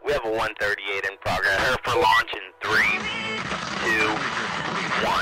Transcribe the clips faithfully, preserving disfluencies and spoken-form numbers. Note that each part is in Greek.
We have a one thirty-eight in progress. Prepare for launch in three, two, one.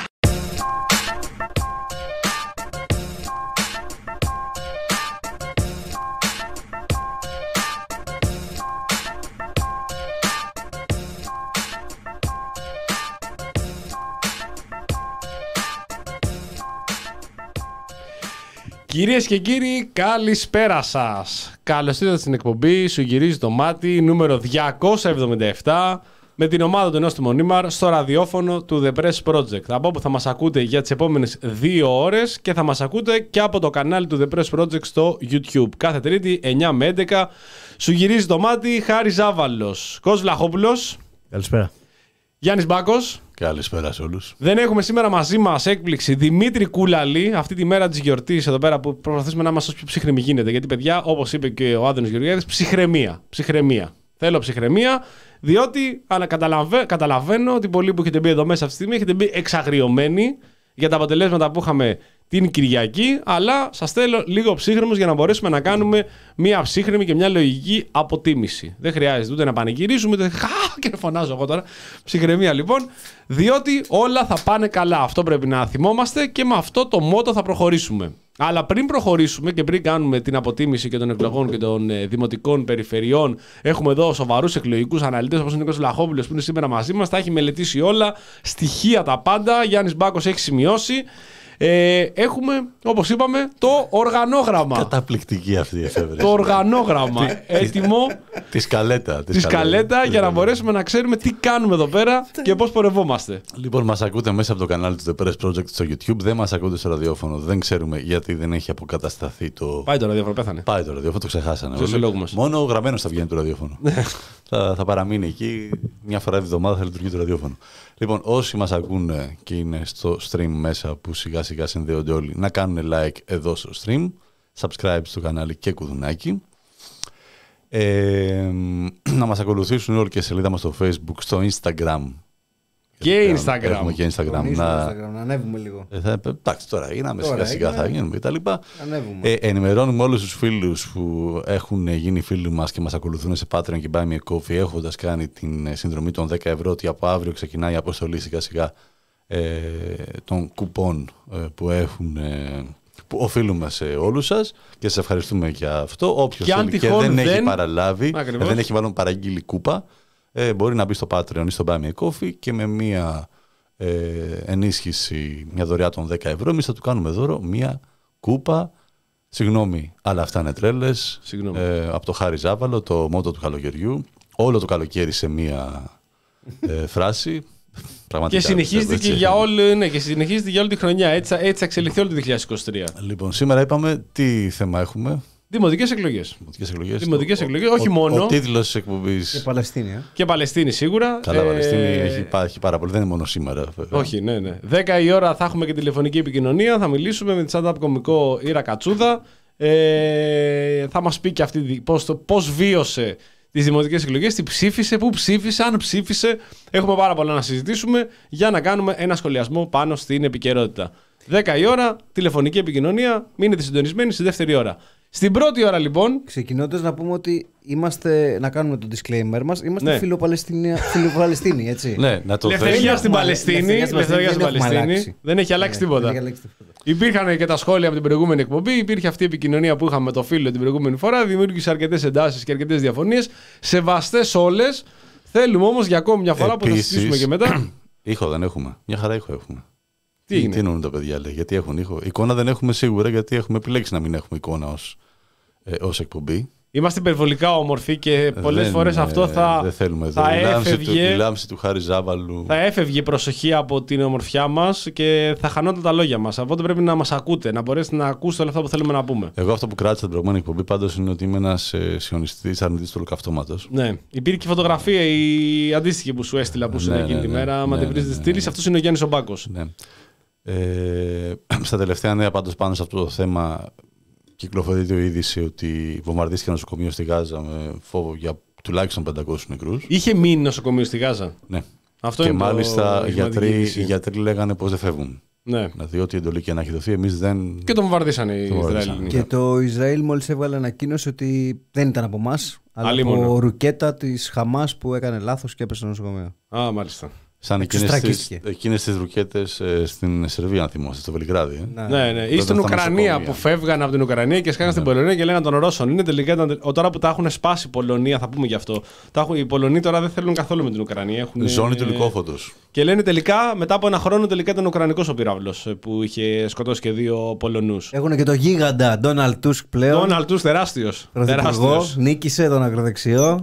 Κυρίες και κύριοι, καλησπέρα σας. Καλώς ήρθατε στην εκπομπή Σου γυρίζει το μάτι νούμερο διακόσια εβδομήντα επτά με την ομάδα του Νόστιμου Νίμαρ στο ραδιόφωνο του The Press Project, από όπου θα μας ακούτε για τις επόμενες δύο ώρες και θα μας ακούτε και από το κανάλι του The Press Project στο YouTube. Κάθε Τρίτη εννιά με έντεκα Σου γυρίζει το μάτι, Χάρης Ζάβαλος, Κώστας Βλαχόπουλος. Καλησπέρα. Γιάννης Μπάκος. Καλησπέρα σε όλους. Δεν έχουμε σήμερα μαζί μας έκπληξη Δημήτρη Κούλαλη, αυτή τη μέρα της γιορτής εδώ πέρα που προσπαθήσουμε να είμαστε όσο πιο ψυχρεμοί γίνεται. Γιατί, παιδιά, όπως είπε και ο Άδωνης Γεωργιάδης, ψυχραιμία. Ψυχραιμία. Θέλω ψυχραιμία, διότι αλλά καταλαβα... καταλαβαίνω ότι πολλοί που έχετε μπει εδώ μέσα αυτή τη στιγμή έχετε μπει εξαγριωμένοι για τα αποτελέσματα που είχαμε την Κυριακή, αλλά σας θέλω λίγο ψύχρεμους για να μπορέσουμε να κάνουμε μια ψύχρεμη και μια λογική αποτίμηση. Δεν χρειάζεται ούτε να πανηγυρίζουμε, ούτε χα, και φωνάζω εγώ τώρα. Ψυχραιμία λοιπόν, διότι όλα θα πάνε καλά. Αυτό πρέπει να θυμόμαστε και με αυτό το μότο θα προχωρήσουμε. Αλλά πριν προχωρήσουμε και πριν κάνουμε την αποτίμηση και των εκλογών και των ε, δημοτικών περιφερειών, έχουμε εδώ σοβαρούς εκλογικούς αναλυτές όπως είναι ο Νίκος Βλαχόπουλος που είναι σήμερα μαζί μας. Τα έχει μελετήσει όλα, στοιχεία τα πάντα. Γιάννης Μπάκος έχει σημειώσει. Ε, έχουμε, όπως είπαμε, το οργανόγραμμα. Καταπληκτική αυτή η εφεύρεση. Το οργανόγραμμα. Έτοιμο. Τη σκαλέτα. Τη σκαλέτα για να μπορέσουμε να ξέρουμε τι κάνουμε εδώ πέρα και πώς πορευόμαστε. Λοιπόν, μας ακούτε μέσα από το κανάλι του The Press Project στο YouTube. Δεν μας ακούτε στο ραδιόφωνο. Δεν ξέρουμε γιατί δεν έχει αποκατασταθεί το. Πάει το ραδιόφωνο, πέθανε. Πάει το ραδιόφωνο, το ξεχάσανε. Μόνο ο γραμμένος θα βγαίνει το ραδιόφωνο. θα, θα παραμείνει εκεί. Μια φορά τη εβδομάδα θα λειτουργεί το ραδιόφωνο. Λοιπόν, όσοι μας ακούνε και είναι στο stream μέσα που σιγά σιγά συνδέονται όλοι, να κάνουν like εδώ στο stream, subscribe στο κανάλι και κουδουνάκι. Ε, να μας ακολουθήσουν όλοι και σελίδα μας στο Facebook, στο Instagram. Και Instagram. Έχουμε και Instagram. Να... Instagram, να ανέβουμε λίγο. Ε, θα, εντάξει, τώρα γίναμε σιγά σιγά, θα γίνουμε κτλ. Ε, ενημερώνουμε όλους τους φίλους που έχουν γίνει φίλοι μας και μας ακολουθούν σε Patreon και Buy Me a Coffee, έχοντας κάνει την συνδρομή των δέκα ευρώ, ότι από αύριο ξεκινάει η αποστολή σιγά σιγά ε, των κουπών ε, που έχουν. Ε, που οφείλουμε σε όλους σας και σας ευχαριστούμε για αυτό. Όποιος θέλει και δεν, δεν έχει παραλάβει, ε, δεν έχει βάλει παραγγείλει κούπα, ε, μπορεί να μπει στο Patreon ή στο Buy Me a Coffee και με μία ε, ενίσχυση, μια δωρεά των δέκα ευρώ, εμείς θα του κάνουμε δώρο μία κούπα. Συγγνώμη, αλλά αυτά είναι τρέλες. Ε, από το Χάρη Ζάβαλο, το μότο του καλοκαιριού. Όλο το καλοκαίρι σε μία ε, φράση. Και συνεχίζεται για, όλη, ναι, και συνεχίζεται για όλη τη χρονιά. Έτσι, έτσι θα εξελιχθεί όλο το δύο χιλιάδες είκοσι τρία. Λοιπόν, σήμερα είπαμε τι θέμα έχουμε. Δημοτικές εκλογές. Δημοτικές εκλογές. Δημοτικές ο, εκλογές, όχι ο, μόνο. Ο τίτλος της εκπομπής. Και Παλαιστίνη. Ε? Και Παλαιστίνη σίγουρα. Καλά, ε... Παλαιστίνη έχει, υπάρχει πάρα πολύ. Δεν είναι μόνο σήμερα. Βέβαια. Όχι, ναι, ναι. δέκα η ώρα θα έχουμε και τηλεφωνική επικοινωνία. Θα μιλήσουμε με τη stand-up κωμικό Ήρα Κατσούδα. Ε, θα μας πει και αυτή πώς, πώς βίωσε τις δημοτικές εκλογές, τι ψήφισε, πού ψήφισε, αν ψήφισε. Έχουμε πάρα πολλά να συζητήσουμε για να κάνουμε ένα σχολιασμό πάνω στην επικαιρότητα. δέκα η ώρα, τηλεφωνική επικοινωνία. Μείνετε συντονισμένοι στη δεύτερη ώρα. Στην πρώτη ώρα, λοιπόν. Ξεκινώντας να πούμε ότι είμαστε, να κάνουμε το disclaimer μας, είμαστε ναι. φιλοπαλαιστίνοι, έτσι. Ναι, να το Λευτεριά στην Παλαιστίνη. Λευτεριά στην Παλαιστίνη. Δεν έχει αλλάξει τίποτα. Υπήρχαν και τα σχόλια από την προηγούμενη εκπομπή. Υπήρχε αυτή η επικοινωνία που είχαμε με το φίλο την προηγούμενη φορά. Δημιούργησε αρκετές εντάσεις και αρκετές διαφωνίες. Σεβαστές όλες. Θέλουμε όμως για ακόμη μια φορά Επίσης, που θα συζητήσουμε και μετά. Ήχο δεν έχουμε. Μια χαρά ήχο έχουμε. Τι, τι, τι εννοούν τα παιδιά, λέει, γιατί έχουν ήχο. Εικόνα δεν έχουμε σίγουρα, γιατί έχουμε επιλέξει να μην έχουμε εικόνα ως, ε, ως εκπομπή. Είμαστε υπερβολικά όμορφοι και πολλές φορές αυτό θα, δεν θέλουμε, θα δεν έφευγε. Η λάμψη του Χάρη Ζάβαλου. Θα έφευγε η προσοχή από την ομορφιά μας και θα χανόταν τα λόγια μας. Οπότε πρέπει να μας ακούτε, να μπορέσετε να ακούσετε όλα αυτά που θέλουμε να πούμε. Εγώ αυτό που κράτησα την προηγούμενη εκπομπή πάντως είναι ότι είμαι ένας ε, σιωνιστής αρνητής του ολοκαυτώματος. Ναι. Υπήρχε και φωτογραφία η αντίστοιχη που σου έστειλα που σου ναι, εκείνη ναι, τη μέρα. Άμα ναι, την βρεις ναι, τη στείλει, αυτό είναι ο Γιάννης ο Μπάκος. Ναι. Ε, στα τελευταία νέα πάντως πάνω σε αυτό το θέμα κυκλοφορεί η είδηση ότι βομβαρδίστηκε ένα νοσοκομείο στη Γάζα με φόβο για τουλάχιστον πεντακόσιους νεκρούς. Είχε μείνει νοσοκομείο στη Γάζα. Ναι. Αυτό και είναι μάλιστα το... οι γιατροί, οι γιατροί λέγανε πως δεν φεύγουν. Ναι. Δηλαδή, ό,τι εντολή και να έχει δοθεί, εμείς δεν. Και τον βομβαρδίσανε οι Το Ισραηλινοί. Και το Ισραήλ μόλις έβγαλε ανακοίνωση ότι δεν ήταν από εμάς, αλλά Αλλήμον. από ρουκέτα της Χαμάς που έκανε λάθος και έπεσε στο νοσοκομείο. Α, μάλιστα. Σαν εκείνες τις, Εξωστρακίστηκε. εκείνες τις ρουκέτες ε, στην Σερβία, αν θυμόσαστε, στο Βελιγράδι. Ε. Ναι, ναι. Ή Τότε στην στα Ουκρανία νοσοκομεία. που φεύγαν από την Ουκρανία και σκάγαν στην Πολωνία και λέγανε των Ρώσων. Είναι τελικά ήταν- ο, τώρα που τα έχουν σπάσει η Πολωνία, θα πούμε γι' αυτό. Τα έχουν, οι Πολωνοί τώρα δεν θέλουν καθόλου με την Ουκρανία. Έχουν, Ζώνη του λυκόφωτος. Και λένε τελικά, μετά από ένα χρόνο, τελικά ήταν Ουκρανικός ο πύραυλος που είχε σκοτώσει και δύο Πολωνούς. Έχουν και το γίγαντα Ντόναλντ Τούσκ πλέον. Ντόναλντ Τούσκ τεράστιος. Πρωθυπουργό, Τεράστιος. νίκησε τον ακροδεξιό.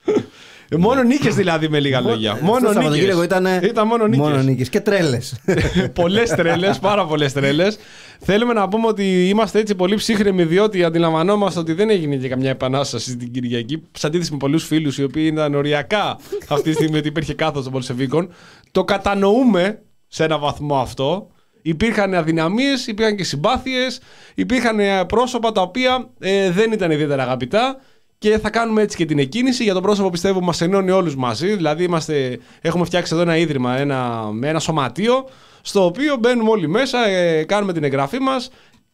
Ε, Μόνο νίκες δηλαδή με λίγα λόγια. Αυτό Μόνο το Σαββατοκύριακο νίκες. ήταν Ήταν μόνο νίκες. μόνο νίκες και τρέλες. Πολλές τρέλες, πάρα πολλές τρέλες. Θέλουμε να πούμε ότι είμαστε έτσι πολύ ψύχρεμοι, διότι αντιλαμβανόμαστε ότι δεν έγινε και καμιά επανάσταση την Κυριακή. Σε αντίθεση με πολλούς φίλους οι οποίοι ήταν οριακά αυτή τη στιγμή ότι υπήρχε κάθος των Πολσεβίκων. Το κατανοούμε σε ένα βαθμό αυτό. Υπήρχαν αδυναμίες, υπήρχαν και συμπάθειες, υπήρχαν πρόσωπα τα οποία ε, δεν ήταν ιδιαίτερα αγαπητά. Και θα κάνουμε έτσι και την εκκίνηση. Για τον πρόσωπο πιστεύω μας ενώνει όλους μαζί. Δηλαδή είμαστε, έχουμε φτιάξει εδώ ένα ίδρυμα, ένα, ένα σωματείο, στο οποίο μπαίνουμε όλοι μέσα, ε, κάνουμε την εγγραφή μας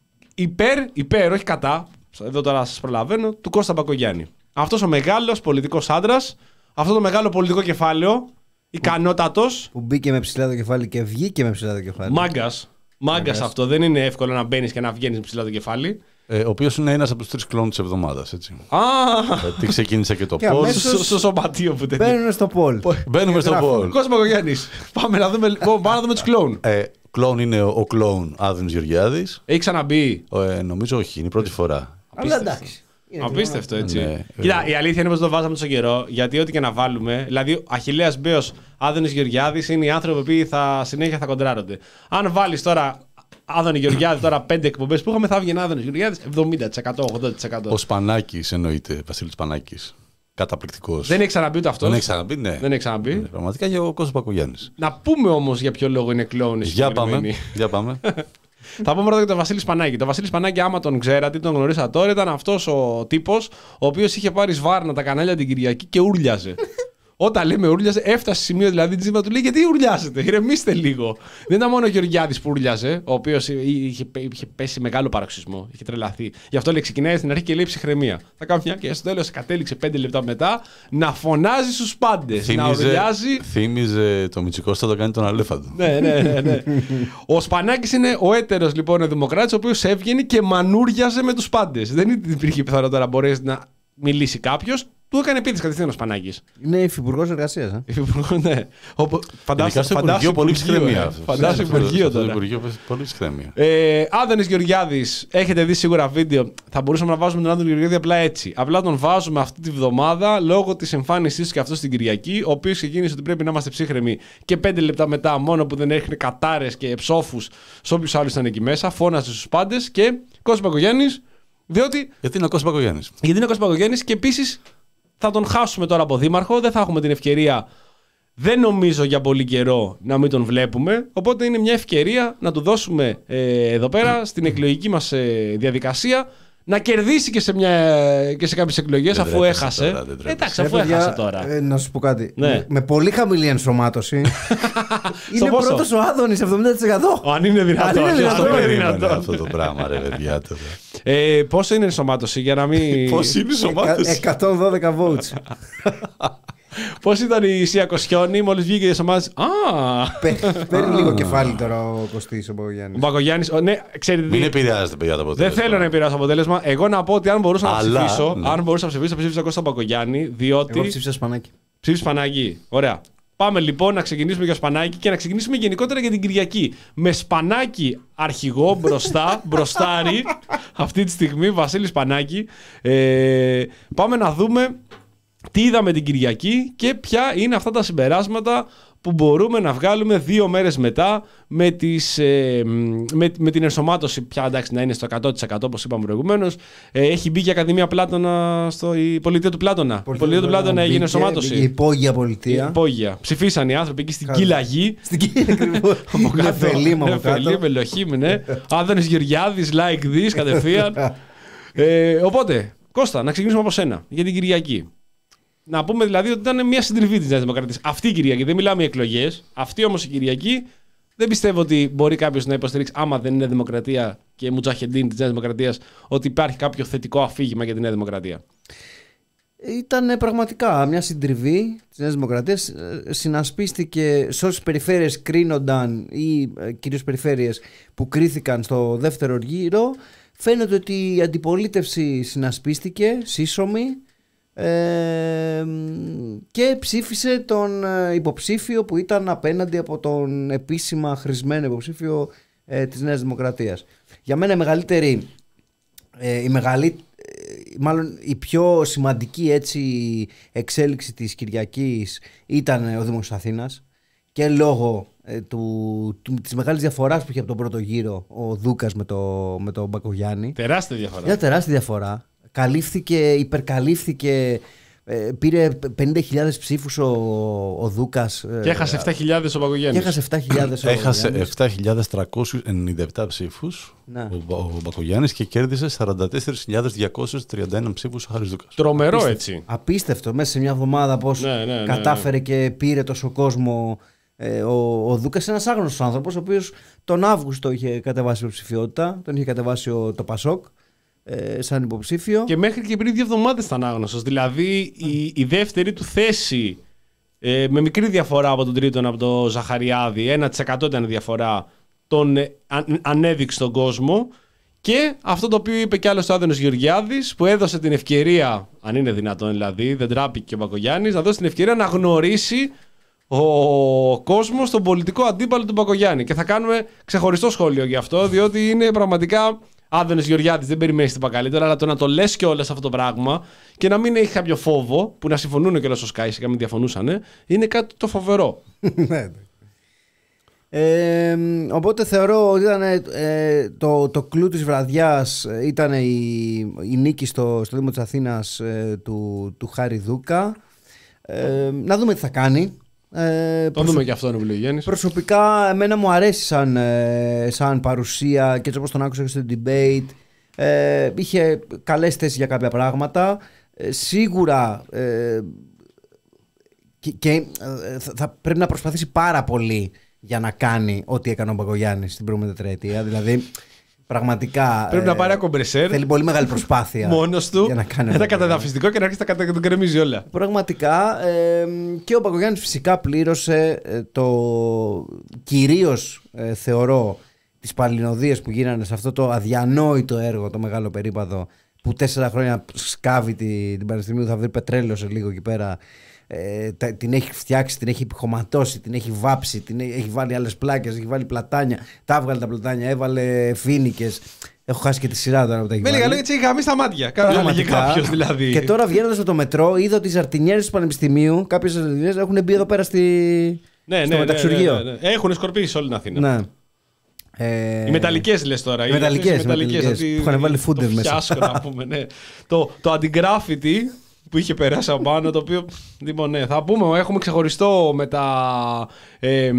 υπέρ, υπέρ, όχι κατά, εδώ τώρα σας προλαβαίνω, του Κώστα Μπακογιάννη. Αυτός ο μεγάλος πολιτικός άντρας, αυτό το μεγάλο πολιτικό κεφάλαιο, ικανότατος, Που μπήκε με ψηλά το κεφάλι και βγήκε με ψηλά το κεφάλι. μάγκας. Μάγκας αυτό, δεν είναι εύκολο να μπαίνεις και να βγαίνεις ψηλά το κεφάλι. Ε, ο οποίος είναι ένας από τους τρεις κλόνους της εβδομάδας. Έτσι. Α, Γιατί ξεκίνησε και το Και poll. αμέσως- στο, στο σωματείο που τέτοιο. Μπαίνουν στο πόλ. Μπαίνουμε στο γράφουν. poll. Κώστα Μπακογιάννης. Πάμε να δούμε, λοιπόν, πάμε να δούμε τους κλόουν. Ε, κλόουν είναι ο, ο κλόουν Άδωνης Γεωργιάδης. Έχει ξαναμπεί. Ε, νομίζω όχι, είναι η πρώτη φορά. Αλλά εντάξει. Είναι Απίστευτο έτσι. Ναι. Κοίτα, η αλήθεια είναι πως το βάζαμε τόσο καιρό, γιατί ό,τι και να βάλουμε, δηλαδή ο Αχιλλέας Μπέος, Άδωνης Γεωργιάδης είναι οι άνθρωποι που θα συνέχεια θα κοντράρονται. Αν βάλεις τώρα Άδωνη Γεωργιάδη, τώρα πέντε εκπομπές που είχαμε, θα βγει ένα Άδωνης Γεωργιάδης εβδομήντα τοις εκατό, ογδόντα τοις εκατό. Ο Σπανάκης εννοείται, Βασίλης Σπανάκης. Καταπληκτικός. Δεν έχει ξαναμπεί ούτε αυτός. Δεν έχει ξαναμπεί, ναι. Δεν έχει ξαναμπεί. Ναι, πραγματικά και ο Κώστας Μπακογιάννης. Να πούμε όμως για ποιο λόγο είναι κλόουν οι Για πάμε. συγκεκριμένοι. Για πάμε. Θα πούμε πρώτα για τον Βασίλη Σπανάκη. Τον Βασίλη Σπανάκη, άμα τον ξέρατε, τον γνωρίσατε τώρα, ήταν αυτός ο τύπος ο οποίος είχε πάρει σβάρνα τα κανάλια την Κυριακή και ούρλιαζε. Όταν λέμε ούρλιαζε, έφτασε σημείο δηλαδή την τσίμα του λέει: γιατί ουρλιάζετε, ηρεμήστε λίγο. Δεν ήταν μόνο ο Γεωργιάδης που ούρλιαζε, ο οποίος είχε, είχε πέσει μεγάλο παροξισμό, είχε τρελαθεί. Γι' αυτό λέει: ξεκινάει στην αρχή και λέει ψυχραιμία. Θα κάνω μια και στο τέλος κατέληξε πέντε λεπτά μετά να φωνάζει στους πάντες, να ουρλιάζει. Θύμιζε το Μητσικώστα το κάνει τον Αλέφαντο. Ναι, ναι, ναι, ναι. Ο Σπανάκης είναι ο έτερος λοιπόν ο δημοκράτης, ο οποίος έβγαινε και μανούριαζε με τους πάντες. Δεν υπήρχε πιθανότητα να μπορέσει να μιλήσει κάποιος. Του έκανε επίθεση κατευθείαν ο Σπανάκης. Είναι υφυπουργός εργασίας. Ε. Υφυπουργό, ναι. Ειδικά στο Υπουργείο πολύ ψυχραιμία. Φαντάσου Υπουργείο Στο τώρα. Υπουργείο πολύ ψυχραιμία. Ε, Άδωνης Γεωργιάδης, έχετε δει σίγουρα βίντεο. Θα μπορούσαμε να βάζουμε τον Άδωνη Γεωργιάδη απλά έτσι. Απλά τον βάζουμε αυτή τη βδομάδα λόγω της εμφάνισής του και αυτό στην Κυριακή, ο οποίος ξεκίνησε ότι πρέπει να είμαστε ψύχρεμοι και πέντε λεπτά μετά, μόνο που δεν έρχεται κατάρες και ψόφους σε όποιους άλλους ήταν εκεί μέσα, φώναζε στους πάντες και Κώστας Μπακογιάννης, διότι. Γιατί είναι ο Κώστας Μπακογιάννης. Γιατί είναι ο Κώστας Μπακογιάννης και επίσης θα τον χάσουμε τώρα από δήμαρχο, δεν θα έχουμε την ευκαιρία. Δεν νομίζω για πολύ καιρό να μην τον βλέπουμε. Οπότε είναι μια ευκαιρία να του δώσουμε ε, εδώ πέρα στην εκλογική μας ε, διαδικασία να κερδίσει και σε, μια, και σε κάποιες εκλογές Δεν αφού τρέπεσαι έχασε. τώρα, δεν τρέπεσαι. Εντάξει, Ε, αφού παιδιά, έχασε τώρα. ε, να σου πω κάτι. Ναι. Με, με πολύ χαμηλή ενσωμάτωση. είναι πόσο? πρώτος ο Άδωνης εβδομήντα τοις εκατό. Ο, αν είναι δυνατόν. Αν είναι ποιος δυνατόν. το Το περίμενε περίμενε αυτό. αυτό το πράγμα, ρε παιδιά. τώρα. Ε, πόσο είναι η ενσωμάτωση για να μην. Πώς είναι η σωμάτωση. εκατόν δώδεκα votes. Πώς ήταν η Σία Κοσιόνη, μόλις βγήκε η ενσωμάτωση. Α! Παι- Παίρνει λίγο κεφάλι τώρα ο Κωστής ο Ο Μπακογιάννης. Μπακογιάννης, ο, ναι, ξέρετε τι. Μην επηρεάζετε, παιδιά, το Δεν αποτέλεσμα. θέλω να επηρεάσω το αποτέλεσμα. Εγώ να πω ότι αν μπορούσα να Αλλά, ψηφίσω, ναι. αν μπορούσα να ψηφίσω, θα ψήφισα Κώστα Μπακογιάννη, διότι. Εγώ ψήφισα Σπανάκη. Ψήφισε Σπανάκη. Ωραία. Πάμε λοιπόν να ξεκινήσουμε για Σπανάκη και να ξεκινήσουμε γενικότερα για την Κυριακή. Με Σπανάκη αρχηγό μπροστά, μπροστάρι, αυτή τη στιγμή, Βασίλη Σπανάκη. Ε, πάμε να δούμε τι είδαμε την Κυριακή και ποια είναι αυτά τα συμπεράσματα που μπορούμε να βγάλουμε δύο μέρες μετά με, τις, ε, με, με την ενσωμάτωση πια εντάξει να είναι στο εκατό τοις εκατό όπως είπαμε προηγουμένως. Ε, έχει μπει και η Ακαδημία Πλάτωνα στο η πολιτεία του Πλάτωνα. Η πολιτεία του Πλάτωνα έγινε ενσωμάτωση. Η υπόγεια πολιτεία. Υπόγεια. Ψηφίσαν οι άνθρωποι εκεί στην Κυλαγή. Στην Κύπρο ακριβώς. Με φελήμα από Νεφελή, κάτω. με λοχή, ναι. Άδωνης Γεωργιάδης, like this, κατευθείαν. ε, οπότε, Κώστα, να ξεκινήσουμε από σένα για την Κυριακή. Να πούμε δηλαδή ότι ήταν μια συντριβή της Νέας Δημοκρατίας. Αυτή η Κυριακή, δεν μιλάμε για εκλογές. Αυτή όμως η Κυριακή δεν πιστεύω ότι μπορεί κάποιος να υποστηρίξει, άμα δεν είναι Δημοκρατία και Μουτζαχεντίν της Νέας Δημοκρατίας, ότι υπάρχει κάποιο θετικό αφήγημα για τη Νέα Δημοκρατία. Ήταν πραγματικά μια συντριβή της Νέας Δημοκρατίας. Συνασπίστηκε σε όσες περιφέρειες κρίνονταν ή κυρίως περιφέρειες που κρίθηκαν στο δεύτερο γύρο. Φαίνεται ότι η αντιπολίτευση συνασπίστηκε, σύσσωμη, ε, και ψήφισε τον υποψήφιο που ήταν απέναντι από τον επίσημα χρησμένο υποψήφιο ε, της Νέας Δημοκρατίας. Για μένα η μεγαλύτερη, ε, η μεγαλύτερη μάλλον η πιο σημαντική έτσι εξέλιξη της Κυριακής ήταν ο Δήμος Αθήνας και λόγω ε, του, του, της μεγάλης διαφοράς που είχε από τον πρώτο γύρο ο Δούκας με τον με το Μπακογιάννη. Τεράστια διαφορά. Μια τεράστια διαφορά. Καλύφθηκε, υπερκαλύφθηκε, ε, πήρε πενήντα χιλιάδες ψήφους ο, ο Δούκας. Και έχασε επτά χιλιάδες ο Μπακογιάννης. Και έχασε επτά χιλιάδες ο Έχασε επτά χιλιάδες τριακόσιους ενενήντα επτά ψήφους ναι. ο, ο Μπακογιάννης και κέρδισε σαράντα τέσσερις χιλιάδες διακόσιους τριάντα ένα ψήφους ο Χάρης Δούκας. Τρομερό. Απίστευτο. Έτσι. Απίστευτο μέσα σε μια εβδομάδα πώς ναι, ναι, ναι, κατάφερε ναι. και πήρε τόσο κόσμο. Ε, ο, ο Δούκας είναι ένας άγνωστος άνθρωπος, ο οποίος τον Αύγουστο είχε κατεβάσει υποψηφιότητα, τον είχε κατεβάσει ο, το Πασόκ ε, σαν υποψήφιο. Και μέχρι και πριν δύο εβδομάδες ήταν άγνωστος. Δηλαδή η, η δεύτερη του θέση ε, με μικρή διαφορά από τον τρίτον, από τον Ζαχαριάδη, ένα τοις εκατό ήταν η διαφορά, τον ε, αν, ανέδειξε τον κόσμο. Και αυτό το οποίο είπε κι άλλος ο Άδωνης Γεωργιάδης, που έδωσε την ευκαιρία, αν είναι δυνατόν δηλαδή, δεν τράπηκε και ο Μπακογιάννης, να δώσει την ευκαιρία να γνωρίσει ο κόσμος τον πολιτικό αντίπαλο του Μπακογιάννη. Και θα κάνουμε ξεχωριστό σχόλιο γι' αυτό, διότι είναι πραγματικά Άδωνης Γεωργιάδης, δεν περιμένεις τίποτα καλύτερα, αλλά το να το λες κιόλας αυτό το πράγμα και να μην έχει κάποιο φόβο, που να συμφωνούν κιόλας στο Sky, και μην διαφωνούσαν, είναι κάτι το φοβερό. Ε, οπότε θεωρώ ότι ήταν ε, το, το κλου της βραδιάς ήταν η, η νίκη στο, στο Δήμο της Αθήνας ε, του, του Χάρη Δούκα. Ε, να δούμε τι θα κάνει. Ε, το προσω... δούμε και αυτό, είναι Γιάννης. Προσωπικά εμένα μου αρέσει σαν, ε, σαν παρουσία και έτσι όπως τον άκουσα και στο debate. Ε, είχε καλές θέσεις για κάποια πράγματα. Ε, σίγουρα ε, και, και ε, θα, θα πρέπει να προσπαθήσει πάρα πολύ για να κάνει ό,τι έκανε ο Μπακογιάννης στην προηγούμενη τετραετία. Δηλαδή, πραγματικά. Πρέπει ε, να πάρει ένα κομπρεσέρ. Θέλει πολύ μεγάλη προσπάθεια. Μόνος του. Για να κάνει ένα καταδαφιστικό και να αρχίσει να τον κρεμίζει όλα. Πραγματικά. Ε, και ο Μπακογιάννης φυσικά πλήρωσε ε, το. Κυρίως ε, θεωρώ τις παλινοδίες που γίνανε σε αυτό το αδιανόητο έργο, το μεγάλο περίπατο, που τέσσερα χρόνια σκάβει την, την Πανεπιστημίου, θα βρει πετρέλαιο σε λίγο εκεί πέρα. Ε, την έχει φτιάξει, την έχει επιχωματώσει, την έχει βάψει, την έχει, έχει βάλει άλλες πλάκες, έχει βάλει πλατάνια. Τα έβγαλε τα πλατάνια, έβαλε φοίνικες. Έχω χάσει και τη σειρά τώρα που τα έχει βάλει. Με λίγα λόγια, έτσι έχει γαμίσει τα μάτια. Κάποιος δηλαδή. Και τώρα βγαίνοντας από το μετρό, είδα ότι οι ζαρτινιέρες του Πανεπιστημίου, κάποιες ζαρτινιέρες έχουν μπει εδώ πέρα στη... ναι, στο ναι, μεταξουργείο. Ναι, ναι, ναι. Έχουν σκορπίσει όλη την Αθήνα. Ναι. Ε... Οι μεταλλικές λες τώρα. Οι μεταλλικές. Που είχαν βάλει φούντες μέσα. Φιάσκο, να πούμε, ναι. το, το αντιγκράφιτι που είχε περάσει από πάνω, το οποίο. Λοιπόν, ναι, θα πούμε, έχουμε ξεχωριστό με τα. Ε,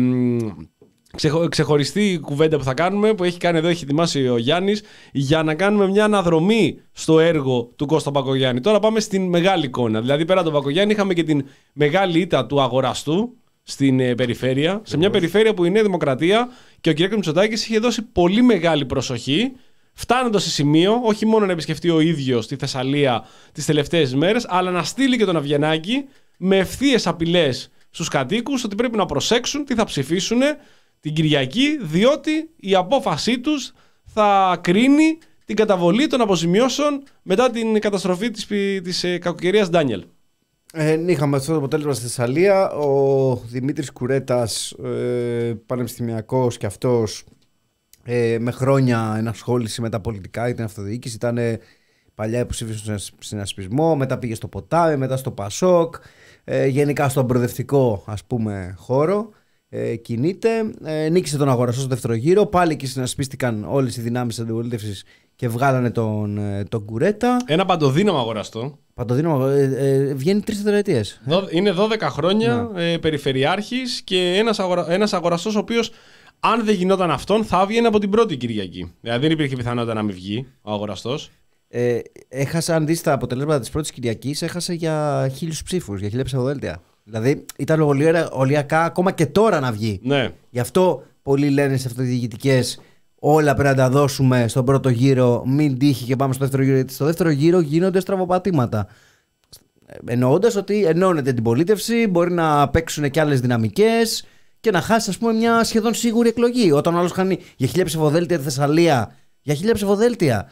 ξεχω, ξεχωριστή κουβέντα που θα κάνουμε, που έχει κάνει εδώ, έχει ετοιμάσει ο Γιάννης, για να κάνουμε μια αναδρομή στο έργο του Κώστα Μπακογιάννη. Τώρα πάμε στην μεγάλη εικόνα. Δηλαδή, πέρα από τον Μπακογιάννη, είχαμε και την μεγάλη ήττα του αγοραστού στην ε, περιφέρεια. Σε μια περιφέρεια που η Νέα Δημοκρατία και ο κ. Μητσοτάκης είχε δώσει πολύ μεγάλη προσοχή. Φτάνοντας σε σημείο, όχι μόνο να επισκεφτεί ο ίδιος τη Θεσσαλία τις τελευταίες μέρες, αλλά να στείλει και τον Αβγενάκη με ευθείες απειλές στους κατοίκους ότι πρέπει να προσέξουν τι θα ψηφίσουν την Κυριακή, διότι η απόφασή τους θα κρίνει την καταβολή των αποζημιώσεων μετά την καταστροφή της, της ε, κακοκαιρίας Ντάνιελ. Ε, είχαμε αυτό το αποτέλεσμα στη Θεσσαλία. Ο Δημήτρης Κουρέτας, ε, πανεπιστημιακός και αυτός, Ε, με χρόνια ενασχόληση με τα πολιτικά ή την αυτοδιοίκηση, ήταν ε, παλιά υποψήφιος στον συνασπισμό, μετά πήγε στο Ποτάμι, μετά στο Πασόκ, ε, γενικά στον προοδευτικό, ας πούμε, χώρο ε, κινείται, ε, νίκησε τον αγοραστό στο δεύτερο γύρο, πάλι εκεί συνασπίστηκαν όλες οι δυνάμεις της αντιπολίτευσης και βγάλανε τον, ε, τον Κουρέτα. Ένα παντοδύναμο αγοραστό. Παντοδύναμο, ε, ε, βγαίνει τρεις τετραετίες. Είναι δώδεκα χρόνια ναι. ε, περιφερειάρχης και ένας, αγορα, ένας αγοραστός ο οποίος, αν δεν γινόταν αυτόν, θα έβγαινε από την πρώτη Κυριακή. Δηλαδή δεν υπήρχε πιθανότητα να μην βγει ο αγοραστός. Ε, έχασε, αν δεις τα αποτελέσματα της πρώτης Κυριακής, έχασε για χίλιους ψήφους, για χίλια ψηφοδέλτια. Δηλαδή ήταν ολιακά ακόμα και τώρα να βγει. Ναι. Γι' αυτό πολλοί λένε σε αυτοδιοικητικές, όλα πρέπει να τα δώσουμε στον πρώτο γύρο, μην τύχει και πάμε στο δεύτερο γύρο. Γιατί στο δεύτερο γύρο γίνονται στραβοπατήματα. Εννοώντας ότι ενώνεται την πολίτευση, μπορεί να παίξουν και άλλες δυναμικές και να χάσει, ας πούμε, μια σχεδόν σίγουρη εκλογή. Όταν ο άλλος χάνει για χίλια ψηφοδέλτια τη Θεσσαλία, για χίλια ψηφοδέλτια,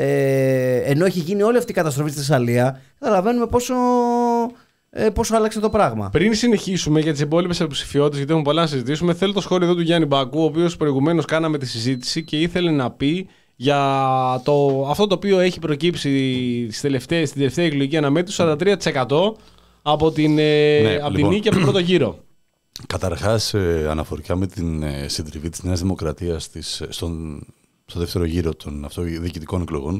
ε, ενώ έχει γίνει όλη αυτή η καταστροφή στη Θεσσαλία, καταλαβαίνουμε πόσο, ε, πόσο άλλαξε το πράγμα. Πριν συνεχίσουμε για τις υπόλοιπες υποψηφιότητες, γιατί έχουμε πολλά να συζητήσουμε, θέλω το σχόλιο εδώ του Γιάννη Μπακού, ο οποίος προηγουμένως κάναμε τη συζήτηση και ήθελε να πει για το, αυτό το οποίο έχει προκύψει στις τελευταίες, στην τελευταία εκλογική αναμέτρηση, σαράντα τρία τοις εκατό από την, ναι, από λοιπόν, την νίκη από τον πρώτο γύρο. Καταρχάς, ε, αναφορικά με την ε, συντριβή της Νέας Δημοκρατίας της, στον, στο δεύτερο γύρο των αυτοδιοικητικών εκλογών,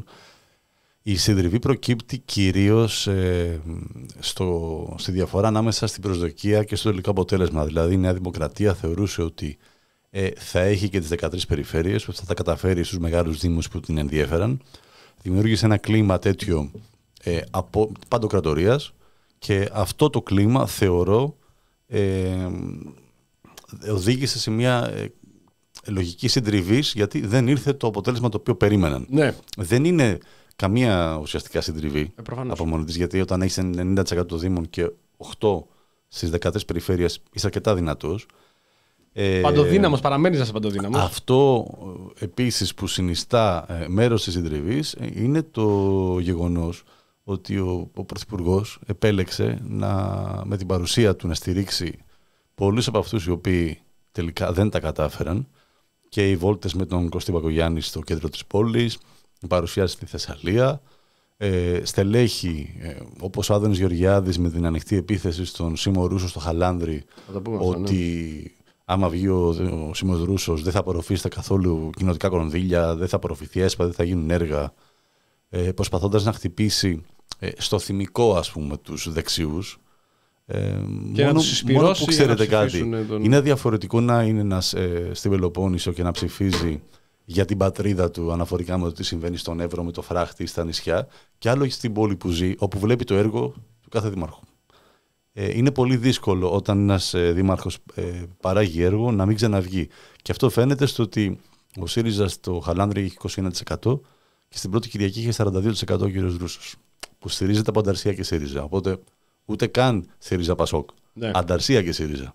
η συντριβή προκύπτει κυρίως ε, στο, στη διαφορά ανάμεσα στην προσδοκία και στο τελικό αποτέλεσμα. Δηλαδή, η Νέα Δημοκρατία θεωρούσε ότι ε, θα έχει και τις δεκατρείς περιφέρειες, που θα τα καταφέρει στους μεγάλους δήμους που την ενδιέφεραν. Δημιούργησε ένα κλίμα τέτοιο ε, από παντοκρατορίας και αυτό το κλίμα θεωρώ Ε, οδήγησε σε μια ε, λογική συντριβής, γιατί δεν ήρθε το αποτέλεσμα το οποίο περίμεναν. Ναι. Δεν είναι καμία ουσιαστικά συντριβή ε, από μόνη της, γιατί όταν έχεις ενενήντα τοις εκατό των δήμων και οκτώ στις δεκατρείς περιφέρειες είσαι αρκετά δυνατός. Ε, Παντοδύναμος, παραμένεις να είσαι παντοδύναμος. Αυτό επίσης που συνιστά ε, μέρος της συντριβής ε, είναι το γεγονός ότι ο, ο Πρωθυπουργός επέλεξε να, με την παρουσία του να στηρίξει πολλούς από αυτούς οι οποίοι τελικά δεν τα κατάφεραν, και οι βόλτες με τον Κωστή Μπακογιάννη στο κέντρο της πόλης, η παρουσία στη Θεσσαλία, ε, στελέχη ε, όπως ο Άδωνης Γεωργιάδης με την ανοιχτή επίθεση στον Σίμω Ρούσο στο Χαλάνδρη, ότι ναι, άμα βγει ο, ο Σίμος Ρούσος δεν θα απορροφήσει καθόλου κοινοτικά κονδύλια, δεν θα απορροφηθεί ΕΣΠΑ, δεν θα γίνουν έργα, ε, προσπαθώντας να χτυπήσει ε, στο θυμικό, ας πούμε, τους δεξιούς. Ε, και μόνο, να τους μόνο που ξέρετε κάτι, τον... είναι διαφορετικό να είναι ένας ε, στην Πελοπόννησο και να ψηφίζει για την πατρίδα του αναφορικά με το τι συμβαίνει στον Εύρο, με το φράχτη, στα νησιά, και άλλο στην πόλη που ζει, όπου βλέπει το έργο του κάθε δήμαρχου. Ε, είναι πολύ δύσκολο όταν ένας ε, δήμαρχος ε, παράγει έργο να μην ξαναβγεί. Και αυτό φαίνεται στο ότι ο ΣΥΡΙΖΑ στο Χαλάνδρη έχει είκοσι ένα τοις εκατό και στην πρώτη Κυριακή είχε σαράντα δύο τοις εκατό ο κύριος Ρούσος, που στηρίζεται από Ανταρσία και ΣΥΡΙΖΑ. Οπότε ούτε καν ΣΥΡΙΖΑ Πασόκ. Ναι. Ανταρσία και ΣΥΡΙΖΑ.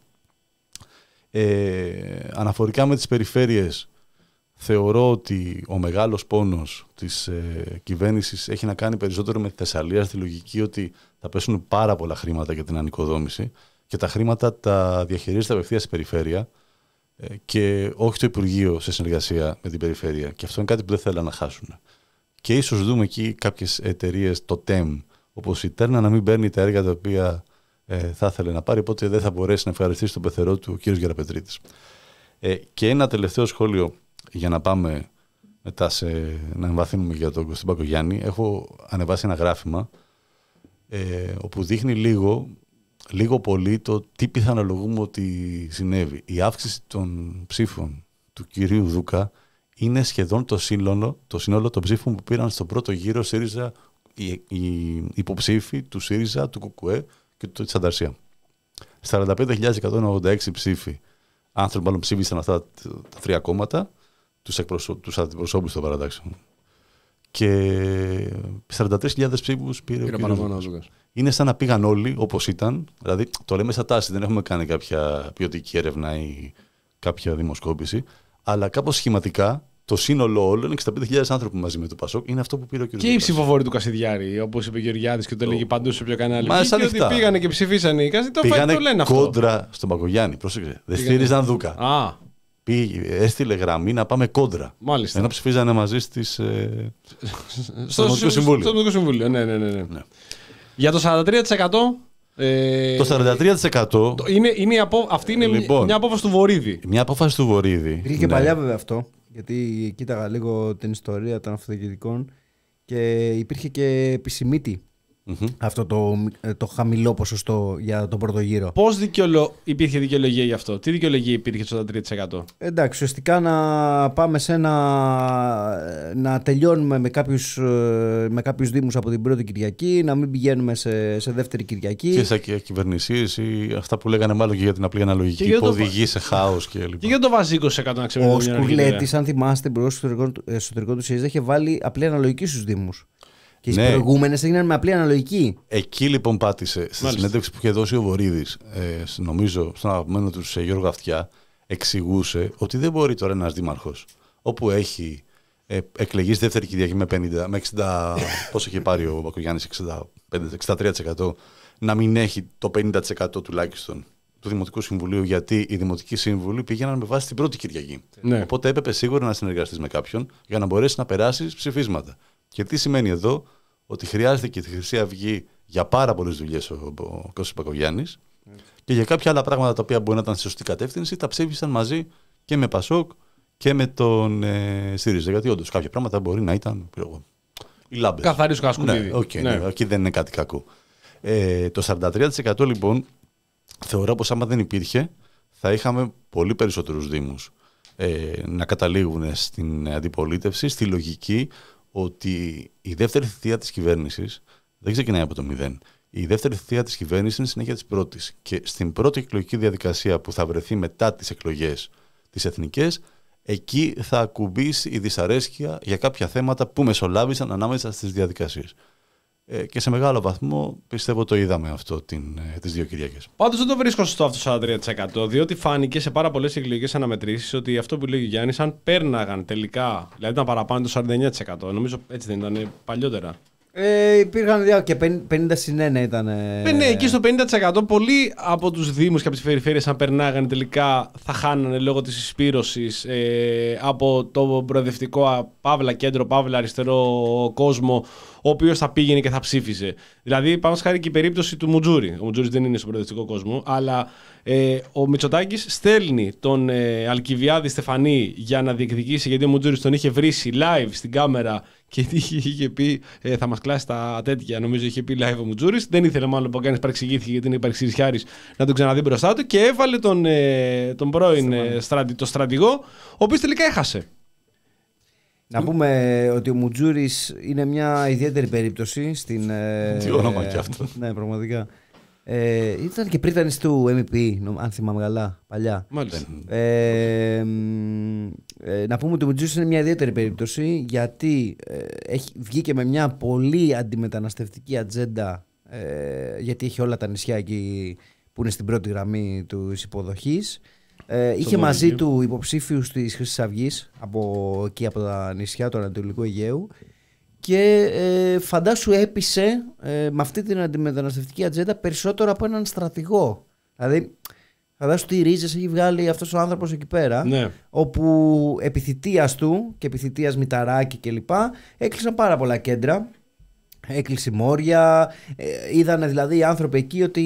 Ε, αναφορικά με τις περιφέρειες, θεωρώ ότι ο μεγάλος πόνος της ε, κυβέρνησης έχει να κάνει περισσότερο με τη Θεσσαλία, στη λογική ότι θα πέσουν πάρα πολλά χρήματα για την ανοικοδόμηση και τα χρήματα τα διαχειρίζεται απευθείας η περιφέρεια ε, και όχι το Υπουργείο σε συνεργασία με την περιφέρεια. Και αυτό είναι κάτι που δεν θέλουν να χάσουν. Και ίσως δούμε εκεί κάποιες εταιρείες, το ΤΕΜ, όπως η Τέρνα, να μην παίρνει τα έργα τα οποία ε, θα ήθελε να πάρει, οπότε δεν θα μπορέσει να ευχαριστήσει τον πεθερό του ο κ. Γεραπετρίτης. Ε, και ένα τελευταίο σχόλιο για να πάμε μετά σε, να εμβαθύνουμε για τον Κωστή Μπακογιάννη. Έχω ανεβάσει ένα γράφημα ε, όπου δείχνει λίγο, λίγο πολύ το τι πιθανολογούμε ότι συνέβη. Η αύξηση των ψήφων του κυρίου Δούκα είναι σχεδόν το σύνολο, το σύνολο των ψήφων που πήραν στο πρώτο γύρο ΣΥΡΙΖΑ, οι, οι υποψήφοι του ΣΥΡΙΖΑ, του ΚΚΕ και του της Ανταρσία. σαράντα πέντε χιλιάδες εκατόν ογδόντα έξι ψήφοι άνθρωποι μάλλον ψήφισαν αυτά τα τρία κόμματα, τους, εκπροσω... τους αντιπροσώπους των παρατάξεων. Και σαράντα τρεις χιλιάδες ψήφους πήρε Πήρα ο κ. Δούκας. Είναι σαν να πήγαν όλοι όπως ήταν, δηλαδή το λέμε σαν τάση, δεν έχουμε κάνει κάποια ποιοτική έρευνα ή κάποια δημοσκόπηση, αλλά κάπως σχηματικά το σύνολο όλων, εξήντα πέντε χιλιάδες άνθρωποι μαζί με το Πασόκ, είναι αυτό που πήρε ο κ. Και οι ψηφοφόροι του Κασιδιάρη, όπως είπε ο Γεωργιάδης και το έλεγε παντού σε ποιο κανάλι. Μα και ότι πήγανε και ψηφίσανε οι Κασιδιάρη, το, πήγανε το λένε αυτό. Κόντρα στον Μπακογιάννη, πρόσεξε. Δεν στήριζαν Δούκα. Α. Πήγε, έστειλε γραμμή να πάμε κόντρα. Μάλιστα. Ενώ ψηφίζανε μαζί στις, ε, στο Δημοτικό Συμβούλιο. Στο Δημοτικό Συμβούλιο, ναι, ναι, ναι, ναι. ναι. Για το σαράντα τρία τοις εκατό. Ε, το σαράντα τρία τοις εκατό. Είναι, είναι απο, αυτή είναι λοιπόν, μια απόφαση του Βορίδη. Μια απόφαση του Βορίδη. Υπήρχε και ναι. παλιά βέβαια αυτό. Γιατί κοίταγα λίγο την ιστορία των αυτοδιοικητικών και υπήρχε και επισημήτη Mm-hmm. Αυτό το, το χαμηλό ποσοστό για τον πρώτο γύρο. Πώς δικαιολο... υπήρχε δικαιολογία γι' αυτό, τι δικαιολογία υπήρχε στο ογδόντα τρία τοις εκατό? Εντάξει, ουσιαστικά να πάμε σε ένα. Να τελειώνουμε με κάποιους, με κάποιους δήμους από την πρώτη Κυριακή, να μην πηγαίνουμε σε, σε δεύτερη Κυριακή. Και σε κυβερνησίες ή αυτά που λέγανε μάλλον και για την απλή αναλογική που το... οδηγεί σε χάος και λοιπά. Και για το βάζει είκοσι τοις εκατό να ξέρουμε. Ο Σκουρλέτης, αν θυμάστε, υπουργός εσωτερικών του ΣΥΡΙΖΑ είχε βάλει απλή αναλογική στους δήμους. Και οι ναι. προηγούμενες έγιναν με απλή αναλογική. Εκεί λοιπόν πάτησε. Στη Μάλιστα. συνέντευξη που είχε δώσει ο Βορίδης, ε, νομίζω στον αγαπημένο του σε Γιώργο Αυτιά, εξηγούσε ότι δεν μπορεί τώρα ένας δήμαρχος, όπου έχει ε, εκλεγεί στη δεύτερη Κυριακή με, πενήντα, με εξήντα, πόσο είχε πάρει ο Μπακογιάννης, εξήντα πέντε με εξήντα τρία τοις εκατό, να μην έχει το πενήντα τοις εκατό τουλάχιστον του Δημοτικού Συμβουλίου, γιατί οι Δημοτικοί Σύμβουλοι πήγαιναν με βάση την πρώτη Κυριακή. Ναι. Οπότε έπρεπε σίγουρα να συνεργαστείς με κάποιον για να μπορέσει να περάσει ψηφίσματα. Και τι σημαίνει εδώ? Ότι χρειάζεται και τη Χρυσή Αυγή για πάρα πολλές δουλειές ο, ο Κώστας Μπακογιάννης mm. και για κάποια άλλα πράγματα τα οποία μπορεί να ήταν στη σωστή κατεύθυνση, τα ψήφισαν μαζί και με Πασόκ και με τον ε, ΣΥΡΙΖΑ. Γιατί όντως κάποια πράγματα μπορεί να ήταν οι λάμπες. Καθαρής ο Κασκουτίδη. Ναι, okay, ναι. ναι, εκεί δεν είναι κάτι κακό. Ε, το σαράντα τρία τοις εκατό λοιπόν θεωρώ πως άμα δεν υπήρχε θα είχαμε πολύ περισσότερους δήμους ε, να καταλήγουν στην αντιπολίτευση, στη λογική ότι η δεύτερη θητεία της κυβέρνησης δεν ξεκινάει από το μηδέν. Η δεύτερη θητεία της κυβέρνησης είναι συνέχεια της πρώτης. Και στην πρώτη εκλογική διαδικασία που θα βρεθεί μετά τις εκλογές τις εθνικές, εκεί θα ακουμπήσει η δυσαρέσκεια για κάποια θέματα που μεσολάβησαν ανάμεσα στις διαδικασίες. Ε, και σε μεγάλο βαθμό πιστεύω το είδαμε αυτό την, ε, τις δύο Κυριακές. Πάντως δεν το βρίσκω σωστό αυτό το σαράντα τρία τοις εκατό, διότι φάνηκε σε πάρα πολλές εκλογικές αναμετρήσεις ότι αυτό που λέει ο Γιάννης, αν πέρναγαν τελικά, δηλαδή ήταν παραπάνω το σαράντα εννιά τοις εκατό, νομίζω έτσι δεν ήταν παλιότερα. Ε, υπήρχαν δύο και πενήντα συν ένα ήταν. Ε, ναι, εκεί στο πενήντα τοις εκατό πολλοί από τους δήμους και από τις περιφέρειες, αν περνάγανε τελικά, θα χάνανε λόγω της συσπήρωσης ε, από το προοδευτικό παύλα κέντρο, παύλα αριστερό κόσμο, ο οποίος θα πήγαινε και θα ψήφιζε. Δηλαδή, πάμε χάρη και η περίπτωση του Μουτζούρη. Ο Μουτζούρης δεν είναι στον προοδευτικό κόσμο, αλλά ε, ο Μητσοτάκης στέλνει τον ε, Αλκιβιάδη Στεφανή για να διεκδικήσει, γιατί ο Μουτζούρης τον είχε βρήσει live στην κάμερα και είχε, είχε πει ε, θα μας κλάσει τα τέτοια. Νομίζω είχε πει live ο Μουτζούρης. Δεν ήθελε μάλλον που κάνει παρεξηγήθηκε γιατί είναι υπαρξηρισιάρης να τον ξαναδεί μπροστά του και έβαλε τον, ε, τον πρώην ε, στρατη, το στρατηγό, ο οποίος τελικά έχασε. Να πούμε ότι ο Μουτζούρης είναι μια ιδιαίτερη περίπτωση στην. Τι όνομα κι αυτό. Ναι, πραγματικά. Ε, ήταν και πρίτανης του εμ πι, αν θυμάμαι καλά, παλιά. Μάλιστα. Ε, ε, να πούμε ότι ο Μουτζούρης είναι μια ιδιαίτερη περίπτωση γιατί ε, έχει, βγήκε με μια πολύ αντιμεταναστευτική ατζέντα, ε, γιατί έχει όλα τα νησιά εκεί που είναι στην πρώτη γραμμή της υποδοχής. Ε, είχε μαζί Αιγαίου. του υποψήφιους της Χρυσής Αυγής από εκεί από τα νησιά του Ανατολικού Αιγαίου και ε, φαντάσου έπεισε ε, με αυτή την αντιμεταναστευτική ατζέντα περισσότερο από έναν στρατηγό. Δηλαδή φαντάσου τι ρίζες έχει βγάλει αυτός ο άνθρωπος εκεί πέρα, ναι. όπου επιθυτείας του και επιθυτείας Μηταράκη κλπ. Έκλεισαν πάρα πολλά κέντρα, έκλεισε Μόρια, ε, είδανε δηλαδή οι άνθρωποι εκεί ότι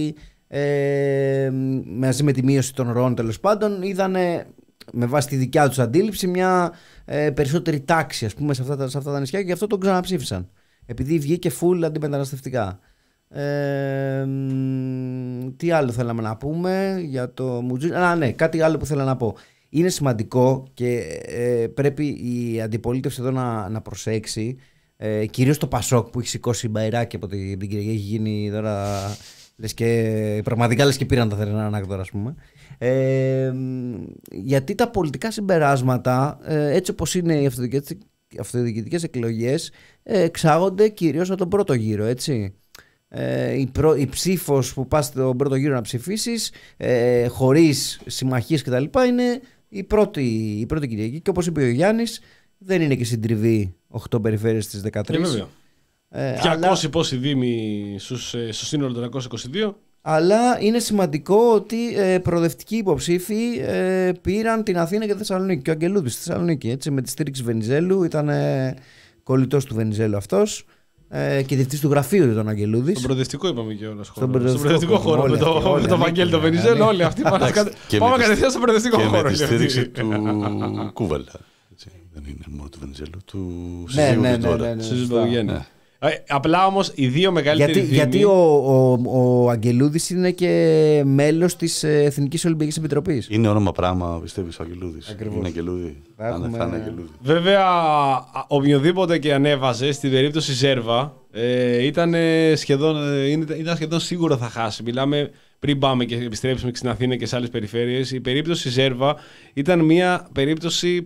Ε, μαζί με τη μείωση των ροών τέλος πάντων είδανε με βάση τη δικιά τους αντίληψη μια ε, περισσότερη τάξη ας πούμε σε αυτά, τα, σε αυτά τα νησιά και γι' αυτό τον ξαναψήφισαν επειδή βγήκε full αντιμεταναστευτικά. Ε, τι άλλο θέλαμε να πούμε για το Μουτζούρι? Α, ναι, κάτι άλλο που θέλω να πω. Είναι σημαντικό και ε, πρέπει η αντιπολίτευση εδώ να, να προσέξει, ε, κυρίως το Πασόκ που έχει σηκώσει μπαϊράκι από την Κυριακή, έχει γίνει τώρα λες και, πραγματικά λες και πήραν τα θερινά ανάκτορα ας πούμε. Ε, γιατί τα πολιτικά συμπεράσματα, ε, έτσι όπως είναι οι αυτοδιοικητικές εκλογές, ε, εξάγονται κυρίως από τον πρώτο γύρο, έτσι. Ε, η, προ, η ψήφος που πας στον πρώτο γύρο να ψηφίσεις, ε, χωρίς συμμαχίες κτλ, είναι η πρώτη, η πρώτη Κυριακή και όπως είπε ο Γιάννης, δεν είναι και συντριβή οκτώ περιφέρειες στις δεκατρείς. Ε, διακόσιοι αλλά... πόσοι δήμοι στους, στο σύνολο των διακόσιοι είκοσι δύο. Αλλά είναι σημαντικό ότι ε, προοδευτικοί υποψήφοι ε, πήραν την Αθήνα και τη Θεσσαλονίκη. Και ο Αγγελούδης στη Θεσσαλονίκη, έτσι, με τη στήριξη Βενιζέλου. Ήταν ε, κολλητός του Βενιζέλου αυτός ε, και διευθυντής του γραφείου του Αγγελούδης. Στον προοδευτικό είπαμε και όλα. Στον προοδευτικό χώρο. Όλοι, με το, όλοι, με το Βαγγέλη, τον Βενιζέλου, όλοι αυτοί πάμε κατευθείαν στον προοδευτικό χώρο. Και με τη στήριξη του Κούβαλα. Δεν είναι μόνο του Βενιζέλου, του συζύγου του τώρα. Συζύγου του Γέννη. Ε, απλά όμως οι δύο μεγαλύτεροι Γιατί, δήμοι... γιατί ο, ο, ο Αγγελούδης είναι και μέλος της Εθνικής Ολυμπιακής Επιτροπής. Είναι όνομα πράγμα, πιστεύεις, ο Αγγελούδης. Ακριβώς. Είναι Αγγελούδη. Θα έχουμε- Αν θα είναι Αγγελούδη. Βέβαια, οποιοδήποτε και ανέβαζε στην περίπτωση Ζέρβα ε, ήταν, σχεδόν, ε, είναι- ήταν σχεδόν σίγουρο θα χάσει. Μιλάμε πριν πάμε και επιστρέψουμε και στην Αθήνα και σε άλλες περιφέρειες. Η περίπτωση Ζέρβα ήταν μια περίπτωση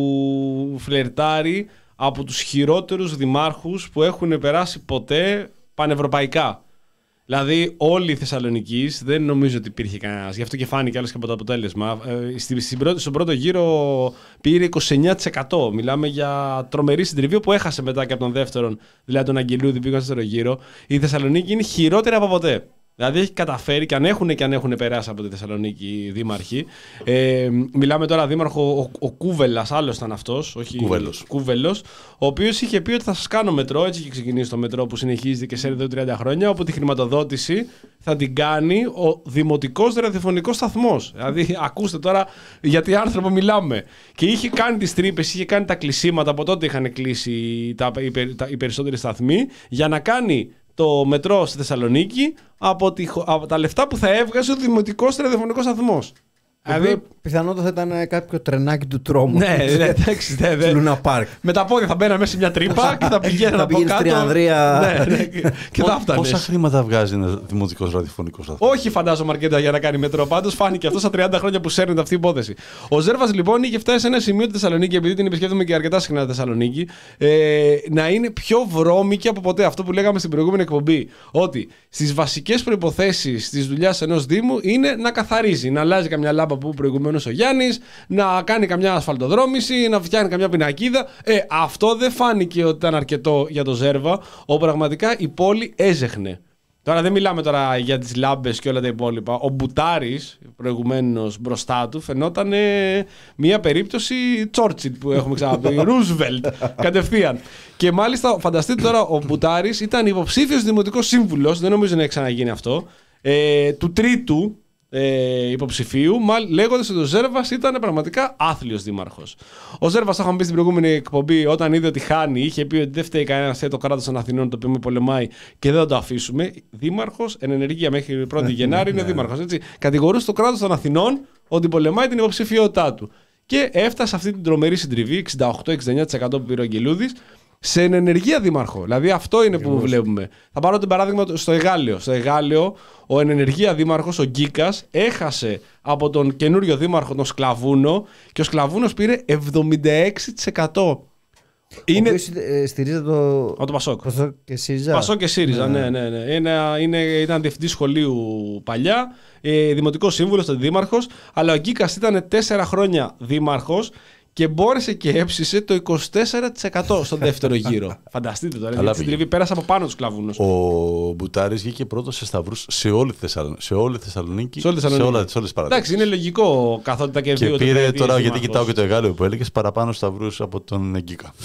που φλερτάρει από τους χειρότερους δημάρχους που έχουν περάσει ποτέ πανευρωπαϊκά. Δηλαδή, όλη η Θεσσαλονίκη δεν νομίζω ότι υπήρχε κανένα. Γι' αυτό και φάνηκε άλλωστε και από το αποτέλεσμα. Ε, στη- στην πρώτη- στον πρώτο γύρο πήρε είκοσι εννέα τοις εκατό. Μιλάμε για τρομερή συντριβή που έχασε μετά και από τον δεύτερον, δηλαδή τον Αγγελούδη, πήγαν στο δεύτερο γύρο. Η Θεσσαλονίκη είναι χειρότερη από ποτέ. Δηλαδή έχει καταφέρει και αν έχουν και αν έχουν περάσει από τη Θεσσαλονίκη οι δήμαρχοι. Ε, μιλάμε τώρα δήμαρχο, ο, ο Κούβελας, άλλος ήταν αυτός. Όχι, Κούβελος. Κούβελος, ο οποίος είχε πει ότι θα σας κάνω μετρό, έτσι είχε ξεκινήσει το μετρό που συνεχίζεται και σε εδώ τριάντα χρόνια, όπου τη χρηματοδότηση θα την κάνει ο δημοτικός ραδιοφωνικός σταθμός. Δηλαδή, ακούστε τώρα για τι άνθρωπο μιλάμε. Και είχε κάνει τις τρύπες, είχε κάνει τα κλεισίματα, από τότε είχαν κλείσει τα, οι, περι- τα, οι περισσότεροι σταθμοί, για να κάνει το μετρό στη Θεσσαλονίκη από, τη, από τα λεφτά που θα έβγαζε ο δημοτικός ραδιοφωνικός σταθμός. Δηλαδή, Πιθανότατα θα ήταν κάποιο τρενάκι του τρόμου. ναι, ναι, εντάξει, ναι, ναι. Λούνα Πάρκ. Με τα πόδια θα μπαίνανε μέσα σε μια τρύπα και θα πηγαίνανε Θα από πήγαινε κάτω. στην Τριανδρία. Ναι, ναι, και- και θα φτάνες. Πόσα χρήματα βγάζει ένα δημοτικός ραδιοφωνικός σταθμός? Όχι, φαντάζομαι αρκετά για να κάνει μετρό. Πάντως φάνηκε αυτό στα τριάντα χρόνια που σέρνεται αυτή η υπόθεση. Ο Ζέρβας λοιπόν είχε φτάσει σε ένα σημείο τη Θεσσαλονίκη, επειδή την επισκέπτομαι και αρκετά συχνά τη Θεσσαλονίκη, ε, να είναι πιο βρώμικη από ποτέ. Αυτό που λέγαμε στην προηγούμενη εκπομπή. Ότι στις βασικές προϋποθέσεις της δουλειάς ενός Δήμου είναι να καθαρίζει, να αλλάζει καμιά λάμπα που προηγουμένως ο Γιάννης, να κάνει καμιά ασφαλτοδρόμηση, να φτιάχνει καμιά πινακίδα. Ε, αυτό δεν φάνηκε ότι ήταν αρκετό για το Ζέρβα, όπου πραγματικά η πόλη έζεχνε. Τώρα δεν μιλάμε τώρα για τις λάμπες και όλα τα υπόλοιπα. Ο Μπουτάρης, προηγουμένως μπροστά του, φαινόταν ε, μια περίπτωση Τσόρτσιλ που έχουμε ξαναπεί. Ρούσβελτ, κατευθείαν. Και μάλιστα, φανταστείτε τώρα, ο Μπουτάρης ήταν υποψήφιος δημοτικός σύμβουλος, δεν νομίζω να έχει ξαναγίνει αυτό, ε, του τρίτου ε, υποψηφίου, λέγοντας ότι ο Ζέρβας ήταν πραγματικά άθλιος δήμαρχος. Ο Ζέρβας, το είχαμε πει στην προηγούμενη εκπομπή, όταν είδε ότι χάνει, είχε πει ότι δεν φταίει κανένα, φταίει το κράτος των Αθηνών, το οποίο με πολεμάει και δεν θα το αφήσουμε. Δήμαρχος, εν ενεργεία μέχρι πρώτη Γενάρη, είναι δήμαρχος. Έτσι. Κατηγορούσε το κράτος των Αθηνών ότι πολεμάει την υποψηφιότητά του. Και έφτασε αυτή την τρομερή συντριβή, εξήντα οκτώ εξήντα εννέα τοις εκατό που πήρε ο Αγγελούδης, σε ενεργεία δήμαρχο. Δηλαδή αυτό είναι που βλέπουμε. Θα πάρω το παράδειγμα στο Εγάλεο. Στο Εγάλεο, ο ενεργεία δήμαρχος, ο Γκίκας, έχασε από τον καινούριο δήμαρχο, τον Σκλαβούνο, και ο Σκλαβούνος πήρε εβδομήντα έξι τοις εκατό. Είναι... Ο οποίος ε, στηρίζει το... Από το Πασόκ. Πασόκ και ΣΥΡΙΖΑ. Πασόκ και ΣΥΡΙΖΑ, ναι, ναι. ναι. Είναι, είναι, ήταν διευθυντής σχολείου παλιά, ε, δημοτικός σύμβουλος, ήταν δήμαρχος, αλλά ο Γκίκας ήταν τέσσερα χρόνια δήμαρχος και μπόρεσε και έψησε το είκοσι τέσσερα τοις εκατό στον δεύτερο γύρο. Φανταστείτε τώρα. Γιατί στην τριβή πέρασε από πάνω τους κλαβούνους. Ο Μπουτάρης βγήκε πρώτος σε σταυρούς σε όλη τη Θεσσαλονίκη. Σε όλη τη Θεσσαλονίκη. Σε όλη τη Θεσσαλονίκη. Σε, όλα, σε όλες τις παρατάξεις. Εντάξει, είναι λογικό καθότι τα και Και δύο. πήρε τώρα, γιατί κοιτάω και το Εγάλεο που έλεγε, παραπάνω σταυρούς από τον Εγκίκα.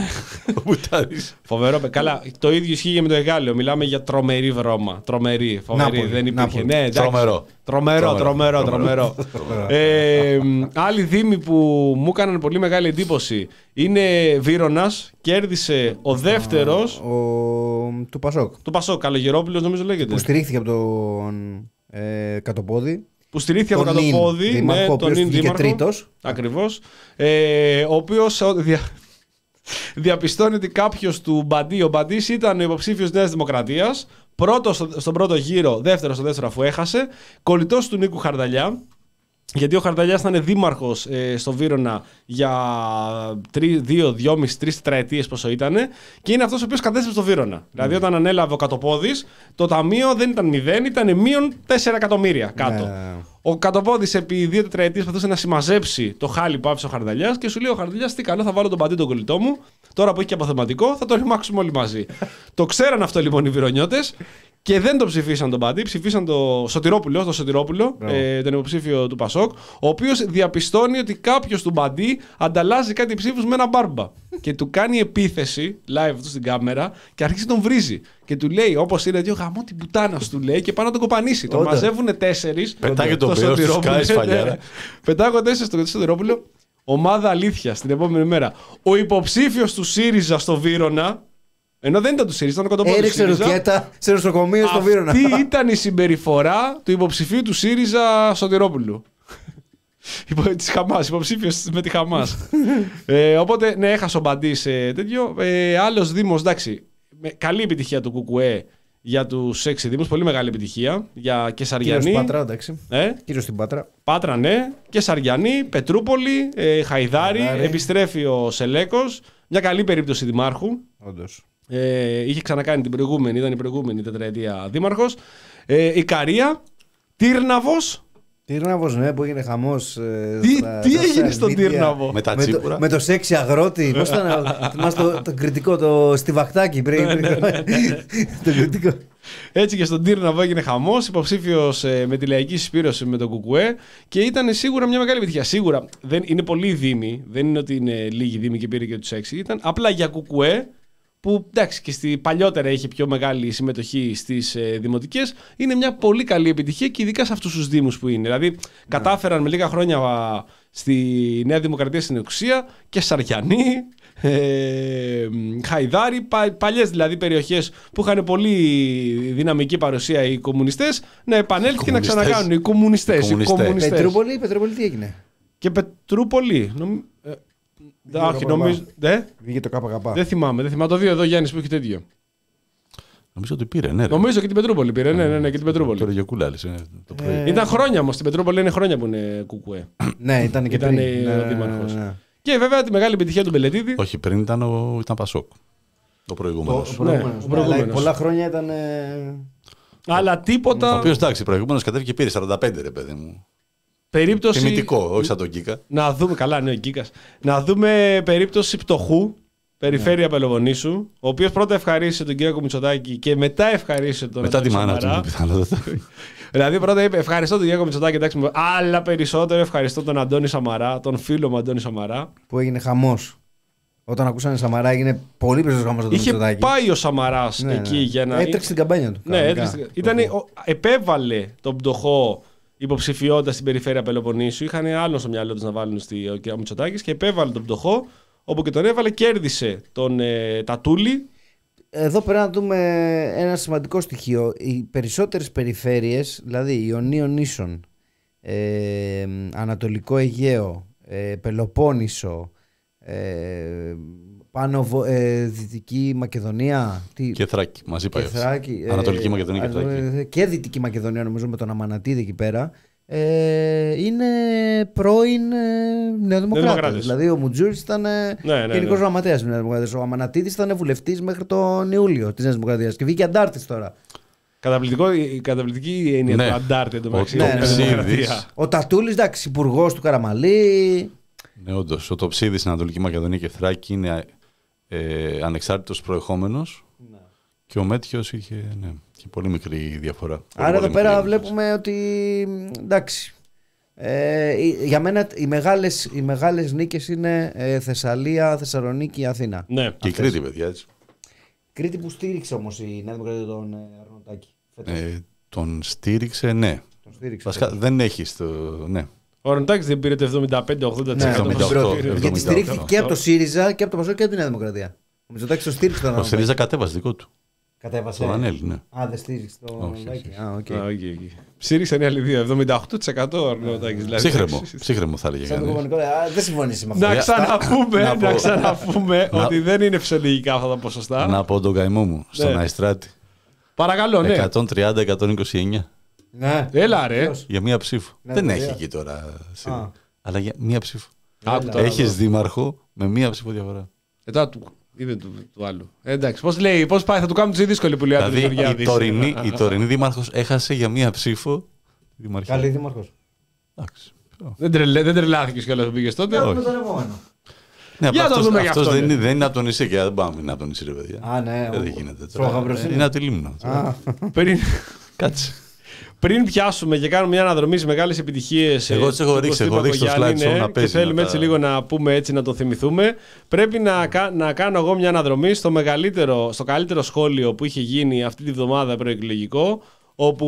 Ο Μπουτάρης. Φοβερό. Καλά, το ίδιο ισχύει και με το Εγάλεο. Μιλάμε για τρομερή βρώμα. Τρομερή. Φοβερή. Νάπολη, Δεν υπήρχε. Νάπολη. Ναι, εντάξει. Τρομερό. Τρομερό, τρομερό, τρομερό. ε, άλλοι δήμοι που μου έκαναν πολύ μεγάλη εντύπωση είναι Βύρωνας. Κέρδισε ο δεύτερος Ο... του Πασόκ. του Πασόκ, Καλογερόπουλος νομίζω λέγεται. Που στηρίχθηκε από τον ε, Κατοπόδη. Που στηρίχθηκε από Τον το νυν Κατοπόδη. δήμαρχο, ο οποίος βγήκε δήμαρχο. τρίτος. Ακριβώς. Ε, ο οποίος ε, δια... διαπιστώνει ότι κάποιος του Μπαντή, ο Μπαντής ήταν υποψήφιος Νέας Δημοκρατίας. Πρώτος στο, στον πρώτο γύρο, δεύτερος στο δεύτερο αφού έχασε. Κολλητός του Νίκου Χαρδαλιά. Γιατί ο Χαρδαλιάς ήταν δήμαρχος ε, στο Βύρωνα για δύο, δυόμισι, τρεις τετραετίες πόσο ήταν, και είναι αυτός ο οποίος κατέστρεψε στο Βύρωνα. Mm. Δηλαδή, όταν ανέλαβε ο Κατοπόδης, το ταμείο δεν ήταν μηδέν, ήταν μείον τέσσερα εκατομμύρια κάτω. Ναι. Ο Κατοπόδης επί δύο τετραετίες προσπαθούσε να συμμαζέψει το χάλι που άφησε ο Χαρδαλιάς και σου λέει: ο Χαρδαλιάς, τι καλό, θα βάλω τον Μπαντή τον κολλητό μου. Τώρα που έχει και αποθεματικό, θα το ρημάξουμε όλοι μαζί. Το ξέραν αυτό λοιπόν οι Βυρονιώτες. Και δεν το ψηφίσαν τον Μπαντή, ψηφίσαν τον Σωτηρόπουλο, τον, Σωτηρόπουλο ε, τον υποψήφιο του Πασόκ, ο οποίος διαπιστώνει ότι κάποιος του Μπαντή ανταλλάζει κάτι ψήφους με ένα μπάρμπα. Και του κάνει επίθεση live του στην κάμερα και αρχίζει τον βρίζει. Και του λέει, όπως είναι, δύο γαμό την πουτάνα του λέει, και πάνω να τον κοπανίσει. Τον μαζεύουν τέσσερις. Πετάγει το πέος του Sky σφαλιάρα. Πετάγω τέσσερις στο Σωτηρόπουλο. Ομάδα αλήθεια την επόμενη μέρα. Ο υποψήφιος του ΣΥΡΙΖΑ στο Βύρωνα Ενώ δεν ήταν του ΣΥΡΙΖΑ, ήταν κοντοπό του Έριξε ΣΥΡΙΖΑ. ρουκέτα σε νοσοκομείο στο Βύρωνα. Αυτή ήταν η συμπεριφορά του υποψηφίου του ΣΥΡΙΖΑ Σωτηρόπουλου. Τη Χαμάς, υποψήφιο με τη Χαμάς. ε, οπότε, ναι, έχασε ο Μπαντής ε, τέτοιο. Ε, Άλλο Δήμο, εντάξει. Με, καλή επιτυχία του Κουκουέ για τους έξι Δήμους. Πολύ μεγάλη επιτυχία. Για Κεσαριανή. Κύριος στην Πάτρα, εντάξει. Ε? Κύριος στην Πάτρα. Πάτρα, ναι. Κεσαριανή, Πετρούπολη, ε, Χαϊδάρη. Χαϊδάρη. Επιστρέφει ο Σελέκος. Μια καλή περίπτωση δημάρχου. Όντως. Ε, είχε ξανακάνει την προηγούμενη, ήταν η προηγούμενη τετραετία δήμαρχος. Ε, Ικαρία, Τύρναβος. Τύρναβος, ναι, που έγινε χαμός. Ε, Τι, στα, τι στα έγινε social στον media. Τύρναβο. Με τα Με τσίπουρα. το, με το σεξι αγρότη. Πώς ήταν, θυμάσαι το, το κριτικό, το στιβακτάκι πριν. Το κριτικό. Έτσι και στον Τύρναβο έγινε χαμός, υποψήφιος ε, με τη λαϊκή συσπήρωση με τον Κουκουέ και ήταν σίγουρα μια μεγάλη επιτυχία. Σίγουρα δεν είναι πολλοί δήμοι, δεν είναι ότι είναι λίγοι δήμοι και πήρε και τους έξι. Ήταν απλά για Κουκουέ, που εντάξει και στη, παλιότερα είχε πιο μεγάλη συμμετοχή στις ε, δημοτικές, είναι μια πολύ καλή επιτυχία και ειδικά σε αυτούς τους δήμους που είναι. Δηλαδή, κατάφεραν με λίγα χρόνια α, στη Νέα Δημοκρατία στην εξουσία και Σαριανή, ε, Χαϊδάρη, πα, παλιές δηλαδή περιοχές που είχαν πολύ δυναμική παρουσία οι κομμουνιστές, να επανέλθει και να ξανακάνουν οι κομμουνιστές. Οι οι κομμουνιστές. κομμουνιστές. Πετρούπολη, Πετρούπολη τι έγινε. Και Πετρούπολη. Νομ... Ε, όχι, νομίζω. Ναι. Βγήκε το ΚΚ. Δεν θυμάμαι, δεν θυμάμαι. Το δύο εδώ Γιάννης που έχει τέτοιο. Νομίζω ότι πήρε, ναι. Ρε. Νομίζω και την Πετρούπολη πήρε. Ναι, ναι, ναι, και την Πετρούπολη. Το Ρεγιοκούλαλης, ε, το πρωί. Ε, Ήταν χρόνια όμως. Στην Πετρούπολη είναι χρόνια που είναι Κουκουέ. Ναι, ήταν και Ήταν πριν. ο Ναι, δήμαρχος. ναι, ναι. Και βέβαια τη μεγάλη επιτυχία του Μπελετίδη. Όχι, πριν ήταν, ο, ήταν Πασόκ. Το προηγούμενο. Το προηγούμενος, ο ναι, προηγούμενος. αλλά πολλά χρόνια ήταν. ε, Αλλά Ο τίποτα. οποίο εντάξει, προηγούμενο κατέβηκε και πήρε σαράντα πέντε, ρε παιδί μου. Περίπτωση. Τιμητικό, όχι σαν τον Κίκα. Να δούμε. Καλά, ναι, ο Κίκας. Να δούμε περίπτωση πτωχού. Περιφέρεια Πελοποννήσου, ο οποίος πρώτα ευχαρίστησε τον κύριο Μητσοτάκη και μετά ευχαρίστησε τον Μετά τη Αντώνη μάνα του, Σαμαρά. πιθανότατα. Δηλαδή πρώτα είπε ευχαριστώ τον Γιώργο Μητσοτάκη, εντάξει, αλλά περισσότερο ευχαριστώ τον Αντώνη Σαμαρά, τον φίλο μου Αντώνη Σαμαρά. Που έγινε χαμός. Όταν ακούσανε Σαμαρά έγινε πολύ περισσότερο χαμός από τον Είχε Μητσοτάκη. πάει ο Σαμαράς Ναι, εκεί ναι. για να. Έτρεξε την καμπάνια του. Ναι, κανονικά. έτρεξε. Ήτανε, ο, επέβαλε τον πτωχό υποψηφιότητα στην περιφέρεια Πελοποννήσου. Είχαν άλλο στο μυαλό του να βάλουν στη, ο κ. Μητσοτάκης και επέβαλε τον πτωχό, όπου και τον έβαλε, κέρδισε τον ε, Τατούλη. Εδώ πρέπει να δούμε ένα σημαντικό στοιχείο. Οι περισσότερες περιφέρειες, δηλαδή Ιωνίων Νήσων, ε, Ανατολικό Αιγαίο, ε, Πελοπόννησο, ε, πάνω βο- ε, Δυτική Μακεδονία. Τι, Και Θράκη, μαζί πάει. και αυτός. Θράκη, ε, Ανατολική Μακεδονία και ε, Θράκη. και Δυτική Μακεδονία, νομίζω, με τον Αμανατίδη εκεί πέρα. Ε, είναι πρώην ε, Νεοδημοκράτες. Δημοκράτες. Δηλαδή ο Μουτζούρης ήταν ε, Ναι, ναι, γενικός ναι. γραμματέας της Νέας Δημοκρατίας. Ο Αμανατίδης ήταν βουλευτής μέχρι τον Ιούλιο της Νέας Δημοκρατίας και βγήκε αντάρτης τώρα. Καταπληκτικό, η καταπληκτική έννοια Ναι. του Αντάρτη εντωμεταξύ. Ο Ναι, ναι, στην ναι. Δημοκρατία. Ο Τατούλης, εντάξει, υπουργός του Καραμαλή. Ναι, όντως. Ο Τοψίδης στην Ανατολική Μακεδονία και Θράκη είναι ε, ανεξάρτητος προεχόμενος. Ναι. Και ο Μέτχιος είχε, ναι, είχε πολύ μικρή διαφορά. Πολύ, Άρα πολύ εδώ πέρα μικρή βλέπουμε ότι εντάξει. Ε, για μένα οι μεγάλες, οι μεγάλες νίκες είναι ε, Θεσσαλία, Θεσσαλονίκη, Αθήνα. Ναι. Και η Κρήτη, παιδιά, έτσι. Κρήτη που στήριξε όμως η Νέα Δημοκρατία τον ε, Αρνοτάκη. Φέτος. Ε, τον στήριξε, ναι. Τον στήριξε. Βασικά φέτος. δεν έχει το. Ναι. Ο Ροντάκης δεν πήρε το εβδομήντα πέντε ογδόντα τοις εκατό. Ναι, εβδομήντα οκτώ, γιατί εβδομήντα οκτώ. στηρίχθηκε και από το ΣΥΡΙΖΑ και από το ΠΑΣΟΚ και από τη Νέα Δημοκρατία. Ο Μητσοτάκης το στήριξε τον Ο Αρνοτάκη. ΣΥΡΙΖΑ κατέβασε δικό του. Κατέβασε. Τον Ανέλη, ναι. Α, δεν στήριξε τον Όχι, Αρνοτάκη. όχι. Α, οκ. Α, οκ, οκ. Ψήριξαν οι άλλοι δύο. εβδομήντα οκτώ τοις εκατό ο Ροντάκης. δηλαδή. Ψύχρεμο. Ψύχρεμο θα έλεγε Σαν το κανείς. κομμουνικό, α, δεν συμφωνήσει με αυτό. Να Για- ξαναπούμε, να να πω- ξαναπούμε να- ότι δεν είναι φυσιολογικά αυτά τα ποσοστά. Να πω τον καημό μου στον Ναι. Αϊστράτη. Παρακαλώ, ναι. εκατόν τριάντα εκατόν είκοσι εννιά Ναι. Έλα, ρε. Ποιος? για μία ψήφο. Ναι, Δεν βέβαια. έχει εκεί τώρα. σίγουρα. Α. Αλλά για μία ψήφο. Άκου τώρα. Έχει εδώ. δήμαρχο με μία ψήφο διαφορά. Μετά του. Είδε του, του άλλου. Ε, εντάξει, πώς λέει, πώς πάει, θα του κάνουμε τη δύσκολη που λέει ο Άντωνης Δηλαδή η Γεωργιάδης. τωρινή, η τωρινή δήμαρχος έχασε για μία ψήφο. Δημαρχία. Καλή δήμαρχος. Εντάξει. Δεν, τρελε, δεν τρελάθηκες κιόλας που πήγες τότε. Όχι. Με τον επόμενο. Ναι, Για απλά να αυτός, δούμε γι' αυτός αυτό, δεν, ναι. είναι, δεν είναι από το νησί και δεν πάμε να είναι από το νησί, ρε παιδιά. Α, ναι. Ε, ο- δεν γίνεται στο τώρα. Γαμπροσύνη. Είναι από τη Λίμνο. Α, πριν, Κάτσε. πριν πιάσουμε και κάνουμε μια αναδρομή σε μεγάλες επιτυχίες. Εγώ ε, τις έχω του ρίξει, Κωστή έχω ρίξει το Παπαγιάννη, slideshow ναι, να και παίζει θέλουμε να έτσι τα- λίγο να πούμε έτσι να το θυμηθούμε. Πρέπει να, κα- να κάνω εγώ μια αναδρομή στο, μεγαλύτερο, στο καλύτερο σχόλιο που είχε γίνει αυτή τη βδομάδα προεκλογικό, όπου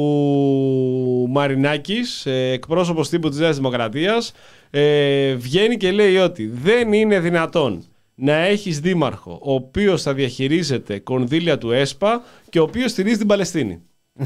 Μαρινάκης, ε, εκπρόσωπος τύπου της Νέας Δημοκρατίας, ε, βγαίνει και λέει ότι δεν είναι δυνατόν να έχεις δήμαρχο ο οποίος θα διαχειρίζεται κονδύλια του ΕΣΠΑ και ο οποίος στηρίζει την Παλαιστίνη.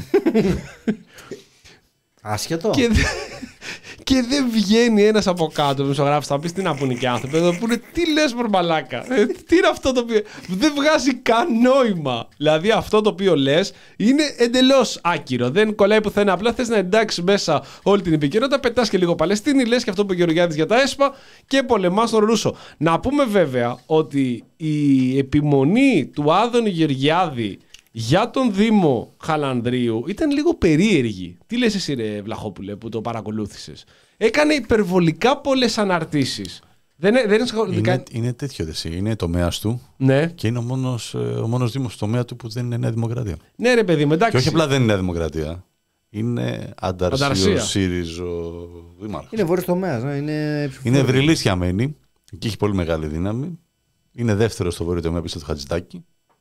Άσχετο. Και, δε, και δεν βγαίνει ένας από κάτω δημοσιογράφος, θα πεις τι να πούνε και άνθρωποι, θα πούνε τι λες μορμαλάκα, ε, τι είναι αυτό το οποίο δεν βγάζει καν νόημα. Δηλαδή αυτό το οποίο λες είναι εντελώς άκυρο, δεν κολλάει πουθενά, απλά θες να εντάξεις μέσα όλη την επικαιρότητα, πετάς και λίγο Παλαιστίνη, λες και αυτό που είπε ο Γεωργιάδης για τα ΕΣΠΑ και πολεμάς τον Ρούσο. Να πούμε βέβαια ότι η επιμονή του Άδωνη Γεωργιάδη για τον Δήμο Χαλανδρίου ήταν λίγο περίεργη. Τι λες εσύ ρε Βλαχόπουλε που το παρακολούθησες? Έκανε υπερβολικά πολλές αναρτήσεις. Δεν, δεν είναι, είναι τέτοιο δεσί. Είναι τομέας του, ναι. Και είναι ο μόνος, ο μόνος Δήμος στο τομέα του που δεν είναι Νέα Δημοκρατία. Ναι ρε παιδί μου, εντάξει. Και όχι απλά δεν είναι Νέα Δημοκρατία. Είναι ανταρσίο ΣΥΡΙΖΟ δήμαρχος. Είναι βόρειος τομέας. Ναι, είναι είναι ευρυλής χαμένη και έχει πολύ μεγάλη δύναμη. Είναι δεύτερο στο βόρειο τομέα πίσω του Χατζηδάκη.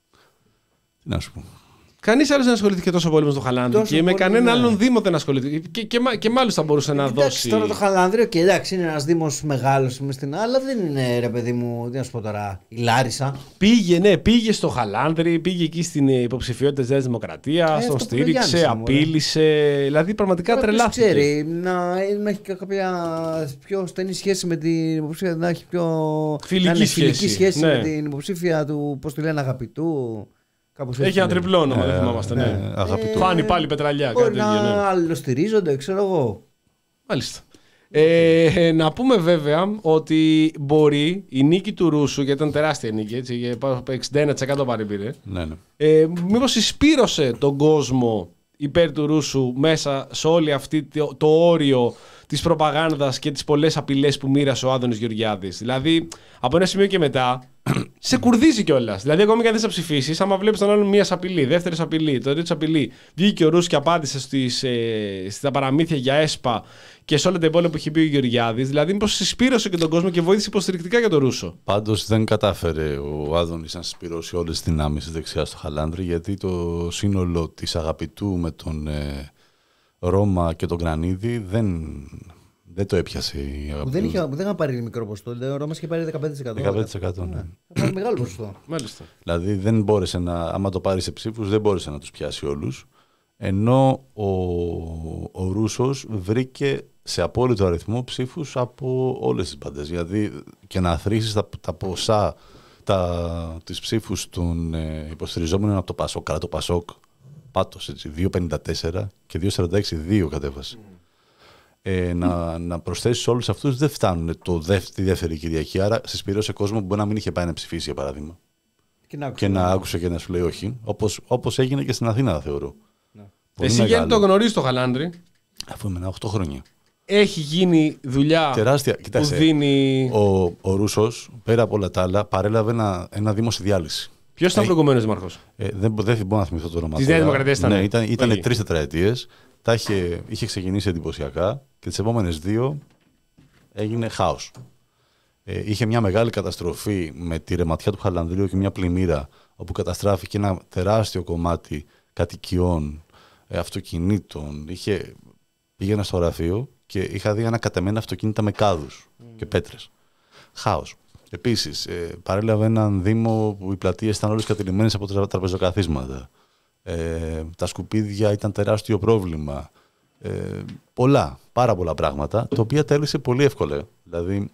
Τι να σου πω. Κανείς άλλος δεν ασχολήθηκε τόσο πολύ με το Χαλάνδρι και με κανέναν ναι. άλλον Δήμο δεν ασχολήθηκε. Και, και, και μάλιστα θα μπορούσε να εντάξει, δώσει. Τώρα το Χαλάνδριο και εντάξει, είναι ένας Δήμος μεγάλος με στην αλλά δεν είναι ρε παιδί μου, τι να σου πω τώρα, η Λάρισα. Πήγε, ναι, πήγε στο Χαλάνδρι, πήγε εκεί στην υποψηφιότητα της Νέας Δημοκρατίας, ε, τον στήριξε, απείλησε. Δηλαδή πραγματικά τρελάθηκε. Ξέρει, να, να έχει κάποια πιο στενή σχέση με την υποψήφια, να έχει πιο φιλική, να είναι σχέση, φιλική σχέση ναι. με την υποψήφια του, πώς τη λένε, αγαπητού. Έχει ένα τριπλό όνομα, ε, δεν θυμάμαστε. Ναι. Ναι, αγαπητό. Φάνη πάλι πετραλιά. Μπορεί κάτι να τέτοιο, ναι. αλληλοστηρίζονται, ξέρω εγώ. Μάλιστα. Ε, να πούμε βέβαια ότι μπορεί η νίκη του Ρούσου, γιατί ήταν τεράστια νίκη, έτσι, εξήντα ένα τοις εκατό πάρει πήρε, Ναι, ναι. ε, μήπως εισπήρωσε τον κόσμο υπέρ του Ρούσου μέσα σε όλη αυτή το, το όριο της προπαγάνδας και τις πολλές απειλές που μοίρασε ο Άδωνης Γεωργιάδης. Δηλαδή, από ένα σημείο και μετά, σε κουρδίζει κιόλας. Δηλαδή, ακόμη και αν δεν θα ψηφίσεις, άμα βλέπεις τον άλλον μία απειλή, δεύτερη απειλή, το τρίτη απειλή, βγήκε ο Ρούσου και απάντησε στις, ε, στα παραμύθια για ΕΣΠΑ και σε όλα τα υπόλοιπα που είχε πει ο Γεωργιάδης. Δηλαδή, μήπως συσπήρωσε και τον κόσμο και βοήθησε υποστηρικτικά για τον Ρούσο. Πάντως δεν κατάφερε ο Άδωνης να συσπηρώσει όλες τις δυνάμεις της δεξιάς στο Χαλάνδρι, γιατί το σύνολο της αγαπητού με τον ε, Ρώμα και τον Κρανίδη δεν, δεν το έπιασε η αγαπητού. Δεν είχε, δεν είχα πάρει μικρό ποσοστό. Ο Ρώμας είχε πάρει δεκαπέντε τοις εκατό. δεκαπέντε τοις εκατό, ναι. Θα πάρει μεγάλο ποσοστό. Μάλιστα. Δηλαδή δεν μπόρεσε να, άμα το πάρει σε ψήφους, δεν μπόρεσε να τους πιάσει όλους. Ενώ ο, ο Ρούσος βρήκε σε απόλυτο αριθμό ψήφους από όλες τις μπαντές. Δηλαδή και να αθροίσεις τα, τα ποσά, τα, τις ψήφους των ε, υποστηριζόμενων από το Πασόκ, καλά το Πασόκ, πάτος έτσι, δύο πενήντα τέσσερα και δύο σαράντα έξι, δύο κατέβασε. Mm. Ε, να, να προσθέσεις όλους αυτούς δεν φτάνουν το δεύ, τη δεύτερη Κυριακή, άρα συσπηρώσει κόσμο που μπορεί να μην είχε πάει να ψηφίσει για παράδειγμα. Και να, και να άκουσε και να σου λέει όχι, όπως, όπως έγινε και στην Αθήνα θεωρώ. Εσύ γιατί το γνωρίζεις το Χαλάνδρι? Αφού ήμουν οκτώ χρόνια. Έχει γίνει δουλειά τεράστια. Που Κοιτάξτε, δίνει... ο, ο Ρούσος, πέρα από όλα τα άλλα, παρέλαβε ένα, ένα δήμο στη διάλυση. Ποιος ήταν προηγουμένως δήμαρχος? Ε, δεν, δεν μπορώ να θυμηθώ το όνομα. Της Νέας Δημοκρατίας ήταν. Ναι, ήταν, ήταν τρεις τετραετίες. Τα είχε, είχε ξεκινήσει εντυπωσιακά και τις επόμενες δύο έγινε χάος. Ε, είχε μια μεγάλη καταστροφή με τη ρεματιά του Χαλανδρίου και μια πλημμύρα όπου καταστράφηκε ένα τεράστιο κομμάτι κατοικιών, ε, αυτοκινήτων. Είχε, πήγαινα στο γραφείο και είχα δει ανακατεμένα αυτοκίνητα με κάδους mm. και πέτρες. Χάος. Επίσης, ε, παρέλαβε έναν δήμο που οι πλατείες ήταν όλες κατηλημμένες από τα τραπεζοκαθίσματα. Ε, τα σκουπίδια ήταν τεράστιο πρόβλημα. Ε, πολλά, πάρα πολλά πράγματα, τα οποία τέλεισε πολύ εύκολα. Δηλαδή,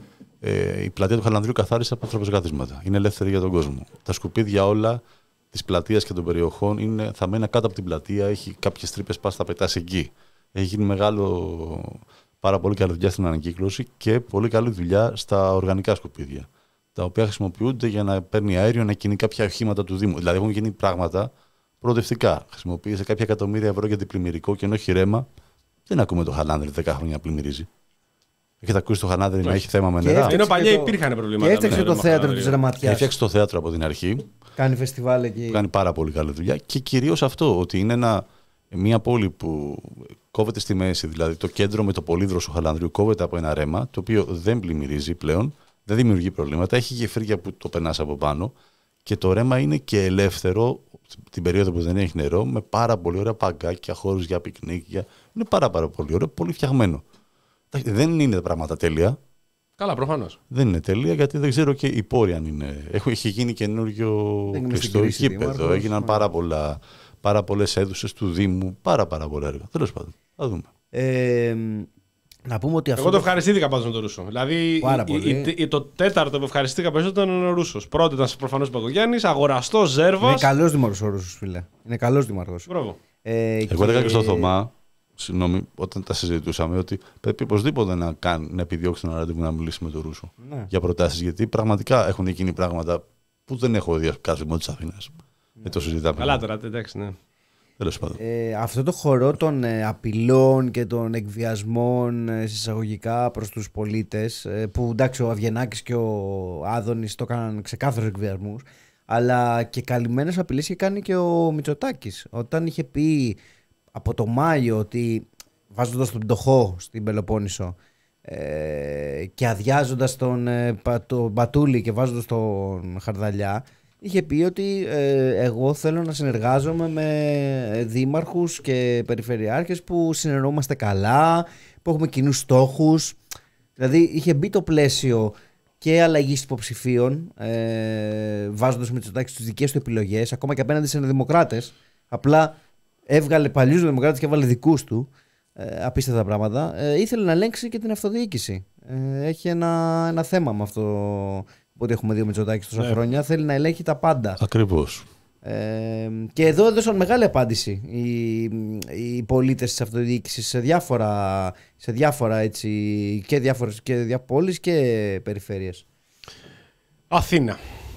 ε, η πλατεία του Χαλανδρίου καθάρισε από τα τραπεζοκαθίσματα. Είναι ελεύθερη για τον κόσμο. Τα σκουπίδια όλα της πλατείας και των περιοχών είναι, θα μένουν κάτω από την πλατεία, έχει κάποιες τρύπες, πας θα πετάς εκεί. Έχει γίνει μεγάλο, πάρα πολύ καλή δουλειά στην ανακύκλωση και πολύ καλή δουλειά στα οργανικά σκουπίδια, τα οποία χρησιμοποιούνται για να παίρνει αέριο, να κινεί κάποια οχήματα του Δήμου. Δηλαδή, έχουν γίνει πράγματα προοδευτικά. Χρησιμοποίησε κάποια εκατομμύρια ευρώ για διπλημμυρικό και ενώ έχει ρέμα, δεν ακούμε το Χαλάνδρι δέκα χρόνια να πλημμυρίζει. Έχετε ακούσει το Χαλάνδρι να έχει θέμα με νερά? Ενώ παλιά το... υπήρχαν προβλήματα. Και έφτιαξε το θέατρο της Ρεματιάς. Έφτιαξε το θέατρο από την αρχή. Κάνει φεστιβάλ εκεί. Κάνει πάρα πολύ καλή δουλειά. Και κυρίως αυτό, ότι είναι ένα, μια πόλη που κόβεται στη μέση. Δηλαδή το κέντρο με το πολύδροσο Χαλανδρίου κόβεται από ένα ρέμα, το οποίο δεν πλημμυρίζει πλέον, δεν δημιουργεί προβλήματα. Έχει γεφύρια που το περνάς από πάνω. Και το ρέμα είναι και ελεύθερο την περίοδο που δεν έχει νερό, με πάρα πολύ ωραία παγκάκια, χώρους για πικνίκ. Για... Είναι πάρα, πάρα πολύ ωραίο, πολύ φτιαγμένο. Δεν είναι τα πράγματα τέλεια. Καλά, προφανώς. Δεν είναι τελεία γιατί δεν ξέρω και η πόρη αν είναι. Έχω, έχει γίνει καινούριο κλειστό γήπεδο. Έγιναν πάρα, πολλά, πάρα πολλές αίθουσες του Δήμου. Πάρα, πάρα πολλά έργα. Τέλος πάντων. Θα δούμε. Ε, να πούμε ότι αυτό. Εγώ το ευχαριστήθηκα πάντως με τον Ρούσο. Δηλαδή η, η, η, το τέταρτο που ευχαριστήθηκα περισσότερο ήταν ο Ρούσος. Πρώτο ήταν προφανώς ο Παγκογιάννης, αγοραστό, Ζέρβας. Είναι καλός δήμαρχος ο Ρούσος, φίλε. Είναι καλός δήμαρχος. Μπράβο. Ε, Εγώ και... έλεγα και στο Θωμά, συγγνώμη, όταν τα συζητούσαμε, ότι πρέπει οπωσδήποτε να, κάνει, να επιδιώξει ένα ραντεβού να μιλήσει με τον Ρούσο ναι. για προτάσεις. Γιατί πραγματικά έχουν γίνει πράγματα που δεν έχω δει κάθε μόνο της Αθήνας. Ναι. Δεν το συζητάμε. Καλά τώρα, εντάξει, ναι. Ε, αυτό το χορό των ε, απειλών και των εκβιασμών ε, συσσαγωγικά προς τους πολίτες ε, που εντάξει ο Αβγενάκης και ο Άδωνης το έκαναν ξεκάθαρους εκβιασμούς, αλλά και καλυμμένες απειλές είχε κάνει και ο Μητσοτάκης όταν είχε πει από το Μάιο ότι βάζοντας τον πτωχό στην Πελοπόννησο ε, και αδειάζοντας τον, ε, τον Μπατούλη και βάζοντας τον Χαρδαλιά, είχε πει ότι ε, εγώ θέλω να συνεργάζομαι με δήμαρχους και περιφερειάρχες που συνεννοούμαστε καλά, που έχουμε κοινούς στόχους. Δηλαδή είχε μπει το πλαίσιο και αλλαγής υποψηφίων, ε, βάζοντας Μητσοτάκη στις δικές του επιλογές, ακόμα και απέναντι σε δημοκράτες. Απλά έβγαλε παλιούς δημοκράτες και έβαλε δικούς του. Ε, απίστευτα πράγματα. Ε, ήθελε να ελέγξει και την αυτοδιοίκηση. Ε, έχει ένα, ένα θέμα με αυτό. Οπότε έχουμε δει ο Μητσοτάκης τόσα ναι. χρόνια. Θέλει να ελέγχει τα πάντα. Ακριβώς. Ε, και εδώ έδωσαν μεγάλη απάντηση οι, οι πολίτες της αυτοδιοίκησης σε διάφορα, σε διάφορα έτσι, και διάφορες και διά, πόλεις και περιφέρειες. Αθήνα.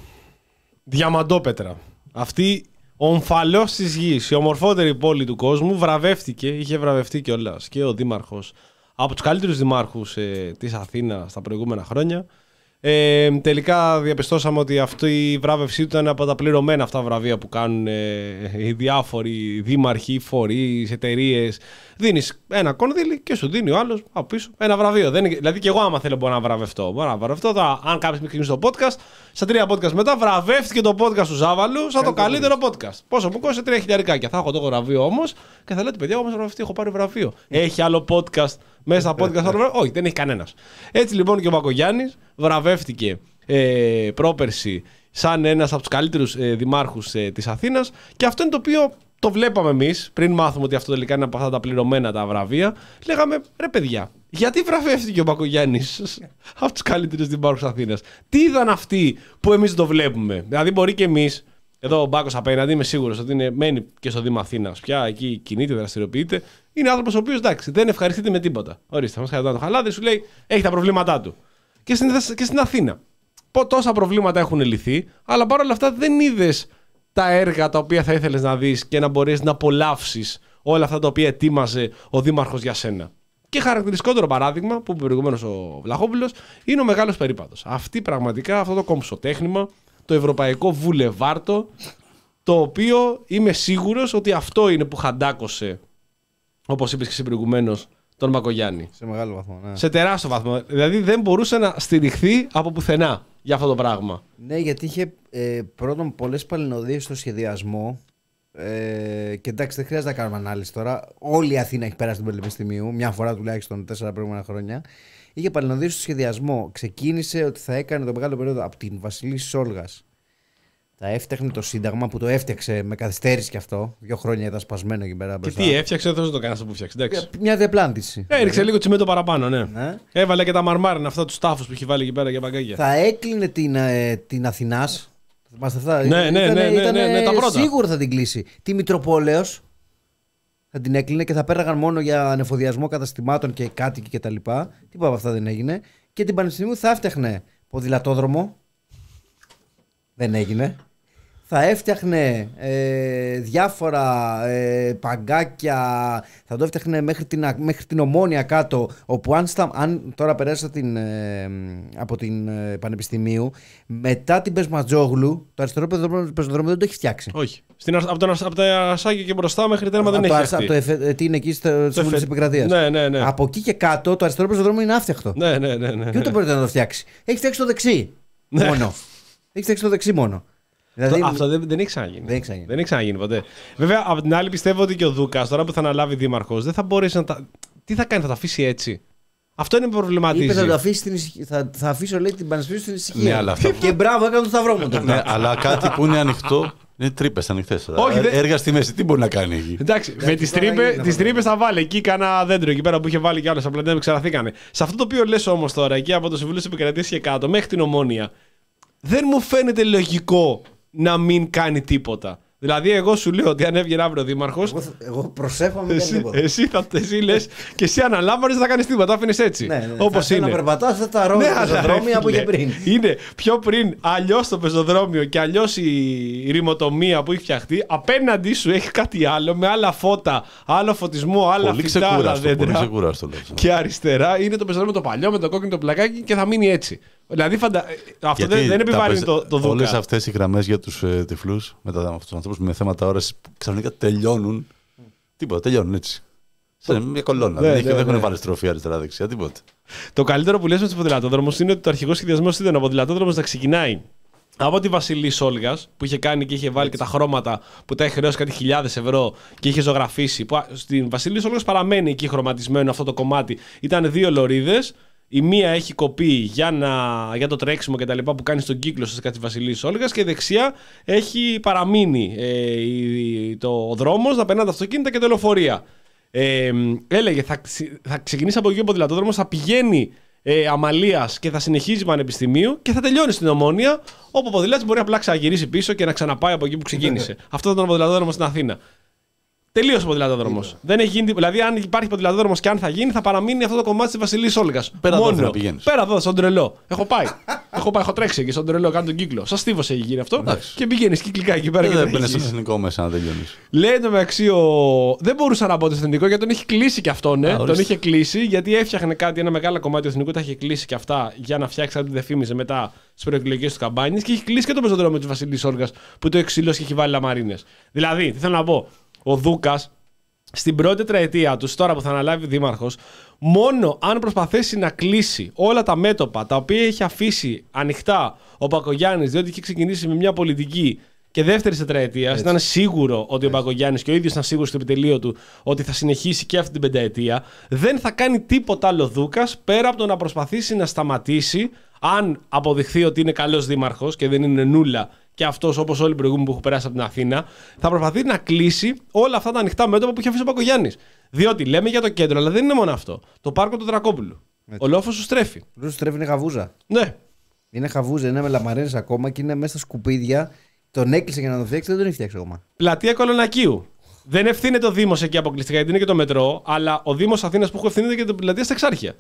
Διαμαντόπετρα. Αυτή ο ομφαλός της γης, η ομορφότερη πόλη του κόσμου, βραβεύτηκε, είχε βραβευτεί κιόλας και ο δήμαρχος από τους καλύτερους δημάρχους ε, της Αθήνας στα προηγούμενα χρόνια. Ε, τελικά διαπιστώσαμε ότι αυτή η βράβευσή του ήταν από τα πληρωμένα αυτά βραβεία που κάνουν ε, οι διάφοροι δήμαρχοι, φορείς, εταιρείες. Δίνεις ένα κονδύλι και σου δίνει ο άλλος από πίσω ένα βραβείο. Δεν είναι, δηλαδή και εγώ άμα θέλω μπορώ να βραβευτώ. Μπορώ να βραβευτώ. Θα, αν κάποιος με ξεκινήσει το podcast, στα τρία podcast μετά βραβεύτηκε το podcast του Ζάβαλου σαν το καλύτερο podcast. Πόσο μου κόστησε τρία χιλιαρικάκια. Θα έχω το βραβείο όμως και θα λέτε παιδιά, όμως βραβευτεί, έχω πάρει βραβείο. Έχει άλλο podcast μέσα στα podcast άλλο βραβείο? Όχι, δεν έχει κανένας. Έτσι λοιπόν και ο Μπακογιάννης βραβεύτηκε ε, πρόπερση σαν ένας από τους καλύτερους ε, δημάρχους ε, της Αθήνας και αυτό είναι το οποίο το βλέπαμε εμείς πριν μάθουμε ότι αυτό τελικά είναι από αυτά τα πληρωμένα τα βραβεία. Λέγαμε ρε παιδιά, γιατί βραβεύτηκε ο Μπακογιάννης από τους καλύτερους δημάρχους Αθήνας? Τι είδαν αυτοί που εμείς το βλέπουμε? Δηλαδή μπορεί και εμείς, εδώ ο Μπάκος απέναντι είμαι σίγουρος ότι είναι, μένει και στο Δήμα Αθήνας πια, εκεί κινείται, δραστηριοποιείται. Είναι άνθρωπος ο οποίος εντάξει δεν ευχαριστείται με τίποτα. Ορίστε, μας χαρακτηρίζει το χαλάδι, σου λέει έχει τα προβλήματά του. Και στην, και στην Αθήνα. Τόσα προβλήματα έχουν λυθεί, αλλά παρόλα αυτά δεν είδες τα έργα τα οποία θα ήθελες να δεις και να μπορείς να απολαύσεις όλα αυτά τα οποία ετοίμαζε ο δήμαρχος για σένα. Και χαρακτηριστικότερο παράδειγμα που είπε προηγουμένως ο Βλαχόπουλος είναι ο Μεγάλος Περίπατος. Αυτή πραγματικά, αυτό το κομψοτέχνημα, το ευρωπαϊκό βουλεβάρτο, το οποίο είμαι σίγουρος ότι αυτό είναι που χαντάκωσε, όπως είπες και εσύ προηγουμένως, τον Μπακογιάννη. Σε μεγάλο βαθμό, ναι. Σε τεράστιο βαθμό. Δηλαδή δεν μπορούσε να στηριχθεί από πουθενά για αυτό το πράγμα. Ναι, γιατί είχε ε, πρώτον πολλές παλινοδίες στο σχεδιασμό. Ε, και εντάξει, δεν χρειάζεται να κάνουμε ανάλυση τώρα. Όλη η Αθήνα έχει πέρασει τον Πανεπιστημίου, μια φορά τουλάχιστον τέσσερα προηγούμενα χρόνια. Είχε παλινοδίες στο σχεδιασμό. Ξεκίνησε ότι θα έκανε το μεγάλο περίοδο από την Βασιλής Όλγας. Θα έφτιαχνε το Σύνταγμα που το έφτιαξε με καθυστέρηση κι αυτό. Δύο χρόνια ήταν σπασμένο εκεί πέρα. Και τι έφτιαξε, δεν το κάνει αυτό που φτιάξει. Μια, μια διαπλάντηση. Έριξε λίγο τσιμέντο παραπάνω, ναι. ναι. Έβαλε και τα μαρμάρινα, αυτά του τάφου που έχει βάλει εκεί πέρα για μπαγκάγια. Θα έκλεινε την, ε, την Αθηνάς. Θυμάστε αυτά. Ναι, ναι, ήτανε, ναι, ναι, ήτανε, ναι, ναι, τα πρώτα. Σίγουρα θα την κλείσει. Τη Μητροπόλεως θα την έκλεινε και θα πέραγαν μόνο για ανεφοδιασμό καταστημάτων και κάτοικοι κτλ. Τίποτα από αυτά δεν έγινε. Και την Πανεπιστημίου θα έφτιαχνε ποδηλατόδρομο. Δεν έγινε. Θα έφτιαχνε ε, διάφορα ε, παγκάκια, θα το έφτιαχνε μέχρι την, μέχρι την Ομόνια κάτω, όπου αν, στα, αν τώρα περάσα την, ε, από την ε, Πανεπιστημίου, μετά την Πεσματζόγλου, το αριστερό πεζοδρόμιο δεν το έχει φτιάξει. Όχι. Στην, από, τον, από τα Ασάκια και μπροστά μέχρι τέρμα δεν έχει φτιάξει. Το εφε, τι είναι εκεί στο Συμβούλιο της Επικρατείας. Ναι, ναι, ναι. Από εκεί και κάτω το αριστερό πεζοδρόμιο είναι άφτιαχτο. Ναι, ναι, ναι, ναι. Και ούτε μπορείτε να το φτιάξει. Έχει φτιάξει το δεξί ναι. μόνο. Έχει φτιάξει το δεξί μόνο. Δηλαδή, το, αυτό δεν, δεν έχει ξαναγίνει. Δεν έχει ξαναγίνει. Δεν έχει ξαναγίνει ποτέ. Βέβαια, από την άλλη, πιστεύω ότι και ο Δούκας, τώρα που θα αναλάβει δήμαρχος, δεν θα μπορέσει να τα. Τι θα κάνει, θα τα αφήσει έτσι? Αυτό είναι που προβληματίζει. Είπε θα, το αφήσει την ησυχία, θα, θα αφήσω λέει, την Πανεσπίρου στην ησυχία. Ναι, αλλά αυτά... Και μπράβο, έκανε το σταυρό μου τώρα. Ναι, αλλά κάτι που είναι ανοιχτό είναι τρύπες ανοιχτές. Όχι, δεν... Έργα στη μέση, τι μπορεί να κάνει εκεί. Εντάξει, με τις τρύπες θα βάλει εκεί κανένα δέντρο εκεί πέρα που είχε βάλει κι άλλο. Απλά δεν ξαραθήκανε. Σε αυτό το οποίο λες όμως τώρα, εκεί από το Συμβούλιο της Επικρατείας και κάτω, μέχρι την Ομόνοια, δεν μου φαίνεται λογικό να μην κάνει τίποτα. Δηλαδή, εγώ σου λέω ότι αν έβγαινε αύριο δήμαρχος. Εγώ, εγώ προσέχομαι εσύ, τίποτα. Εσύ, θα, εσύ λες και εσύ αναλάμβανες να κάνεις τίποτα. Το άφηνες έτσι. Ναι, ναι, όπως θα είναι. Να περπατάω αυτά τα ρόλια ναι, πεζοδρόμια που είχε πριν. Είναι πιο πριν αλλιώς το πεζοδρόμιο και αλλιώς η ρημοτομία που έχει φτιαχτεί. Απέναντί σου έχει κάτι άλλο με άλλα φώτα, άλλο φωτισμό, άλλα πολύ φυτά, άλλα δέντρα. Πολύ ξεκούραστο. Και αριστερά είναι το πεζοδρόμιο το παλιό με το κόκκινο το πλακάκι και θα μείνει έτσι. Δηλαδή, φαντα... αυτό δεν, δεν επιβάλλει το, το Δούκα. Όλες αυτές οι γραμμές για τους ε, τυφλούς, με τα, τους ανθρώπους με θέματα όρασης, ξαφνικά τελειώνουν. Mm. Τίποτα, τελειώνουν έτσι. Σε μια κολόνα. Ναι, δεν ναι, έχουν ναι. βάλει στροφή αριστερά-δεξιά, τίποτα. Το καλύτερο που λες με τους ποδηλατόδρομους είναι ότι το αρχικό σχεδιασμός ήταν ο ποδηλατόδρομος να ξεκινάει από τη Βασιλή Σόλγας που είχε κάνει και είχε βάλει έτσι. Και τα χρώματα που τα είχε χρεώσει κάτι χιλιάδες ευρώ και είχε ζωγραφίσει. Που στην Βασιλή Σόλγας παραμένει εκεί χρωματισμένο αυτό το κομμάτι. Ήταν δύο λωρίδες. Η μία έχει κοπεί για, να, για το τρέξιμο και τα λοιπά που κάνει στον κύκλο σας κάτι Βασιλής Όλγας και δεξιά έχει παραμείνει ε, η, το, ο δρόμος να περνάνε τα αυτοκίνητα και τα λεωφορεία. Ε, έλεγε θα, θα ξεκινήσει από εκεί ο ποδηλατόδρομος, θα πηγαίνει ε, Αμαλίας και θα συνεχίζει Πανεπιστημίου και θα τελειώνει στην Ομόνοια όπου ο ποδηλάτης μπορεί απλά να γυρίσει πίσω και να ξαναπάει από εκεί που ξεκίνησε. Αυτό ήταν ο ποδηλατόδρομος στην Αθήνα. Τελείωσε ο ποδηλατόδρομος. Δεν έχει γίνει. Δηλαδή, αν υπάρχει ποδηλατόδρομος και αν θα γίνει, θα παραμείνει αυτό το κομμάτι της Βασιλής Όλγας. Πέρα Μόνο. εδώ να πηγαίνεις. Πέρα εδώ, στον τρελό. Έχω πάει. έχω πάει, έχω τρέξει εκεί στον τρελό, κάνω τον κύκλο. Σαν στίβος έχει γίνει αυτό. Εντάξει. Και πηγαίνεις κυκλικά εκεί πέρα. Δεν μπαίνεις στο εθνικό μέσα να τελειώνεις. Λέει το μεταξύ ο. Δεν μπορούσα να μπω το εθνικό γιατί τον έχει κλείσει και αυτό, ναι. Α, τον είχε κλείσει γιατί έφτιαχνε κάτι, ένα μεγάλο κομμάτι του εθνικού, τα είχε κλείσει και αυτά για να φτιάξει κάτι που δεν φήμιζε μετά στις προεκλογικές του καμπάνιες και έχει κλείσει και το πεζοδρόμιο της Βασιλής Όλγας που το εξήλωσε και έχει βάλει λαμαρίνες. Δηλαδή, τι θέλω να πω. Ο Δούκας. Στην πρώτη τετραετία του, τώρα που θα αναλάβει δήμαρχος, μόνο αν προσπαθήσει να κλείσει όλα τα μέτωπα τα οποία έχει αφήσει ανοιχτά ο Μπακογιάννης, διότι είχε ξεκινήσει με μια πολιτική και δεύτερη τετραετία, ήταν σίγουρο ότι Έτσι. ο Μπακογιάννης και ο ίδιος ήταν σίγουρος στο επιτελείο του ότι θα συνεχίσει και αυτή την πενταετία, δεν θα κάνει τίποτα άλλο Δούκας πέρα από το να προσπαθήσει να σταματήσει, αν αποδειχθεί ότι είναι καλός δήμαρχος και δεν είναι νούλα. Και αυτός, όπως όλοι οι προηγούμενοι που έχουν περάσει από την Αθήνα, θα προσπαθεί να κλείσει όλα αυτά τα ανοιχτά μέτωπα που έχει αφήσει ο Μπακογιάννης. Διότι λέμε για το κέντρο, αλλά δεν είναι μόνο αυτό. Το πάρκο του Δρακόπουλου. Ο λόφος σου στρέφει. Ο λόφος σου στρέφει είναι χαβούζα. Ναι. Είναι χαβούζα, είναι με λαμαρίνες ακόμα και είναι μέσα στα σκουπίδια. Τον έκλεισε για να τον φτιάξει, δεν τον έχει φτιάξει ακόμα. Πλατεία Κολονακίου. Δεν ευθύνεται ο Δήμος εκεί αποκλειστικά, γιατί είναι και το μετρό, αλλά ο Δήμος Αθήνας που έχω ευθύνεται για την πλατεία στα Εξάρχεια.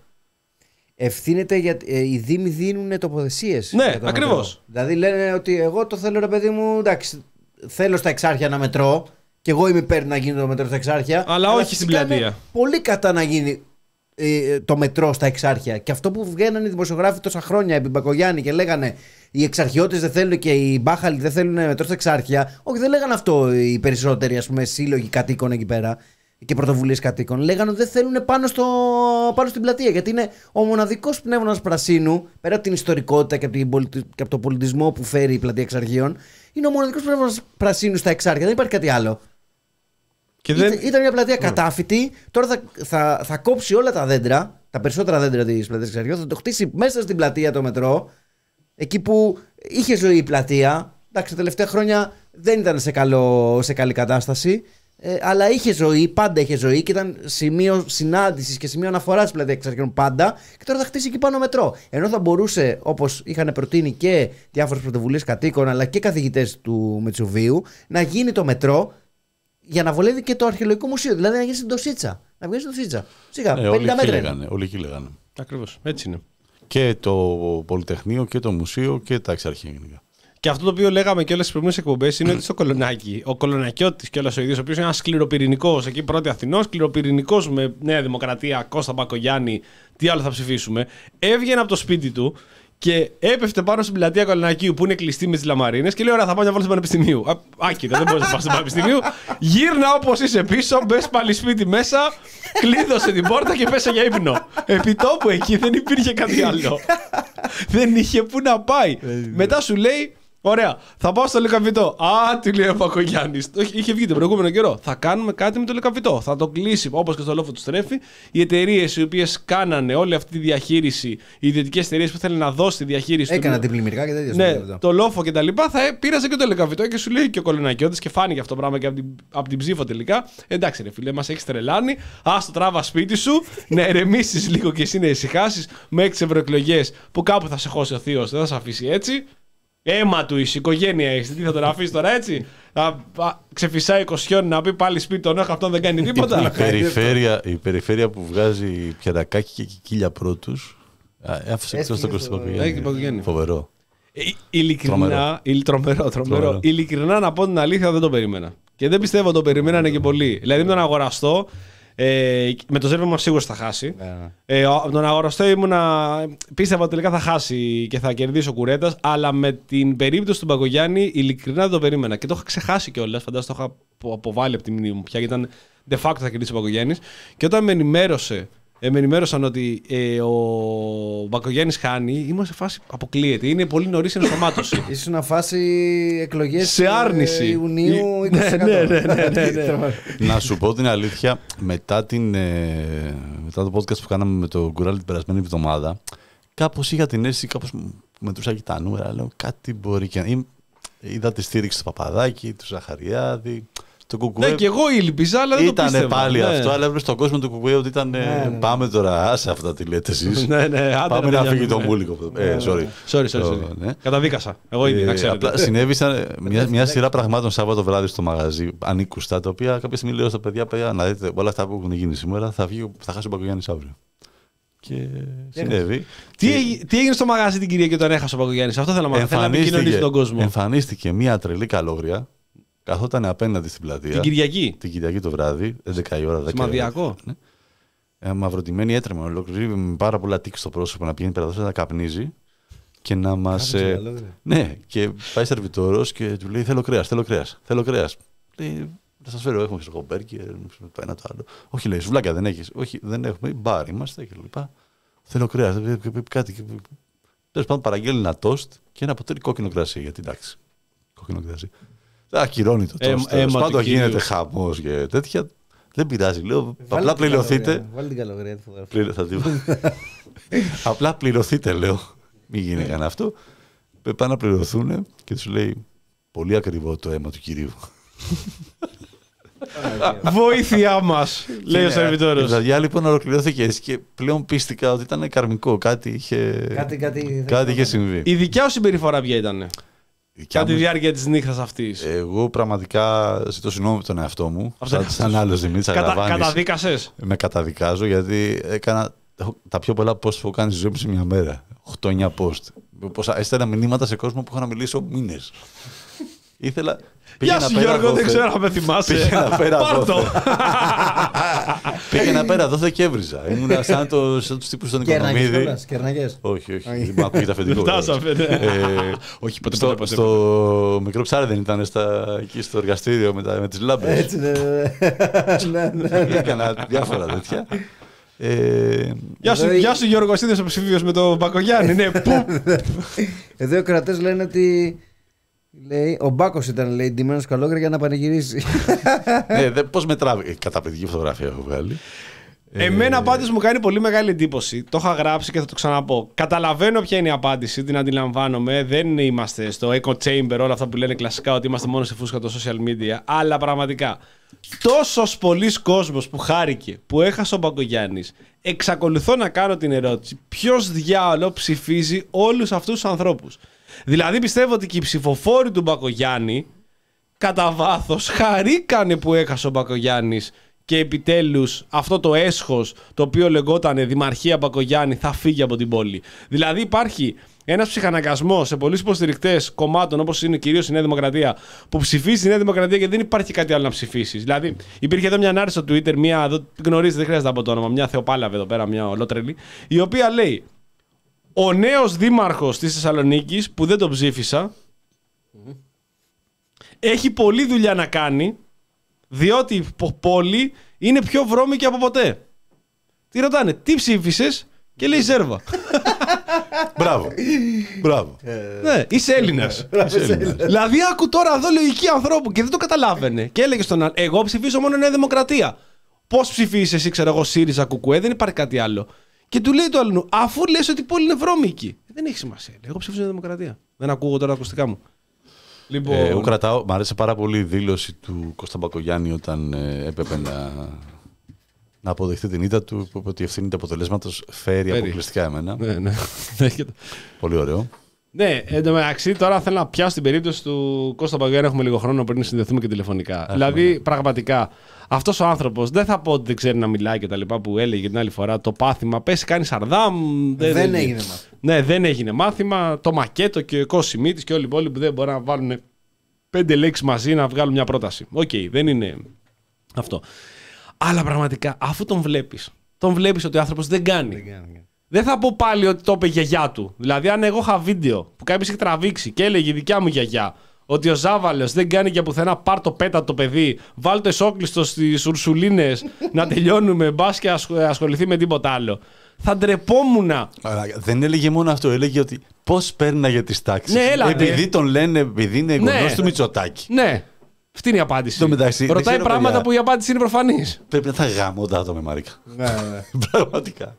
Ευθύνεται γιατί ε, οι Δήμοι δίνουν τοποθεσίες. Ναι, ακριβώς. Δηλαδή λένε ότι εγώ το θέλω, ρε παιδί μου, εντάξει, θέλω στα Εξάρχεια να μετρώ και εγώ είμαι υπέρ να γίνει το μετρό στα Εξάρχεια. Αλλά, αλλά όχι στην πλατεία. Πολύ κατά να γίνει ε, το μετρό στα Εξάρχεια. Και αυτό που βγαίνανε οι δημοσιογράφοι τόσα χρόνια επί Μπακογιάννη και λέγανε οι εξαρχιώτες δεν θέλουν και οι μπάχαλοι δεν θέλουν μετρό στα Εξάρχεια. Όχι, δεν λέγανε αυτό οι περισσότεροι ας πούμε, σύλλογοι κατοίκων εκεί πέρα. Και πρωτοβουλίες κατοίκων. Λέγανε ότι δεν θέλουν πάνω, στο, πάνω στην πλατεία. Γιατί είναι ο μοναδικός πνεύμονας πρασίνου, πέρα από την ιστορικότητα και από, την πολιτι... και από το πολιτισμό που φέρει η πλατεία Εξαρχείων, είναι ο μοναδικός πνεύμονας πρασίνου στα Εξάρχεια. Δεν υπάρχει κάτι άλλο. Και δεν... Ήταν μια πλατεία κατάφυτη. Τώρα θα, θα, θα κόψει όλα τα δέντρα, τα περισσότερα δέντρα της πλατείας Εξαρχείων, θα το χτίσει μέσα στην πλατεία το μετρό, εκεί που είχε ζωή η πλατεία. Εντάξει, τα τελευταία χρόνια δεν ήταν σε, καλό, σε καλή κατάσταση. Ε, αλλά είχε ζωή, πάντα είχε ζωή και ήταν σημείο συνάντησης και σημείο αναφοράς στην πλατεία Εξαρχείων πάντα. Και τώρα θα χτίσει εκεί πάνω μετρό. Ενώ θα μπορούσε, όπως είχαν προτείνει και διάφορες πρωτοβουλίες κατοίκων αλλά και καθηγητές του Μετσοβίου, να γίνει το μετρό για να βολεύει και το αρχαιολογικό μουσείο. Δηλαδή να γίνει στην Τοσίτσα. Να βγει στην Τοσίτσα. Σιγά, ε, πενήντα μέτρα. Λέγανε, όλοι εκεί λέγανε. Ακριβώς, έτσι είναι. Και το Πολυτεχνείο και το Μουσείο και τα Εξαρχεία γενικά. Και αυτό το οποίο λέγαμε και όλες τις προηγούμενες εκπομπές είναι ότι στο Κολονάκι, ο Κολονακιώτης και όλος ο ίδιος, ο οποίος είναι ένας σκληροπυρηνικός, εκεί πρώτη Αθηνός, σκληροπυρηνικός με Νέα Δημοκρατία, Κώστα Μπακογιάννη, τι άλλο θα ψηφίσουμε, έβγαινε από το σπίτι του και έπεφτε πάνω στην πλατεία Κολονακίου που είναι κλειστή με τις λαμαρίνες και λέει: ωραία, θα πάω μια βόλτα στο Πανεπιστημίου. Άκυρα, δεν μπορείς να πας στο Πανεπιστημίου. Γύρνα όπως είσαι πίσω, μπες πάλι σπίτι μέσα, κλείδωσε την πόρτα και πέσε για ύπνο. Επιτόπου εκεί δεν υπήρχε κάτι άλλο. Δεν είχε πού να πάει. Μετά σου λέει. Ωραία. Θα πάω στο λεκαβιτό. Α, τι λέει ο Μπακογιάννης. Είχε βγει τον προηγούμενο καιρό. Θα κάνουμε κάτι με το λεκαβιτό. Θα το κλείσει όπως και στο λόφο του Στρέφη. Οι εταιρείες οι οποίες κάνανε όλη αυτή τη διαχείριση, οι ιδιωτικές εταιρείες που θέλουν να δώσει τη διαχείριση. Έκανα του... την πλημμυρικά και τέτοια. Ναι, το λόφο και τα λοιπά. Θα πήραζε και το λεκαβιτό και σου λέει και ο Κολονακιώτης και φάνηκε αυτό το πράγμα και από την, από την ψήφο τελικά. Εντάξει, ρε φίλε, μας έχει τρελάνει. Α το τράβα σπίτι σου, να ερεμήσεις λίγο και εσύ να ησυχάσεις με έξι ευρωεκλογές που κάπου θα σε χώσει ο θείος, δεν θα σε αφήσει έτσι. Αίμα του, η οικογένεια έχει. Τι θα τον αφήσει τώρα έτσι. Να ξεφυσάει η Κοσιόν να πει πάλι σπίτι τον έχω, αυτό δεν κάνει τίποτα. Η περιφέρεια, η περιφέρεια που βγάζει πιατακάκι και κικίλια πρώτους. Άφησε εκτός τον Κωστοπαπογιάννη. Φοβερό. Ειλικρινά, τρομερό, τρομερό. Ειλικρινά να πω την αλήθεια, δεν το περίμενα. Και δεν πιστεύω το περιμένανε και πολύ. Δηλαδή με τον αγοραστό. Ε, με το Ζέρβε σίγουρα θα χάσει. Yeah. Ε, από τον αγοραστό ήμουνα. Πίστευα ότι τελικά θα χάσει και θα κερδίσει ο Κουρέτας. Αλλά με την περίπτωση του Μπακογιάννη, ειλικρινά δεν το περίμενα. Και το είχα ξεχάσει κιόλας. Φαντάζομαι το είχα αποβάλει από τη μνήμη μου πια. Γιατί ήταν de facto θα κερδίσει ο Μπακογιάννης. Και όταν με ενημέρωσε. Ε, με ενημέρωσαν ότι ε, ο Μπακογιάννης χάνει, ήμουν σε φάση αποκλείεται. Είναι πολύ νωρίς ενσωμάτωση. Ήσουν φάση εκλογές σε άρνηση. Ιουνίου είκοσι τοις εκατό. Ναι, ναι, ναι, ναι, ναι. Να σου πω την αλήθεια, μετά, την, ε, μετά το podcast που κάναμε με τον Κουράλη την περασμένη εβδομάδα, κάπως είχα την αίσθηση, κάπως μετρούσα και τα νούμερα, λέω κάτι μπορεί και να... Είδα τη στήριξη του Παπαδάκη, του Ζαχαριάδη. Ναι, και εγώ ήλπιζα, αλλά δεν ήτανε το πίστευα. Πάλι ναι. αυτό, αλλά έβλεπε στον κόσμο του Κουκουέ ότι ήταν. Ναι, ναι. Πάμε τώρα, άσε αυτά τι λέτε εσείς. ναι, ναι, άντε πάμε να, να φύγει το μούλικο. Ε, sorry. Sorry, sorry, sorry. Ναι. Καταδίκασα. Εγώ ήδη, να ξέρετε. Απλά συνέβησαν μια, μια σειρά πραγμάτων Σάββατο βράδυ στο μαγαζί, ανήκουστα, τα οποία κάποια στιγμή λέω στα παιδιά, παιδιά, να δείτε όλα αυτά που έχουν γίνει σήμερα, θα, βγει, θα χάσει ο Μπακογιάννης αύριο. Και συνέβη. Τι, και... τι έγινε στο μαγαζί την Κυριακή όταν έχασε ο Μπακογιάννης, αυτό θέλω να μάθω. Θέλω να επικοινωνήσει τον κόσμο. Εμφανίστηκε μια τρελή καλόγρια. Καθόταν απέναντι στην πλατεία. Την Κυριακή. Την Κυριακή το βράδυ, έντεκα η ώρα. Σημαδιακό. Ναι. Ε, μαυροτημένη έτρεμα ολόκληρη, με πάρα πολλά τείξη στο πρόσωπο να πηγαίνει πέρα να καπνίζει και να μας. Ε, ναι, και πάει σερβιτόρος και του λέει: Θέλω κρέας, θέλω κρέας. Θέλω κρέας. Λέει: Θα σας φέρω, έχουμε στο μπέργκερ, το ένα το άλλο. Όχι, λέει: Σουβλάκια δεν έχεις. Όχι, δεν έχουμε. Μπαρ είμαστε κλπ. Θέλω κρέας. Κάτι. Τέλος πάντων, παραγγέλνει ένα τόστ και ένα ποτήρι κόκκινο κρασί. Γιατί εντάξει, κόκκινο κρασί. Ακυρώνει το τόστ. Πάντω γίνεται χαμός και τέτοια. Δεν πειράζει. Λέω, απλά πληρωθείτε. Βάλει την καλογρία. Απλά πληρωθείτε, λέω. Μην γίνει κανένα αυτό. Πάνε να πληρωθούν και του λέει πολύ ακριβό το αίμα του κυρίου. Βοήθειά μας, λέει ο σερβιτόρος. Η δουλειά λοιπόν ολοκληρώθηκε και πλέον πίστηκα ότι ήταν καρμικό. Κάτι είχε, κάτι, κάτι, κάτι είχε συμβεί. Η δικιά σου συμπεριφορά ποια ήταν κατά τη διάρκεια της νύχτας αυτής? Εγώ πραγματικά ζητώ συγγνώμη από τον εαυτό μου. Σαν άλλος Δημήτρης Αγραβάνης. Καταδίκασες? Με καταδικάζω γιατί έκανα τα πιο πολλά post που έχω κάνει στη ζωή μου σε μια μέρα. οκτώ εννιά post. Έστελνα μηνύματα σε κόσμο που έχω να μιλήσω μήνες. Ήθελα. Γεια σου Γιώργο, δεν ξέρω αν με θυμάσαι. Πήγαινα πέρα Πάρτο. Πήγαινα πέρα εδώ και έβριζα. Ήμουν σαν τους τύπους στον Οικονομίδη. Κερναγές. Όχι, όχι. Δεν μου ακούγεται αφεντικό. Φτάσαμε, ναι. Όχι, ποτέ ποτέ. Στο μικρό ψάρι δεν ήταν εκεί στο εργαστήριο με τις λάμπες. Έτσι, ναι. Έκανα διάφορα τέτοια. Γεια σου Γιώργο, εσύ είδες ο ψηφίος με τον Μπακογιάννη. Ναι, πού. Εδώ οι κρατές λένε ότι λέει, ο Μπάκος ήταν, λέει, ντυμένος καλόγρια για να πανηγυρίσει. Ναι, πώς μετράβει. Καταπληκτική φωτογραφία έχω βγάλει. Εμένα πάντως μου κάνει πολύ μεγάλη εντύπωση. Το είχα γράψει και θα το ξαναπώ. Καταλαβαίνω ποια είναι η απάντηση, την αντιλαμβάνομαι. Δεν είμαστε στο echo chamber, όλα αυτά που λένε κλασικά ότι είμαστε μόνο σε φούσκα των social media. Αλλά πραγματικά, τόσος πολλής κόσμος που χάρηκε, που έχασε ο Μπακογιάννης, εξακολουθώ να κάνω την ερώτηση: ποιος διάολο ψηφίζει όλους αυτούς τους ανθρώπους? Δηλαδή πιστεύω ότι και οι ψηφοφόροι του Μπακογιάννη κατά βάθος χαρήκανε που έχασε ο Μπακογιάννης και επιτέλους αυτό το έσχος το οποίο λεγόταν Δημαρχία Μπακογιάννη θα φύγει από την πόλη. Δηλαδή υπάρχει ένας ψυχαναγκασμός σε πολλούς υποστηρικτές κομμάτων όπως είναι κυρίως η Νέα Δημοκρατία που ψηφίζει η Νέα Δημοκρατία και δεν υπάρχει κάτι άλλο να ψηφίσει. Δηλαδή υπήρχε εδώ μια ανάρτηση στο Twitter, μια, εδώ γνωρίζετε, δεν χρειάζεται να πω το όνομα, μια Θεοπάλαβε εδώ πέρα, μια ολότρελη, η οποία λέει: ο νέος δήμαρχος της Θεσσαλονίκης που δεν τον ψήφισα mm-hmm. έχει πολλή δουλειά να κάνει διότι η πόλη είναι πιο βρώμικη από ποτέ. Τι ρωτάνε, τι ψήφισες? Και λέει Ζέρβα. Μπράβο. Μπράβο. Ναι, είσαι Έλληνας. Δηλαδή, άκου τώρα εδώ λογική ανθρώπου και δεν το καταλάβαινε. Και έλεγε στον άλλο, εγώ ψηφίζω μόνο Νέα Δημοκρατία. Πώς ψηφίζεις εσύ, ξέρω εγώ, ΣΥΡΙΖΑ, Κουκουέ, δεν υπάρχει κάτι άλλο. Και του λέει το άλλο, αφού λες ότι πολλοί είναι βρώμικοι. Δεν έχει σημασία. Εγώ ψηφίζω Νέα Δημοκρατία. Δεν ακούω τώρα ακουστικά μου. Λοιπόν... Ε, εγώ κρατάω, μ' άρεσε πάρα πολύ η δήλωση του Κώστα Μπακογιάννη όταν ε, έπρεπε να, να αποδεχτεί την ήττα του, που είπε ότι η ευθύνη του αποτελέσματος φέρει αποκλειστικά εμένα. Ναι, ναι. Πολύ ωραίο. Ναι, εν τω μεταξύ τώρα θέλω να πιάσω την περίπτωση του Κώστα Μπακογιάννη. Έχουμε λίγο χρόνο πριν συνδεθούμε και τηλεφωνικά. Έχουμε, δηλαδή, ναι. Πραγματικά, αυτός ο άνθρωπος δεν θα πω ότι δεν ξέρει να μιλάει και τα λοιπά που έλεγε την άλλη φορά. Το πάθημα, πέσει, κάνει σαρδάμ. Δεν, δεν έγινε μάθημα. Ναι, δεν έγινε μάθημα. Το μακέτο και ο Κωσιμίτης και όλοι οι υπόλοιποι δεν μπορούν να βάλουν πέντε λέξεις μαζί να βγάλουν μια πρόταση. Οκ, okay, δεν είναι αυτό. Αλλά πραγματικά, αφού τον βλέπεις, τον βλέπεις ότι ο άνθρωπος δεν κάνει. Δεν κάνει. Δεν θα πω πάλι ότι το είπε η γιαγιά του. Δηλαδή, αν εγώ είχα βίντεο που κάποιος έχει τραβήξει και έλεγε η δικιά μου γιαγιά ότι ο Ζάβαλος δεν κάνει για πουθενά, πάρ' το πέτα το παιδί, βάλ' το εσόκλειστο στις Ουρσουλίνες να τελειώνουμε, μπας και ασχοληθεί με τίποτα άλλο. Θα ντρεπόμουν. Δεν έλεγε μόνο αυτό, έλεγε ότι πώς πέρναγε τις τάξεις. Ναι, επειδή τον λένε, επειδή είναι γονός ναι. του Μητσοτάκη. Ναι. Αυτή είναι η απάντηση. Μεταξύ, ρωτάει πράγματα παιδιά, που η απάντηση είναι προφανής. Πρέπει να θα γαμώντα το με Μαρίκα. Ναι, ναι. Πραγματικά.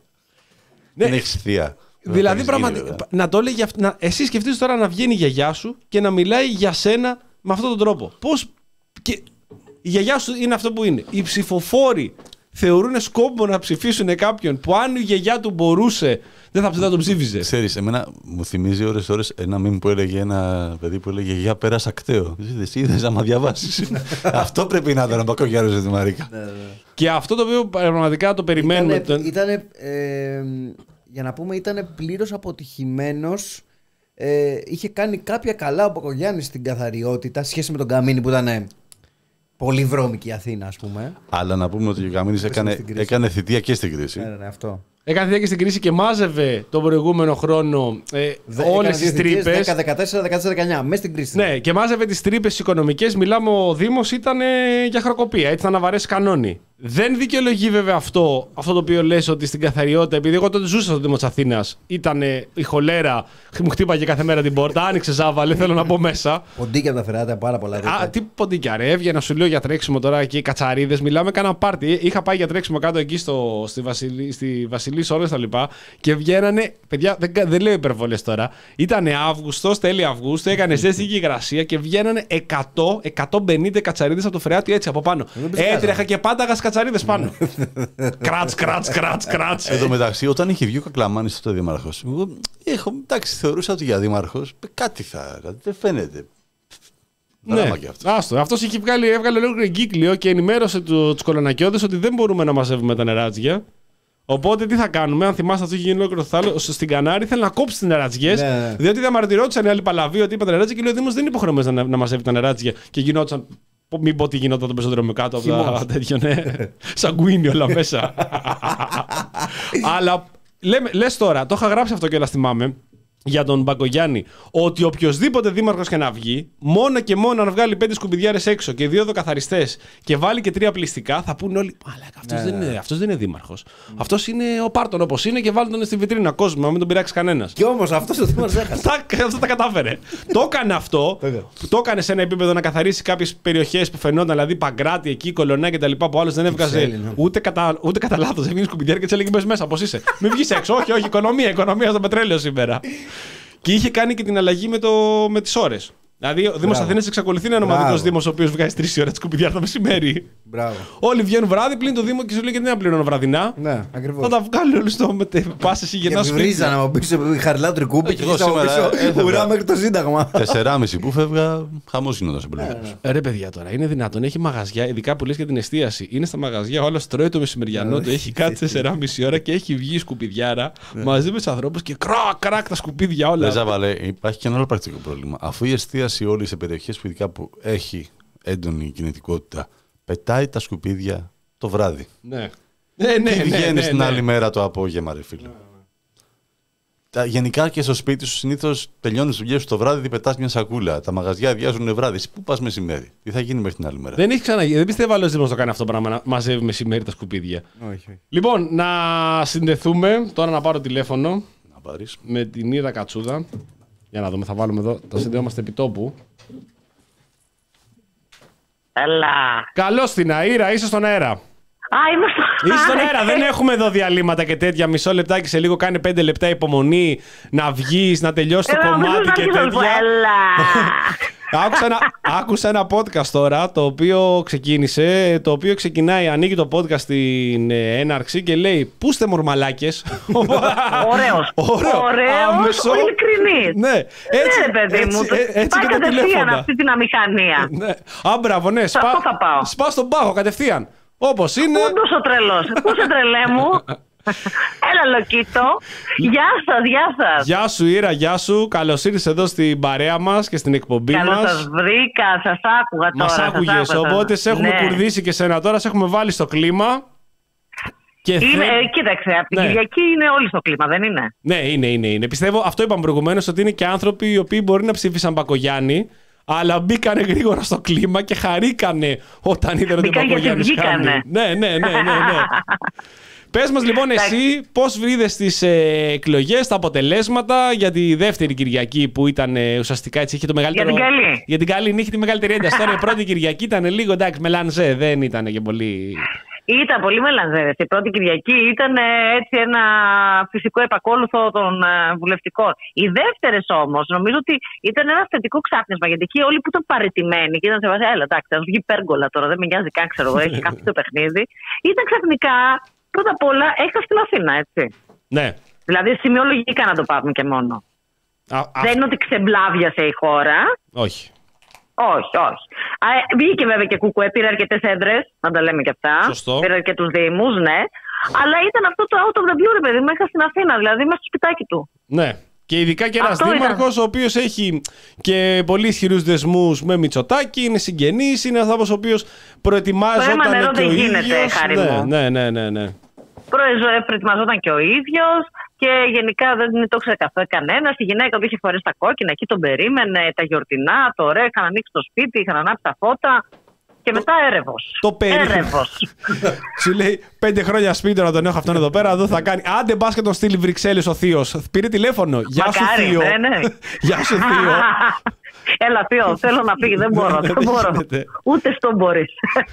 Δεν ναι. έχεις θεία. Δηλαδή, πραγματικά. Να το έλεγε. Να... Εσύ σκεφτείς τώρα να βγαίνει η γιαγιά σου και να μιλάει για σένα με αυτόν τον τρόπο. Πώς. Και... Η γιαγιά σου είναι αυτό που είναι. Οι ψηφοφόροι θεωρούν σκόπιμο να ψηφίσουν κάποιον που αν η γιαγιά του μπορούσε, δεν θα, θα τον ψήφιζε. Ξέρεις, εμένα μου θυμίζει ώρες ώρες ένα μήνυμα που έλεγε ένα παιδί που έλεγε «Για πέρασα ακταίο». Εσύ είδες άμα διαβάσεις. Αυτό πρέπει να ήταν ο Μπακογιάννης στη Μαρίκα. Και αυτό το οποίο πραγματικά το περιμένουμε. Ήτανε, ήτανε, ε, για να πούμε, ήταν πλήρως αποτυχημένος. Ε, είχε κάνει κάποια καλά ο Μπακογιάννης στην καθαριότητα σχέση με τον Καμίνη που ήταν πολύ βρώμικη η Αθήνα, ας πούμε. Αλλά να πούμε ότι ο Καμίνης έκανε, έκανε θητεία και στην κρίση. Ναι, ναι, αυτό. Έκανε θητεία και στην κρίση και μάζευε τον προηγούμενο χρόνο ε, όλες τις τρύπες. δέκα δεκατέσσερα δεκατέσσερα δεκαεννιά, μέσα στην κρίση. Ναι, και μάζευε τις τρύπες οικονομικές. Μιλάμε, ο Δήμος ήταν ε, για χρεοκοπία. Έτσι θα αναβαρέσει κανόνι. Δεν δικαιολογεί βέβαια αυτό, αυτό το οποίο λες ότι στην καθαριότητα, επειδή εγώ τότε ζούσα στο Δήμο της Αθήνας, ήταν η χολέρα, μου χτύπαγε κάθε μέρα την πόρτα, άνοιξε Ζάβαλε, θέλω να μπω μέσα. Ποντίκια από τα φεράτα, πάρα πολλά. Α, τι ποντίκια, ρε. Έβγαινα, σου λέω για τρέξιμο τώρα εκεί, κατσαρίδες. Μιλάμε, κάνα πάρτι. Είχα πάει για τρέξιμο κάτω εκεί στο, στη, Βασιλή, στη Βασιλής, όλες τα λοιπά. Και βγαίνανε, παιδιά, δεν, δεν λέω υπερβολές τώρα. Ήταν Αύγουστο, τέλη Αυγούστου, έκανε ζέστη και υγρασία και βγαίνανε εκατό με εκατόν πενήντα κατσαρίδες από το φρεάτι έτσι από πάνω. Έτρεχα και πάταγα κατσαρίδες πάνω. Κράτς, κράτς, κράτς, κράτς. Εν τω μεταξύ, όταν είχε βγει ο Κακλαμάνης τότε δήμαρχος, εγώ έχω, εντάξει, θεωρούσα ότι για δήμαρχος κάτι θα. Δεν φαίνεται. Ναι, άστο. Αυτός είχε βγάλει, έβγαλε ολόκληρο εγκύκλιο και ενημέρωσε τους κολονακιώδες ότι δεν μπορούμε να μαζεύουμε τα νεράτζια. Οπότε τι θα κάνουμε, αν θυμάστε αυτό είχε γίνει ολόκληρο θάλο στην Κανάρη, ήθελε να κόψει τι νεράτζιες. Ναι, ναι. Διότι διαμαρτυρόντουσαν οι άλλοι παλαβοί ότι είπαν τα νεράτζια και λέει ο Δήμος δεν είναι υποχρεωμένος να, να μαζεύει τα νεράτζια και γινόντουσαν. Μην πω τι γινόταν το πεζόδρομο κάτω από τα τέτοια, ναι. Σαγκουίνι όλα μέσα. Αλλά λες τώρα, το είχα γράψει αυτό κιόλας, θυμάμαι, για τον Μπακογιάννη, ότι οποιοδήποτε δήμαρχος και να βγει, μόνο και μόνο αν βγάλει πέντε σκουπιδιάρες έξω και δύο δοκαθαριστές και βάλει και τρία πληστικά, θα πούνε όλοι. Αλλά αυτός, ναι, δεν, είναι, αυτός δεν είναι δήμαρχος. Mm. Αυτός είναι ο Πάρτον όπως είναι και βάλει τον στη βιτρίνα κόσμο, να μην τον πειράξει κανένας. Κι όμως αυτός ο δήμαρχος έχασε. Αυτό τα κατάφερε. Το έκανε αυτό. Το έκανε σε ένα επίπεδο να καθαρίσει κάποιες περιοχές που φαινόταν, δηλαδή Παγκράτη, εκεί, Κολονιά κτλ. Που ο άλλος δεν έβγαζε ούτε κατά, ούτε κατά λάθος. Έβγαινε σκουπιδιάρη και της έλεγε μπες μέσα, πώς είσαι. Μην βγεις έξω. Όχι, όχι, οικονομία, οικονομία στο πετρέλαιο σήμερα. Και είχε κάνει και την αλλαγή με, το, με τις ώρες. Δηλαδή, ο Δήμος Αθήνας εξακολουθεί να είναι ομαδικός Δήμος, ο οποίος βγάζει τρεις ώρες σκουπιδιά το μεσημέρι. Μπράβο. Όλοι βγαίνουν βράδυ, πλην το Δήμο και σου λέει γιατί δεν πληρώνω βραδινά. Ναι, ακριβώς. Θα τα βγάλει όλοι στο πάσες ή γεννά σπίτι. Βρίζανε από πίσω, χαριλάω τρικούπι και εγώ σήμερα ουρά μέχρι το Σύνταγμα. Τεσσεράμιση που φεύγα, χαμός γινόταν σε περίπτωση. Ρε παιδιά τώρα, είναι δυνατόν, έχει μαγαζιά, ειδικά που λες για την εστίαση. Είναι στα μαγαζιά, ο άλλος τρώει το μεσημεριανό του, έχει κάτσει τεσσεράμιση ώρα και έχει βγει σκουπιδιάρα μαζί με τους ανθρώπους και κρακ, κρακ τα σκουπίδια όλα. Ζάβαλε, υπάρχει και ένα άλλο πρακτικό πρόβλημα. Αφού η εστίαση όλη σε περιοχές που ειδικά που έχει έντονη κινητικότητα, πετάει τα σκουπίδια το βράδυ. Ναι. Ναι, ναι, και βγαίνει ναι, ναι, την ναι. άλλη μέρα το απόγευμα, ρε φίλε. Ναι, ναι. Τα, γενικά και στο σπίτι σου συνήθως τελειώνεις τις δουλειές σου το βράδυ, πετάς μια σακούλα. Τα μαγαζιά αδειάζουν βράδυ. Εσύ πού πας μεσημέρι, τι θα γίνει μέχρι την άλλη μέρα. Δεν έχει ξαναγίνει. Δεν πιστεύω άλλο Δήμος το κάνει αυτό το πράγμα, να μαζεύει μεσημέρι τα σκουπίδια. Όχι, όχι. Λοιπόν, να συνδεθούμε τώρα, να πάρω τηλέφωνο. Να πάρεις. Με την Ήρα Κατσούδα. Για να δούμε, θα βάλουμε εδώ. Τα συνδεόμαστε επί τόπου. Έλα. Καλώς την Αΐρα, είσαι στον αέρα. Α, είμαι στο... Είσαι στον αέρα, δεν έχουμε εδώ διαλύματα και τέτοια. Μισό λεπτάκι σε λίγο, κάνε πέντε λεπτά υπομονή να βγεις, να τελειώσει το Έλα, κομμάτι και τέτοια. Έλα. Άκουσα ένα, άκουσα ένα podcast τώρα, το οποίο ξεκίνησε, το οποίο ξεκινάει, ανοίγει το podcast στην ε, έναρξη και λέει «Πού είστε μορμαλάκες». Ωραίος, Ωραίο, ωραίος, άμεσο. ειλικρινής. Ναι, έτσι, ναι, παιδί έτσι, μου, ε, έτσι πάει και τα κατευθείαν τηλέφωνα. αυτή την αμηχανία. Ναι. Α, μπράβο, ναι, Σε αυτό θα πάω. σπά στον πάγο κατευθείαν. Όπως είναι. Όντως ο τρελός. Πού είσαι τρελέ μου. Έλα Λοκίτο. Γεια σας, γεια σας. Γεια σου Ήρα, γεια σου. Καλώς ήρθες εδώ στην παρέα μας και στην εκπομπή Καλώς μας. σας βρήκα, σας άκουγα τώρα. Μας άκουγες, σας άκουγα. οπότε σε έχουμε Ναι. κουρδίσει και σένα τώρα, σε έχουμε βάλει στο κλίμα. Και Είναι, θε- ε, κοίταξε, από την Ναι. Κυριακή είναι όλοι στο κλίμα, δεν είναι. Ναι, είναι, είναι, είναι. Πιστεύω, αυτό είπαμε προηγουμένως, ότι είναι και άνθρωποι οι οποίοι μπορεί να ψήφισαν Μπακογιάννη, αλλά μπήκανε γρήγορα στο κλίμα και χαρήκανε όταν είδαν ότι ο Μπήκαν γιατί Μπακογιάννης βγήκανε. χάνει. Ναι, ναι, ναι, ναι, ναι. Πες μας λοιπόν εσύ πώς είδες τις ε, εκλογές, τα αποτελέσματα για τη δεύτερη Κυριακή που ήταν ε, ουσιαστικά έτσι, είχε το μεγαλύτερο... Για την καλή. Για την καλή, είχε τη μεγαλύτερη ένταση. Τώρα η πρώτη Κυριακή ήταν λίγο εντάξει, μελανζέ, δεν ήταν και πολύ... Ήταν πολύ μελανζέρες. Η πρώτη Κυριακή ήταν ε, έτσι ένα φυσικό επακόλουθο των ε, βουλευτικών. Οι δεύτερες όμως νομίζω ότι ήταν ένα θετικό ξάπνισμα. Γιατί εκεί όλοι που ήταν παραιτημένοι και ήταν σε βάση, έλα εντάξει, θα βγει πέργολα τώρα, δεν με νοιάζει καν, ξέρω εγώ, έχει κάποιο το παιχνίδι. Ήταν ξαφνικά, πρώτα απ' όλα, έχα στην Αθήνα, έτσι. Ναι. Δηλαδή σημειολογικά να το πάμε και μόνο. Α, α, Δεν είναι ότι ξεμπλάβιασε η χώρα. όχι. Όχι, όχι. Α, ε, βγήκε βέβαια και Κουκουέ, πήρε αρκετές έδρες, να τα λέμε και αυτά. Σωστό. Πήρε και τους Δήμους, ναι. Αλλά ήταν αυτό το out of the blue, ρε παιδί μου, είχα στην Αθήνα, δηλαδή μέσα στο σπιτάκι του. Ναι. Και ειδικά και ένας Αυτό ήταν. δήμαρχος ο οποίος έχει και πολύ ισχυρούς δεσμούς με Μητσοτάκη, είναι συγγενής, είναι άνθρωπος ο οποίος προετοιμάζονταν Πέρμα νερό και ο δεν γίνεται, ίδιος. χάρη Ναι, μου. ναι, ναι, ναι, ναι. Προεζο- Προετοιμαζόταν και ο ίδιος και γενικά δεν το ξέρει καθόλου κανένα. Η γυναίκα που είχε φορέσει τα κόκκινα, εκεί τον περίμενε, τα γιορτινά, το ωραία, είχαν ανοίξει το σπίτι, είχαν ανάψει τα φώτα. Και μετά έρευος. Το περίμενε. Έρευος. Σου λέει πέντε χρόνια σπίτι να τον έχω αυτόν εδώ πέρα, εδώ θα κάνει. Άντε μπας και τον στείλει Βρυξέλλες ο θείος. Πήρε τηλέφωνο. Γεια σου Μακάρι, θείο. ναι, ναι. Γεια σου θείο. Έλα θείο, θέλω να φύγει, δεν μπορώ, Ναι, δεν δεν μπορώ. γίνεται. Ούτε στο μπορείς.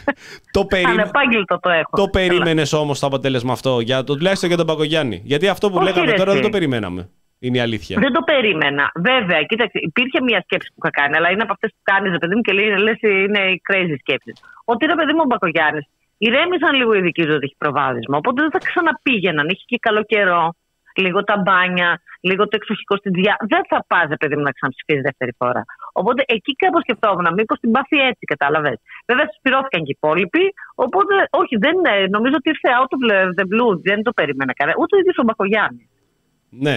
Το περίμενε. Ανεπάγγελτο το έχω. Το περίμενε όμως το αποτέλεσμα αυτό, για το, τουλάχιστον για τον Πακογιάννη. Γιατί αυτό που Όχι, λέγαμε ρε, τώρα δεν εσύ. το περιμέναμε. Είναι η αλήθεια. Δεν το περίμενα. Βέβαια, κοίταξε, υπήρχε μια σκέψη που είχα κάνει, αλλά είναι από αυτές που κάνεις, ρε παιδί μου, και λέει, λες είναι οι crazy σκέψεις. Ότι ρε παιδί μου ο Μπακογιάννης ηρέμησαν λίγο οι δικοί του ότι έχει προβάδισμα. Οπότε δεν θα ξαναπήγαιναν. Είχε και καλό καιρό. Λίγο τα μπάνια, λίγο το εξοχικό στην τζιά. Δεν θα πας, ρε παιδί μου, να ξαναψηφίσει δεύτερη φορά. Οπότε εκεί κάπως σκεφτόμουν, μήπως την πάθει έτσι, κατάλαβες. Βέβαια, συσπηρώθηκαν και οι υπόλοιποι. Οπότε, όχι, δεν, νομίζω ότι ήρθε out of the blue. Δεν το περίμενα κανένα. Ούτε ο ίδιος ο Μπακογιάννης. Ναι.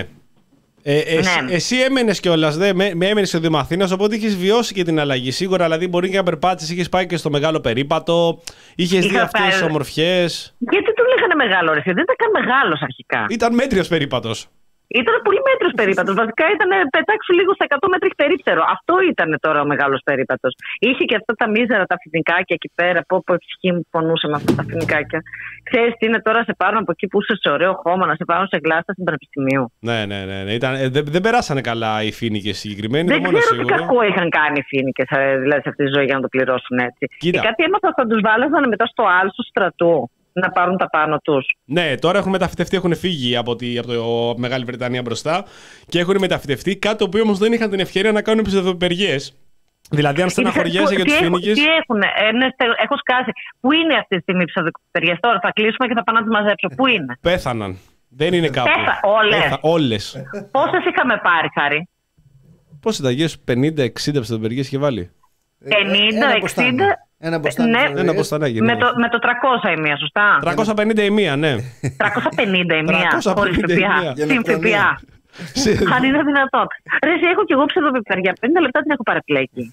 Ε, εσύ, Ναι. εσύ έμενες κιόλας, δε, με, με έμενες στο Δήμο Αθήνας, οπότε είχες βιώσει και την αλλαγή. Σίγουρα, δηλαδή, μπορεί και να περπάτησες, είχες πάει και στο μεγάλο περίπατο, είχες δει Είχα αυτές τις πάει- ομορφιές. Γιατί του λέγανε μεγάλο ρε, δεν ήταν καν μεγάλος αρχικά. Ήταν μέτριος περίπατος. Ήταν πολύ μέτριος περίπατος. Βασικά ήταν πετάξου λίγο στα εκατό μέτρα έχει περίπτερο. Αυτό ήταν τώρα ο μεγάλος περίπατος. Είχε και αυτά τα μίζερα τα φοινικάκια εκεί πέρα. Πω, πω, η ψυχή μου πονούσε με αυτά τα φοινικάκια. Ξέρεις τι είναι τώρα, σε πάρουν από εκεί που είσαι σε ωραίο χώμα, να σε πάρουν σε γλάστα στην Πανεπιστημίου. Ναι, ναι, ναι. ναι. Ήταν, ε, δεν, δεν περάσανε καλά οι φοίνικες συγκεκριμένοι. Δεν το μόνο ξέρω τι σίγουρο. κακό είχαν κάνει οι φοίνικες ε, δηλαδή, σε αυτή τη ζωή για να το πληρώσουν έτσι. Κοίτα. Και κάτι έμαθα θα τους βάλαζαν μετά στο άλλο του στρατού να πάρουν τα πάνω τους. Ναι, τώρα έχουν μεταφυτευτεί, έχουν φύγει από, τη, από το Μεγάλη Βρετανία μπροστά και έχουν μεταφυτευτεί. Κάτι το οποίο όμως δεν είχαν την ευκαιρία να κάνουν ψευδοπεργίες. Δηλαδή, αν στεναχωριέσαι για τους φοίνικες. Τι έχουν, ε, ναι, στε- έχω σκάσει. Πού είναι αυτή τη στιγμή οι ψευδοπεργίες τώρα, θα κλείσουμε και θα πάω να τις μαζέψω. Πού είναι. Πέθαναν. Δεν είναι κάπου. Πέθα- όλες. Πέθα- όλες. Πόσες είχαμε πάρει, Χάρη. Πώς συνταγές, πενήντα εξήντα ψευδοπεργίες είχε βάλει. πενήντα, Ένα ποστάνι. εξήντα. Ένα ποστάνι. Ναι. ψευδοπεργίες. Ένα ποστανάκι. Ναι. Με το, με το τριακόσια η μία, σωστά. τριακόσια πενήντα η μία, ναι. τριακόσια πενήντα η μία. τριακόσια Χωρίς πενήντα η μία. ΦΠΑ. Για Συν ηλεκτρονία. ΦΠΑ. Αν είναι δυνατόν. Ρε, εσύ, έχω κι εγώ ψευδοπεργία. πενήντα λεπτά την έχω παραπλέκει.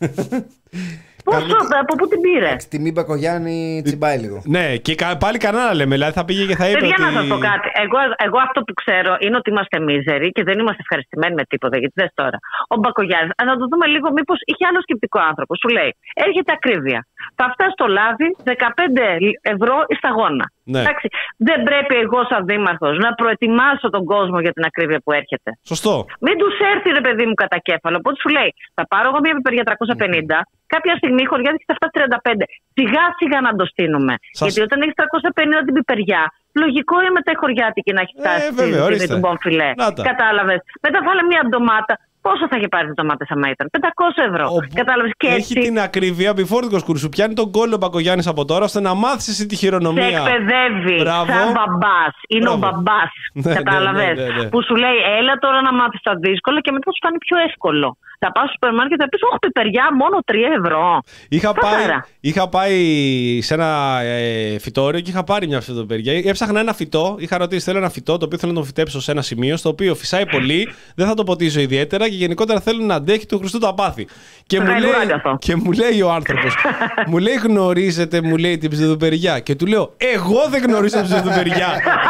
Πόσο, από πού την πήρε. Εντάξει, τιμή Μπακογιάννη τσιμπάει λίγο. Ναι, και κα- πάλι κανένα λέμε. Δηλαδή θα πήγε και θα είπε. Παιδιά, ότι... να σας πω κάτι. Εγώ, εγώ αυτό που ξέρω είναι ότι είμαστε μίζεροι και δεν είμαστε ευχαριστημένοι με τίποτα. Γιατί δες τώρα. Ο Μπακογιάννης, να το δούμε λίγο, μήπως είχε άλλο σκεπτικό άνθρωπο. Σου λέει: έρχεται ακρίβεια. Θα φτάσει το λάδι δεκαπέντε ευρώ η σταγόνα. Ναι. Εντάξει, δεν πρέπει εγώ, σαν δήμαρχος, να προετοιμάσω τον κόσμο για την ακρίβεια που έρχεται. Σωστό. Μην τους έρθει, ρε παιδί μου, κατά κέφαλο. Οπότε σου λέει, θα πάρω εγώ μια πιπεριά τριακόσια πενήντα, mm. κάποια στιγμή η χωριά θα φτάσει τριάντα πέντε. Σιγά σιγά να το στείλουμε. Σας... Γιατί όταν έχει τριακόσια πενήντα την πιπεριά, λογικό είναι μετά η χωριάτικη να έχει φτάσει ε, βέβαια, στη τιμή του μπομφιλέ. Κατάλαβες. Μετά βάλε μια ντομάτα. Πόσο θα είχε πάρει τις ντομάτες άμα ήταν? πεντακόσια ευρώ. Ο... Κατάλαβες και έχει έτσι. Την ακρίβεια μπιφόρτικος κουρσού. Πιάνει τον κόλλο ο Μπακογιάννης από τώρα ώστε να μάθεις εσύ τη χειρονομία. Σε εκπαιδεύει. Μπράβο. Σαν μπαμπάς. Είναι Μπράβο. Ο μπαμπάς. Ναι, κατάλαβες. Ναι, ναι, ναι, ναι. Που σου λέει, έλα τώρα να μάθεις τα δύσκολα και μετά σου κάνει πιο εύκολο. Θα πάω στο σούπερ μάρκετ και θα πεις, όχι πιπεριά, μόνο τρία ευρώ. Είχα πάει, είχα πάει σε ένα ε, φυτόριο και είχα πάρει μια πιπεριά. Έψαχνα ένα φυτό. Είχα ρωτήσει, θέλω ένα φυτό το οποίο θέλω να το φυτέψω σε ένα σημείο, στο οποίο φυσάει πολύ, δεν θα το ποτίζω ιδιαίτερα και γενικότερα θέλω να αντέχει του Χριστού τα πάθη. Και, μου λέει, και μου λέει ο άνθρωπος, μου λέει, γνωρίζετε, μου λέει την ψευδοπεριά. Και του λέω, εγώ δεν γνωρίζω την ψευδοπεριά.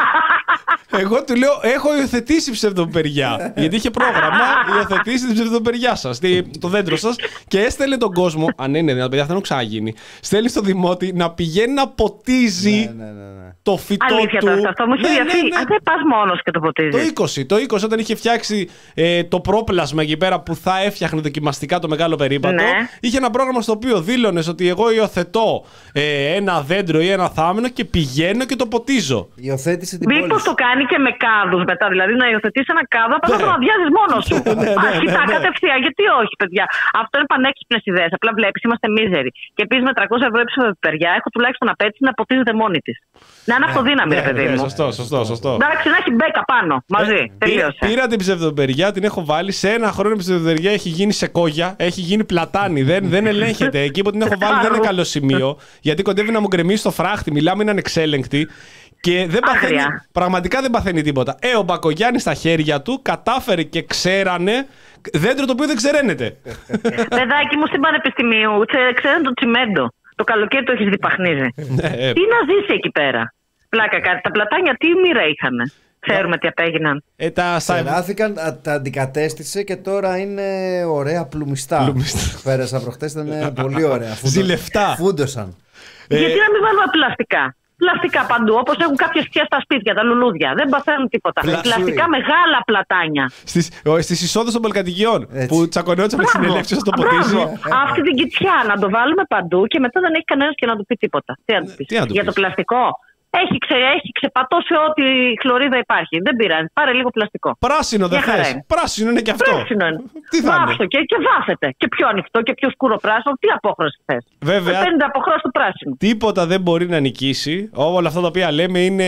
Εγώ του λέω, έχω υιοθετήσει ψευδοπεριά. Γιατί είχε πρόγραμμα υιοθετήσει την ψευδοπεριά σας, το δέντρο σας. Και έστελνε τον κόσμο, αν είναι δυνατόν, παιδιά, αυτό δεν ξαναγίνει. Στέλνει στο δημότη να πηγαίνει να ποτίζει ναι, ναι, ναι, ναι. το φυτό Αλήθεια, του. Αλήθεια, αυτό μου έχει διαφύγει. Αν δεν πας μόνος και το ποτίζει. Το είκοσι, το είκοσι όταν είχε φτιάξει ε, το πρόπλασμα εκεί πέρα που θα έφτιαχνε δοκιμαστικά το μεγάλο περίπατο. Ναι. Είχε ένα πρόγραμμα στο οποίο δήλωνε ότι εγώ υιοθετώ ε, ένα δέντρο ή ένα θάμνο και πηγαίνω και το ποτίζω. Υιοθέτησε την πόλη. Μήπως το κάνει και με κάδους μετά, δηλαδή να υιοθετήσει ένα κάδο, απλά να το αδειάζει μόνος σου. Αρχικά κατευθείαν, γιατί όχι, παιδιά. Αυτό είναι πανέξυπνες ιδέες. Απλά βλέπεις, είμαστε μίζεροι. Και επίσης με τριακόσια ευρώ ψευδοπεριά έχω τουλάχιστον απέτηση να ποτίζεται μόνη της. Να είναι αυτοδύναμη, ρε παιδί μου. Σωστό, σωστό, σωστό. Εντάξει, να έχει μπέκα πάνω μαζί. Τελείωσε. Πήρα την ψευδοπεριά, την έχω βάλει σε ένα χρόνο. Η ψευδοπεριά έχει γίνει σε κόγια, έχει γίνει πλατάνη. Δεν ελέγχεται. Εκεί που την έχω βάλει δεν είναι καλό σημείο. Γιατί κοντεύει να μου γκρεμίσει το φράχτη. Μιλάμε, είναι ανεξέλεγκτη. Και δεν παθαίνει, πραγματικά δεν παθαίνει τίποτα. Ε, ο Μπακογιάννης στα χέρια του κατάφερε και ξέρανε δέντρο το οποίο δεν ξεραίνεται. Παιδάκι μου στην Πανεπιστημίου, ξέρανε το τσιμέντο. Το καλοκαίρι το έχεις διπαχνίζει. Τι να ζήσει εκεί πέρα. Πλάκα κάτι. Τα πλατάνια τι μοίρα είχανε. Ξέρουμε τι απέγιναν. Ε, τα Σεράθηκαν, τα αντικατέστησε και τώρα είναι ωραία πλουμιστά. πλουμιστά. Πέρασα προχτές, ήταν πολύ ωραία. Ζηλευτά. Φούντωσαν. Ε... Γιατί να μην βάλουμε πλαστικά. Πλαστικά παντού, όπως έχουν κάποιες σκιές στα σπίτια, τα λουλούδια. Δεν παθαίνουν τίποτα. Πλα... Πλαστικά μεγάλα πλατάνια. Στις, στις εισόδους των πολυκατοικιών που τσακωνόντουσαν με συνελεύσεις στο ποτίζι. Αυτή την κοιτσιά να το βάλουμε παντού και μετά δεν έχει κανένας και να του πει τίποτα. Τι να του πεις. Για το πλαστικό. Έχει, ξε, έχει ξεπατώσει ό,τι χλωρίδα υπάρχει. Δεν πειράζει. Πάρε λίγο πλαστικό. Πράσινο δεν θες. Πράσινο είναι και αυτό. Πράσινο είναι. Τι θα είναι. Και, και βάφεται. Και πιο ανοιχτό και πιο σκούρο πράσινο. Τι απόχρωση θες. Βέβαια. πενήντα αποχρώσεις του πράσινου. Τίποτα δεν μπορεί να νικήσει. Όλα αυτά τα οποία λέμε είναι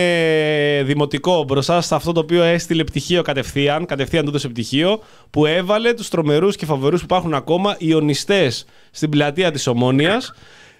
δημοτικό μπροστά σε αυτό το οποίο έστειλε πτυχίο κατευθείαν. Κατευθείαν τούτο σε πτυχίο. Που έβαλε τους τρομερούς και φοβερούς που υπάρχουν ακόμα ιονιστές στην πλατεία της Ομόνοιας.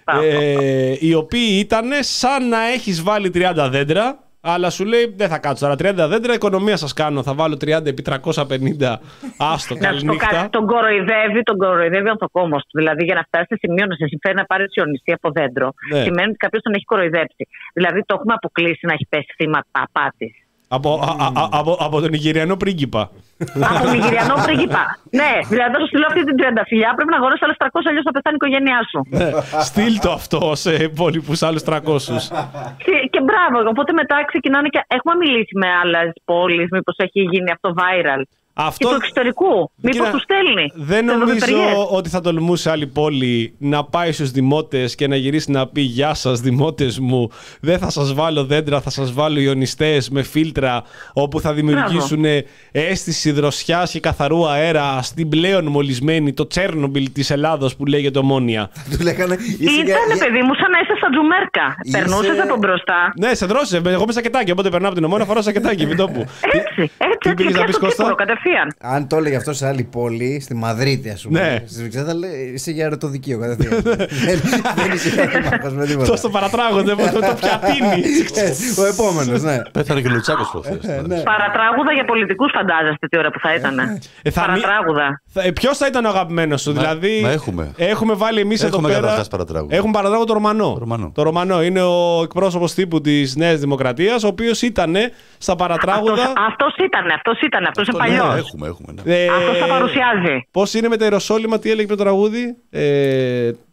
Ε, οι οποίοι ήταν σαν να έχεις βάλει τριάντα δέντρα, αλλά σου λέει δεν θα κάτσω τώρα τριάντα δέντρα, οικονομία σας κάνω. Θα βάλω τριάντα επί τριακόσια πενήντα. Άστο, καληνύχτα. Τον κοροϊδεύει, τον κοροϊδεύει ο ανθοκόμος του. Δηλαδή για να φτάσει σε σημείο να σε συμφέρει να πάρει ιονιστή από δέντρο, ναι. Σημαίνει ότι κάποιος τον έχει κοροϊδέψει. Δηλαδή το έχουμε αποκλείσει να έχει πέσει θύμα απάτης. Από, α, α, α, από, από τον Νιγηριανό πρίγκιπα. Από τον Νιγηριανό πρίγκιπα. Ναι, δηλαδή θα σου στείλω αυτή την τριανταφυλλιά, πρέπει να αγοράσει άλλες τριακόσια, αλλιώς θα πεθάνει η οικογένειά σου. Ναι, στείλ το αυτό σε υπόλοιπους άλλους τριακόσιους. Και, και μπράβο, οπότε μετά ξεκινάνε και έχουμε μιλήσει με άλλες πόλεις, μήπως έχει γίνει αυτό viral. Αυτό... Και του εξωτερικού. Μήπως του στέλνει. Δεν νομίζω ότι θα τολμούσε άλλη πόλη να πάει στους δημότες και να γυρίσει να πει «Γεια σας δημότες μου, δεν θα σας βάλω δέντρα, θα σας βάλω ιονιστές με φίλτρα όπου θα δημιουργήσουν αίσθηση δροσιάς και καθαρού αέρα στην πλέον μολυσμένη, το Τσέρνομπιλ της Ελλάδος που λέγεται Ομόνια». Του λέγανε, Ήτανε παιδί μου σαν να είσαι στα Τζουμέρκα. Είσαι... Περνούσες από μπροστά. Ναι, σε δρώσε. Εγώ με σακετάκι. Οπότε περνάω από την Ομόνια, φοράω σακετάκι. Έτσι, έτσι. Τι πήγες να πεις, Κώστα? Αν το έλεγε αυτό σε άλλη πόλη, στη Μαδρίτη, ας πούμε. Ναι. Στη Βρυξέλλες, θα λέει είσαι για ερωτοδικείο κατευθείαν. Δεν είσαι για δημάρχος με τίποτα. Αυτό το παρατράγονται, το πιατίνι. Ο επόμενος, ναι. Πέθανε και Λουτσάκος προχθές. Παρατράγουδα για πολιτικούς, φαντάζεστε τι ώρα που θα ήταν. Παρατράγουδα. Ποιος θα ήταν ο αγαπημένος σου, δηλαδή. Έχουμε βάλει εμείς εδώ πέρα. Έχουμε παρατράγουδα το Ρωμανό. Το Ρωμανό είναι ο εκπρόσωπος τύπου της Νέας Δημοκρατίας, ο οποίος ήταν στα παρατράγουδα. Αυτός ήταν, αυτός ήταν, αυτός είναι παλιός. Έχουμε, έχουμε, ναι. ε, Αυτό θα παρουσιάζει. Πώς είναι με τα Ιεροσόλυμα, τι έλεγε το τραγούδι. Ε,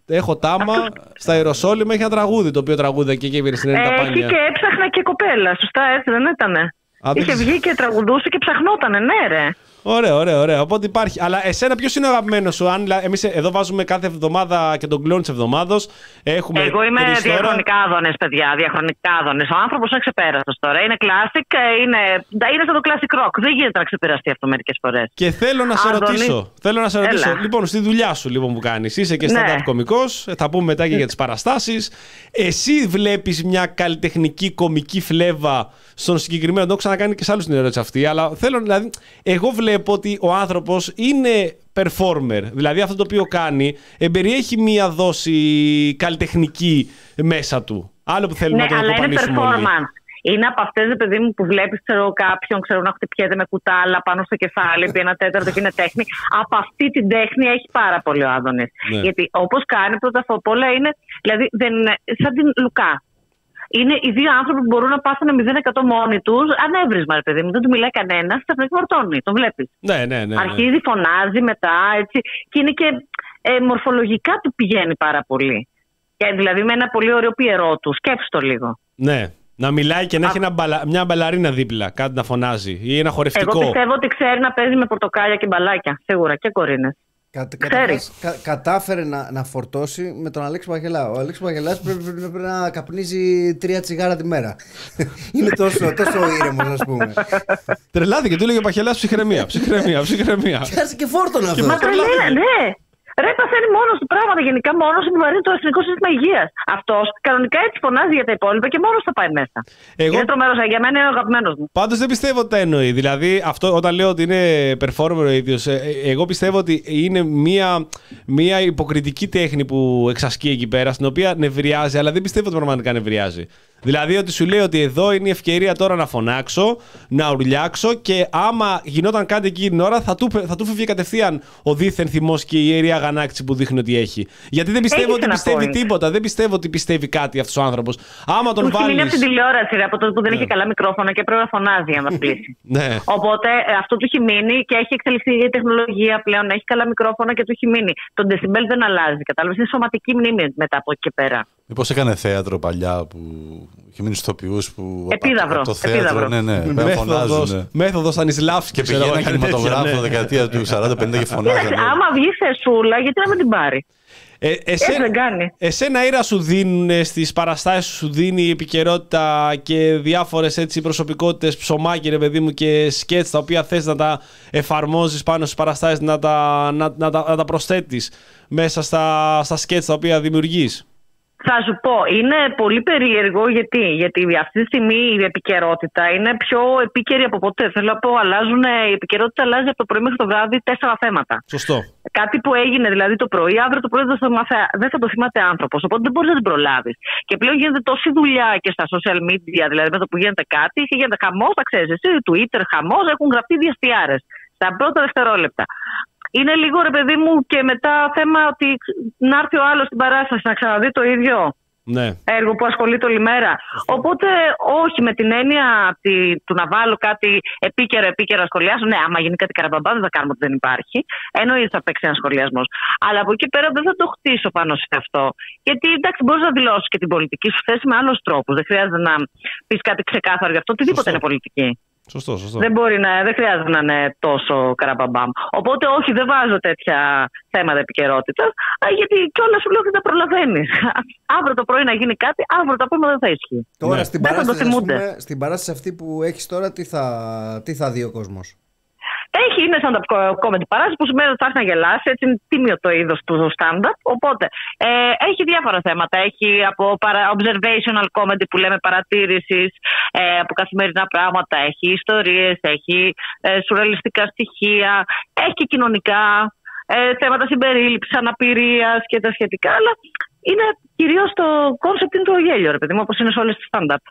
έχω τάμα. Στα Ιεροσόλυμα έχει ένα τραγούδι το οποίο τραγούδα και έβγαινε στην Έννοια τα Έχει Πάνια. και έψαχνα και κοπέλα. Σωστά, έτσι δεν ήτανε? Είχε βγει και τραγουδούσε και ψαχνότανε, ναι, ρε. Ωραία, ωραία, ωραία. Οπότε υπάρχει. Αλλά εσένα, ποιος είναι ο αγαπημένος σου? Αν εμείς εδώ βάζουμε κάθε εβδομάδα και τον κλόν της εβδομάδος. Εγώ είμαι διαχρονικά άδωνες, παιδιά. Διαχρονικά άδωνες. Ο άνθρωπος είναι ξεπέραστος τώρα. Είναι classic, είναι, είναι σαν το classic rock. Δεν γίνεται να ξεπεραστεί αυτό μερικές φορές. Και θέλω να σε Άδωνη. ρωτήσω. Θέλω να σε ρωτήσω. Έλα. Λοιπόν, στη δουλειά σου λοιπόν, που κάνεις, είσαι και Ναι. stand-up κωμικός. Θα πούμε μετά και για τις παραστάσεις. Εσύ βλέπεις μια καλλιτεχνική κωμική φλέβα στον συγκεκριμένο? Το έχω ξανακάνει και σε άλλους την ερώτηση αυτή. Αλλά θέλω, δηλαδή, εγώ βλέπω ότι ο άνθρωπος είναι performer. Δηλαδή αυτό το οποίο κάνει εμπεριέχει μία δόση καλλιτεχνική μέσα του. Άλλο που θέλουμε Ναι, να το αλλά είναι αποκοπανίσουμε όλοι. performance. Είναι από αυτές, παιδί μου, που βλέπεις ξέρω, κάποιον ξέρω, να χτυπιέται με κουτάλα πάνω στο κεφάλι, επί ένα τέταρτο και είναι τέχνη. Από αυτή την τέχνη έχει πάρα πολύ ο Άδωνης. Ναι. Γιατί όπως κάνει πρώτα απ' όλα είναι, δηλαδή, δεν είναι, σαν την Λουκά. Είναι οι δύο άνθρωποι που μπορούν να πάθουν μηδέν τοις εκατό μόνοι τους, ανέβρισμα, ρε παιδί μου. Δεν του μιλάει κανένα, ξαφνικά φορτώνει. Τον βλέπεις. Ναι, ναι, ναι, ναι. Αρχίζει, φωνάζει μετά, έτσι. Και είναι και ε, μορφολογικά του πηγαίνει πάρα πολύ. Και δηλαδή με ένα πολύ ωραίο πιερό του. Σκέψου το λίγο. Ναι. Να μιλάει και να έχει ένα μπαλα... μια μπαλαρίνα δίπλα, κάτι να φωνάζει ή ένα χορευτικό. Εγώ πιστεύω ότι ξέρει να παίζει με πορτοκάλια και μπαλάκια. Σίγουρα και κορίνες. Κα, καταρχάς, κα, κατάφερε να, να φορτώσει με τον Αλέξη Παγελά. Ο Αλέξη Παγελάς πρέπει, πρέπει, πρέπει να καπνίζει τρία τσιγάρα τη μέρα. Είναι τόσο, τόσο ήρεμος, ας πούμε. Τρελάθηκε, του έλεγε ο Παχελάς ψυχραιμία, ψυχραιμία, ψυχραιμία. Πιάσει και φόρτωνα αυτό. Μα τρελαίνει, ναι. Ρε, παθαίνει μόνος του πράγματα. Γενικά μόνος του βαρύνει το Εθνικό Σύστημα Υγείας. Αυτός κανονικά έτσι φωνάζει για τα υπόλοιπα και μόνος θα πάει μέσα. Εγώ... Είναι τρομερός. Για μένα είναι ο αγαπημένος μου. Πάντως δεν πιστεύω ότι τα εννοεί. Δηλαδή, αυτό, όταν λέω ότι είναι performer ο ίδιος, εγώ πιστεύω ότι είναι μια, μια υποκριτική τέχνη που εξασκεί εκεί πέρα, στην οποία νευριάζει, αλλά δεν πιστεύω ότι πραγματικά νευριάζει. Δηλαδή ότι σου λέει ότι εδώ είναι η ευκαιρία τώρα να φωνάξω, να ουρλιάξω και άμα γινόταν κάτι εκείνη την ώρα θα του, θα του φεύγει κατευθείαν ο δίθεν θυμός και η ιερή αγανάκτηση που δείχνει ότι έχει. Γιατί δεν πιστεύω Έχεις ότι ένα πιστεύει point. τίποτα, δεν πιστεύω ότι πιστεύει κάτι αυτός ο άνθρωπος. Άμα τον Του έχει μείνει βάλεις... από την τηλεόραση, ρε, από τότε που δεν είχε καλά μικρόφωνα και πρέπει να φωνάζει για να μας πλήσει. Ναι. Οπότε ε, αυτό του έχει μείνει και έχει εξελιχθεί η τεχνολογία πλέον. Έχει καλά μικρόφωνα και του έχει μείνει. Το decibel δεν αλλάζει. Κατάλαβες, είναι σωματική μνήμη μετά από εκεί και πέρα. Μήπως έκανε θέατρο παλιά που είχε μείνει στους ηθοποιούς που. Επίδαυρο, από το θέατρο, επίδαυρο. ναι, ναι, ναι, Μέθοδος, μέθοδος Στανισλάβσκι. Και πηγαίναν κινηματογράφο ναι. δεκαετία του σαράντα πενήντα και φωνάζανε. Κοίταξε, άμα βγει θεσούλα, γιατί να μην την πάρει. Ε, Έτσι εσέ, δεν κάνει. εσένα ήρα σου δίνουν στις παραστάσεις σου, δίνει η επικαιρότητα και διάφορες έτσι προσωπικότητες, ψωμάκι ρε παιδί μου και σκέτς τα οποία θες να τα εφαρμόζεις πάνω στις παραστάσεις, να τα, να, να, τα, να τα προσθέτεις μέσα στα, στα σκέτς τα οποία δημιουργείς. Θα σου πω, είναι πολύ περίεργο γιατί, γιατί αυτή τη στιγμή η επικαιρότητα είναι πιο επίκαιρη από ποτέ. Θέλω να πω, αλλάζουν, η επικαιρότητα αλλάζει από το πρωί μέχρι το βράδυ τέσσερα θέματα. Σωστό. Κάτι που έγινε δηλαδή το πρωί, αύριο το πρωί δεν θα, μαθε, δεν θα το θυμάται άνθρωπος. Οπότε δεν μπορείς να την προλάβεις. Και πλέον γίνεται τόση δουλειά και στα social media, δηλαδή με το που γίνεται κάτι, γίνεται χαμός, τα ξέρεις εσύ, Twitter χαμός, έχουν γραφτεί διαστιάρες στα πρώτα δευτερόλεπτα. Είναι λίγο ρε παιδί μου και μετά θέμα ότι να έρθει ο άλλος στην παράσταση να ξαναδεί το ίδιο Ναι. έργο που ασχολείται όλη μέρα. Οπότε όχι με την έννοια τη, του να βάλω κάτι επίκαιρο, επίκαιρο να σχολιάσω. Ναι, άμα γίνει κάτι καραμπαμπά δεν θα κάνουμε ότι δεν υπάρχει. Εννοείται θα παίξει ένα σχολιασμό. Αλλά από εκεί πέρα δεν θα το χτίσω πάνω σε αυτό. Γιατί εντάξει, μπορεί να δηλώσει και την πολιτική σου θέση με άλλους τρόπους. Δεν χρειάζεται να πει κάτι ξεκάθαρο γι' αυτό. Οτιδήποτε είναι πολιτική. Σωστό, σωστό. Δεν, μπορεί να, δεν χρειάζεται να είναι τόσο καραμπαμπάμ. Οπότε όχι, δεν βάζω τέτοια θέματα επικαιρότητα, γιατί κιόλα σου λέω ότι δεν προλαβαίνει. Αύριο το πρωί να γίνει κάτι, αύριο το απόγευμα δεν θα ισχύει. Τώρα Ναι. στην, Δεν θα το παράσταση, ας θυμούνται. πούμε, στην παράσταση αυτή που έχεις τώρα, τι θα, τι θα δει ο κόσμος? Έχει, είναι stand-up comedy παράσταση που σημαίνει ότι θα έρθει να γελάσει. Έτσι είναι τίμιο το είδος του stand-up. Οπότε ε, έχει διάφορα θέματα. Έχει από παρα, observational comedy που λέμε παρατήρησης ε, από καθημερινά πράγματα. Έχει ιστορίες, έχει ε, σουρεαλιστικά στοιχεία, έχει και κοινωνικά ε, θέματα συμπερίληψης, αναπηρίας και τα σχετικά. Αλλά είναι κυρίως το concept είναι το γέλιο, ρε παιδί μου, όπως είναι σε όλες τις stand-up.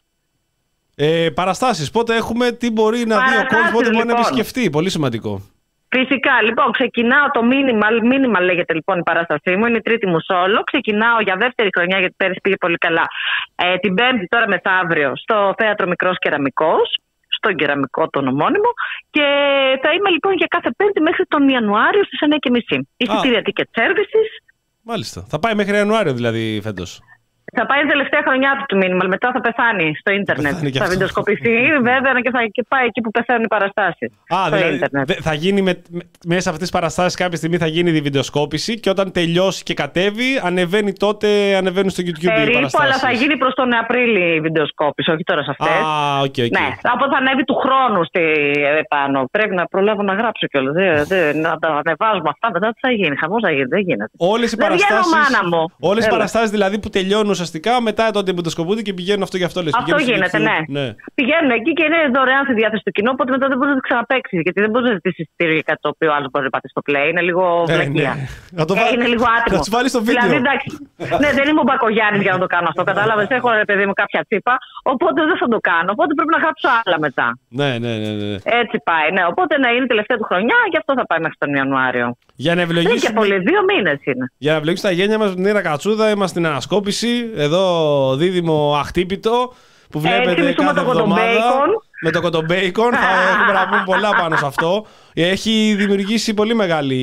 Ε, παραστάσεις. Πότε έχουμε, τι μπορεί να δει ο Παραστάσεις, κόσμος, πότε μπορεί να λοιπόν. επισκεφτεί. Πολύ σημαντικό. Φυσικά, λοιπόν, ξεκινάω το minimal, minimal λέγεται λοιπόν η παράστασή μου, είναι η τρίτη μου solo. Ξεκινάω για δεύτερη χρονιά, γιατί πέρυσι πήγε πολύ καλά. Ε, την Πέμπτη, τώρα μεθαύριο, στο Θέατρο Μικρός Κεραμικός, στον Κεραμικό τον ομώνυμο. Και θα είμαι λοιπόν για κάθε Πέμπτη μέχρι τον Ιανουάριο στις εννιά και μισή. Εισιτήρια ticket services. Μάλιστα. Θα πάει μέχρι Ιανουάριο δηλαδή φέτος. Θα πάει η τελευταία χρονιά του του Minimal, μετά θα πεθάνει στο ίντερνετ. Πεθάνει και Θα αυτό. βιντεοσκοπηθεί βέβαια και θα και πάει εκεί που πεθαίνουν οι παραστάσεις. Α, στο δηλαδή ίντερνετ. δε- θα γίνει με, με- μέσα από αυτές τις παραστάσεις κάποια στιγμή θα γίνει η βιντεοσκόπηση και όταν τελειώσει και κατέβει, ανεβαίνει τότε, ανεβαίνουν στο YouTube οι Περίπου, παραστάσεις. αλλά θα γίνει προς τον Απρίλη η βιντεοσκόπηση, όχι τώρα σε αυτές. Α, οκ, οκ. Ναι, από θα ανέβει του χρόνου στη, επάνω. Πρέπει να προλάβω να γράψω κιόλας. Δεν, δεν, να τα ανεβάζουμε αυτά, μετά τι θα γίνει. Χαμός θα γίνει, δεν γίνεται. Όλες οι Δεν βγαίνω, παραστάσεις, μάνα μου. όλες οι Έλα. παραστάσεις δηλαδή που τελειώνουν ουσιαστικά μετά τότε βιντεοσκοπούνται και πηγαίνουν αυτό γι' αυτό λες. Αυτό πηγαίνουν στο γίνεται, YouTube. ναι. Πηγαίνουν εκεί και είναι δωρεάν στη διάθεση του κοινού, οπότε μετά δεν μπορεί να το ξαναπαίξει. Γιατί δεν μπορεί να ζητήσει εισιτήριο για κάτι το οποίο άλλο μπορεί να πατήσει στο play. Είναι λίγο Ε, βλακεία. ναι. Να το Ε, βά- είναι λίγο άτιμο. να τους βάλεις στο βίντεο. Δηλαδή, εντάξει, ναι, δεν είμαι ο Μπακογιάννης για να το κάνω αυτό. Κατάλαβε. Έχω ρε παιδί μου κάποια τσίπα, οπότε δεν θα το κάνω. Οπότε πρέπει να γράψω άλλα μετά. Ναι, ναι, ναι, ναι. Έτσι πάει, ναι. Οπότε να είναι τελευταία του χρονιά, γι' αυτό θα πάει μέχρι τον Ιανουάριο. Για να Δεν και ευλογήσουμε, πολύ, δύο μήνες είναι. για να ευλογήσουμε τα γένια μας με την Ήρα Κατσούδα, είμαστε στην ανασκόπηση. Εδώ δίδυμο αχτύπητο που βλέπετε μισούμε κάθε το κοντομπέικον. εβδομάδα. Με το κοντομπέικον θα έχουμε να πούμε πολλά πάνω σε αυτό. Έχει δημιουργήσει πολύ μεγάλη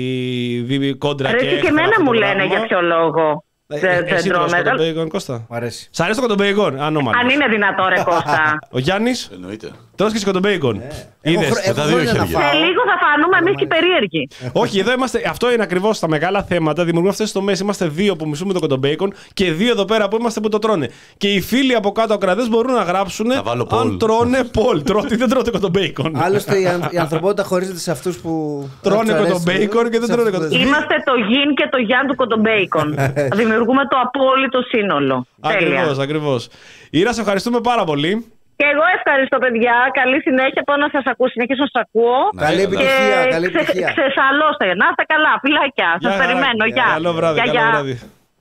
δι- κόντρα Ρε, και και έχθρα εμένα αυτό μου το λένε πράγμα. για ποιο λόγο. Ε, Δεν Εσύ δεν τρως τρώμε. κοντομπέικον, Κώστα. Μ' αρέσει. Σ' αρέσει το κοντομπέικον, ανώμαλο. Αν είναι δυνατό, ρε Κώστα. Ο Γιάννης, Εννοείται. τρως και σε κοντομπέικον. Έχω Είδες. χρο- έχω με τα δύο χρόνια να χέρια. φάω. Σε λίγο θα φανούμε εμεί και οι περίεργοι. Όχι, εδώ είμαστε. Αυτό είναι ακριβώς τα μεγάλα θέματα. Δημιουργούμε αυτές τις τομές. Είμαστε δύο που μισούμε το κοντομπέικον και δύο εδώ πέρα που είμαστε που το τρώνε. Και οι φίλοι από κάτω ακροατές μπορούν να γράψουν Να βάλω αν poll. τρώνε πολ. Τρώτε ή δεν τρώτε κοντομπέικον. Άλλωστε η, αν- η ανθρωπότητα χωρίζεται σε αυτούς που Τρώνε τους αρέσει, κοντομπέικον και δεν σε τρώνε αυτούς που κοντομπέικον. Είμαστε το γιν και το γιάν του κοντομπέικον. Δημιουργούμε το απόλυτο σύνολο. Τέλεια. Ακριβώς, ακριβώς. Ήρα, σε ευχαριστούμε πάρα πολύ. Και εγώ ευχαριστώ, παιδιά. Καλή συνέχεια. Πάω να σας ακούω. Συνεχίζω να σας ακούω. Καλή Ναι, επιτυχία, Και καλή ξε- επιτυχία. ξεσαλώστε. Να είστε καλά. Φιλάκια. Γεια Σας χαρά. περιμένω. Γεια. Καλό βράδυ, Γεια, καλό γεια. βράδυ.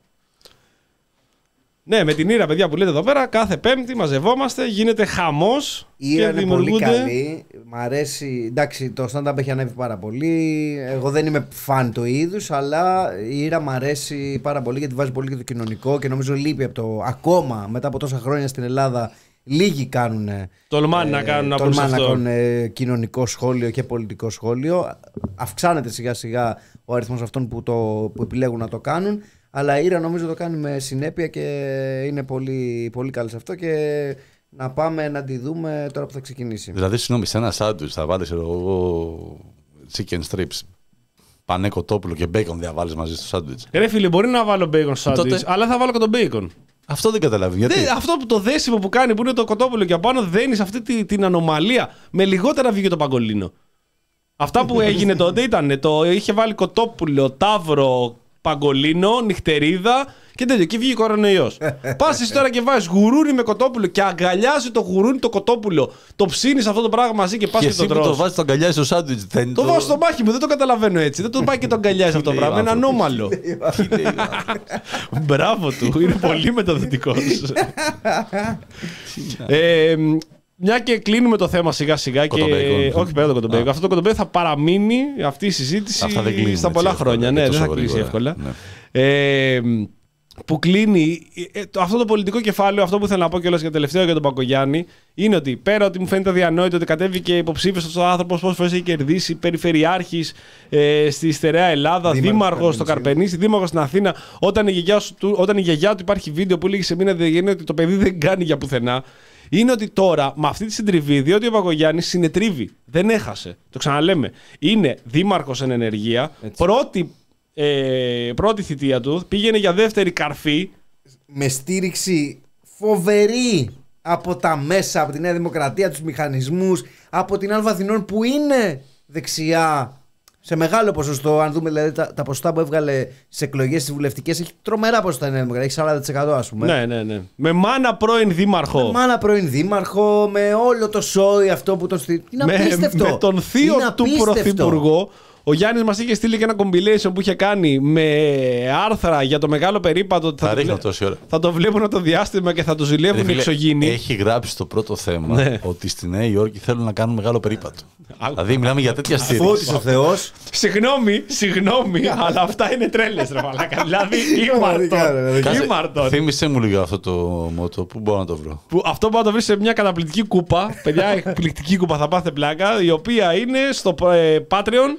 Ναι, με την Ήρα, παιδιά που λέτε εδώ πέρα, κάθε Πέμπτη μαζευόμαστε, γίνεται χαμός Η Ήρα και είναι πολύ δημιουργούνται. καλή. Μ' αρέσει. Εντάξει, το stand-up έχει ανέβει πάρα πολύ. Εγώ δεν είμαι φαν του είδους, αλλά η Ήρα μ' αρέσει πάρα πολύ γιατί βάζει πολύ και το κοινωνικό και νομίζω λείπει από το. Ακόμα μετά από τόσα χρόνια στην Ελλάδα, λίγοι κάνουν. Τολμάνε να κάνουν από τολμάνε να αυτό. κάνουν ε, κοινωνικό σχόλιο και πολιτικό σχόλιο. Αυξάνεται σιγά σιγά ο αριθμός αυτών που, το, που επιλέγουν να το κάνουν. Αλλά η Ήρα νομίζω το κάνει με συνέπεια και είναι πολύ, πολύ καλή σε αυτό. Και να πάμε να τη δούμε τώρα που θα ξεκινήσει. Δηλαδή, συγγνώμη, σε ένα σάντουιτς θα βάλεις εγώ chicken strips, πανέ κοτόπουλο και μπέικον διαβάλεις μαζί στο σάντουιτς. Ρε φίλε, μπορεί να βάλω μπέικον στο σάντουιτς, Τότε- αλλά θα βάλω κοντομπέικον. Αυτό δεν καταλαβαίνω. Γιατί. Δεν, αυτό που το δέσιμο που κάνει που είναι το κοτόπουλο και απάνω δένει σε αυτή τη, την ανομαλία. Με λιγότερα βγήκε το παγκολίνο. Αυτά που έγινε τότε ήταν το είχε βάλει κοτόπουλο, ταύρο, παγκολίνο, νυχτερίδα και τέτοιο. Και βγήκε κορονοϊός. Πας εσύ τώρα και βάζεις γουρούνι με κοτόπουλο και αγκαλιάζει το γουρούνι το κοτόπουλο. Το ψήνεις αυτό το πράγμα μαζί και πας Και και, εσύ το που το τρως. βάζεις το αγκαλιάζει στο σάντουιτς. Δεν Το βάζω στο μάχη μου, δεν το καταλαβαίνω έτσι. Δεν το πάει και το αγκαλιάζει αυτό το λέει πράγμα. ο Είναι άνθρωπος? ανώμαλο. Μπράβο του, είναι πολύ μεταδοτικός. ε, μια και κλείνουμε το θέμα σιγά σιγά και. Κοτομπέικον. Όχι πέρα το κοτομπέικον. Αυτό το κοτομπέικον θα παραμείνει αυτή η συζήτηση Αυτά δεν κλείνουν στα έτσι πολλά εύκολα, χρόνια. και Ναι, δεν τόσο θα κλείσει γρήγορα. εύκολα. Ναι. Ε, που κλείνει ε, το- αυτό το πολιτικό κεφάλαιο, αυτό που θέλω να πω κιόλας για το τελευταίο για τον Πακογιάννη, είναι ότι πέρα ότι μου φαίνεται αδιανόητο ότι κατέβηκε υποψήφιος αυτός ο άνθρωπος, πόσες φορές έχει κερδίσει, περιφερειάρχης ε, στη στερεά Ελλάδα, Δήμαρχος δήμαρχος στο Καρπενήσι. Καρπενήσι, δήμαρχος στην Αθήνα, όταν η, γιαγιά σου, του- όταν η γιαγιά του υπάρχει βίντεο που λέγει σε μήνα διαγέννη ότι το παιδί δεν κάνει για πουθενά. Είναι ότι τώρα με αυτή τη συντριβή, διότι ο Πακογιάννης συνετρίβει, δεν έχασε. Το ξαναλέμε. Είναι δήμαρχος εν ενεργεία, πρώτη, ε, πρώτη θητεία του, πήγαινε για δεύτερη καρφή. Με στήριξη φοβερή από τα μέσα, από τη Νέα Δημοκρατία, τους μηχανισμούς, από την Άλβα Αθηνών που είναι δεξιά σε μεγάλο ποσοστό. Αν δούμε δηλαδή τα, τα ποσοστά που έβγαλε στις εκλογές τις βουλευτικές, έχει τρομερά ποσοστά η Νέα Δημοκρατία, έχει σαράντα τοις εκατό ας πούμε. Ναι, ναι, ναι. Με μάνα πρώην δήμαρχο. Με μάνα πρώην δήμαρχο, με όλο το σόι αυτό που τον στηρίζει. Είναι με, απίστευτο. με τον θείο Είναι του απίστευτο. πρωθυπουργό. Ο Γιάννης μας είχε στείλει και ένα compilation που είχε κάνει με άρθρα για το μεγάλο περίπατο. ότι Θα το ρίχνω βλέ- τόση ώρα. Θα το βλέπουν το διάστημα και θα το ζηλεύουν Ρε οι φίλε, εξωγήινοι. Έχει γράψει το πρώτο θέμα Ναι. ότι στη Νέα Υόρκη θέλουν να κάνουν μεγάλο περίπατο. Άκου. Δηλαδή μιλάμε για τέτοια Φώτισε στήριξη. ο Θεός. Συγγνώμη, συγγνώμη, αλλά αυτά είναι τρέλες ρε μαλάκα. Δηλαδή Πραγματικά, ρε, ήμαρτον. Κάτσε, Ήμαρτον. θύμισε μου λίγο αυτό το μότο. Πού μπορώ να το βρω. Που αυτό μπορεί να το βρει σε μια καταπληκτική κούπα. Παιδιά, εκπληκτική κούπα θα πάθετε πλάκα. Η οποία είναι στο ε, Patreon.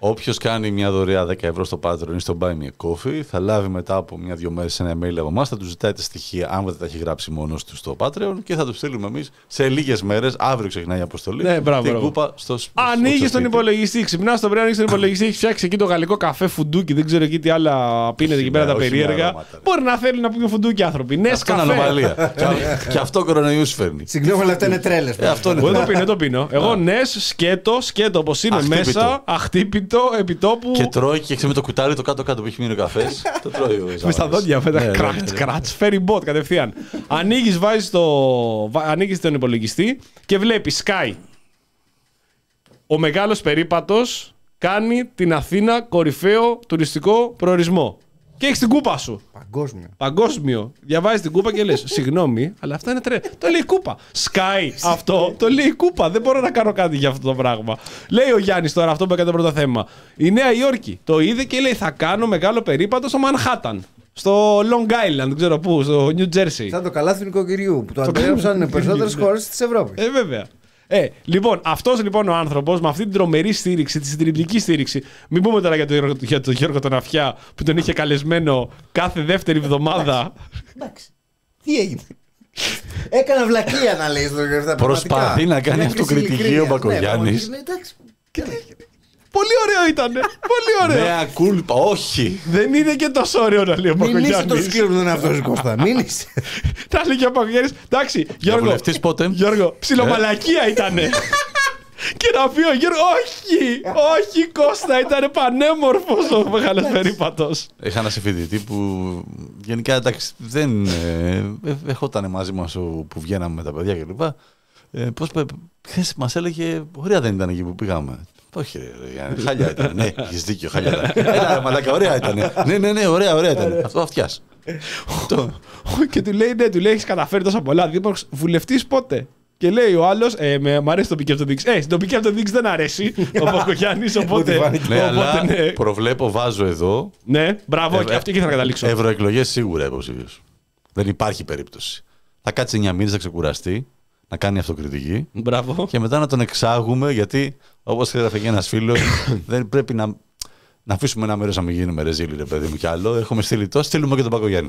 Όποιος κάνει μια δωρεά δέκα ευρώ στο Patreon ή στο Buy Me a Coffee θα λάβει μετά από μια-δυο μέρες ένα email από εμάς. Θα του ζητάει τα στοιχεία, αν δεν τα έχει γράψει μόνος του στο Patreon, και θα του στείλουμε εμείς σε λίγες μέρες. Αύριο ξεκινάει η αποστολή. Ναι, μπράβο, την μπράβο. κούπα στο σπίτι. Ανοίγει τον υπολογιστή, ξυπνά το πρωί, ανοίγει τον υπολογιστή, έχει φτιάξει εκεί το γαλλικό καφέ φουντούκι, δεν ξέρω εκεί τι άλλα πίνετε εκεί πέρα τα περίεργα. Μπορεί να θέλουν να πίνουν φουντούκι άνθρωποι. Ναι, αυτό είναι ανομαλία. Και αυτό κορονοϊούς φέρνει. Συγγνώμη, αλλά αυτά είναι τρέλες. Αυτό είναι. Εγώ το πίνω, το πίνω. Εγώ ναι, σκέτο, σκέτο όπω είναι μέσα, αχτύπητο, επιτόπου. Και τρώει και ξέρει με το κουτάλι το κάτω-κάτω που έχει μείνει ο καφές. Το τρώει ο Με στα δόντια, φέτα. Ναι, ναι, Κράτ, ναι. κράτ, φέρει μπότ κατευθείαν. Ανοίγει, βάζει το. Ανοίγει τον υπολογιστή και βλέπει Sky. Ο μεγάλος περίπατος κάνει την Αθήνα κορυφαίο τουριστικό προορισμό. Και έχει την κούπα σου. Παγκόσμιο. Παγκόσμιο. Διαβάζει την κούπα και λε: συγγνώμη, αλλά αυτά είναι τρέλα. Το λέει η κούπα. Sky αυτό. Το λέει η κούπα. Δεν μπορώ να κάνω κάτι για αυτό το πράγμα. Λέει ο Γιάννης τώρα αυτό που έκανε το πρώτο θέμα. Η Νέα Υόρκη το είδε και λέει: θα κάνω μεγάλο περίπατο στο Μανχάταν. Στο Long Island, δεν ξέρω πού, στο New Jersey. Σαν το καλάθι του νοικοκυριού που το αντέγραψαν περισσότερες χώρες της Ευρώπης. Ε, βέβαια. Ε, λοιπόν, αυτός λοιπόν ο άνθρωπος με αυτή την τρομερή στήριξη, τη συντριπτική στήριξη. Μην πούμε τώρα για τον Γιώργο, για τον Γιώργο τον Αφιά που τον είχε καλεσμένο κάθε δεύτερη εβδομάδα. Εντάξει. Τι έγινε. Έκανα βλακεία να λέει στον Γιώργο. Προσπαθεί να κάνει αυτοκριτική ο Μπακογιάννης. Εντάξει. Πολύ ωραίο ήτανε. Πολύ ωραίο. Νέα κούλπα, όχι. Δεν είναι και τόσο ωραίο να λέει ο Μην είσαι Μπακογιάννης. τόσο κύριο που δεν είναι αυτός Κώστα. Μην είσαι. Τα λέει ο Μπακογιάννης. Εντάξει, Γιώργο. Βουλευτής πότε? Γιώργο, ψιλομαλακία ήτανε. Και να πει ο Γιώργο, όχι, όχι Κώστα, ήταν πανέμορφος ο μεγάλος περίπατος. Είχα ένα συμφοιτητή που γενικά εντάξει δεν ε, έχονταν μαζί μας ο, που βγαίναμε με τα παιδιά κλπ. Ε, πώς χθες μας έλεγε, ωραία δεν ήταν εκεί που πήγαμε. Όχι ρε, ρε, χάλια ήταν, ναι, έχεις δίκιο, χάλια ήταν. Έλα, μαλάκα, ωραία ήταν. Ναι, ναι, ναι, ωραία, ωραία ήταν. Αυτό αυτιάς. Και του λέει, ναι, του λέει, έχεις καταφέρει τόσα πολλά. Δήμαρχος, βουλευτής πότε? Και λέει ο άλλος, ε, με, μ' αρέσει το τοπική αυτοδίκηση. Ε, στην τοπική αυτοδίκηση δεν αρέσει ο Μπακογιάννης, οπότε. Ναι, αλλά προβλέπω, βάζω εδώ. Ναι, μπράβο, και αυτή και θα καταλήξω. Ευρωεκλογές σίγουρα υποψήφιος. Δεν υπάρχει περίπτωση. Θα κάτσει εννιά μήνες να ξεκουραστεί, να κάνει αυτοκριτική. Μπράβο. Και μετά να τον εξάγουμε, γιατί όπως έγραφε και ένας φίλος, δεν πρέπει να, να αφήσουμε ένα μέρος να μην γίνουμε ρεζίλοι, ρε παιδί μου κι άλλο. Έχουμε στείλει τόσο, στείλουμε και τον Μπακογιάννη.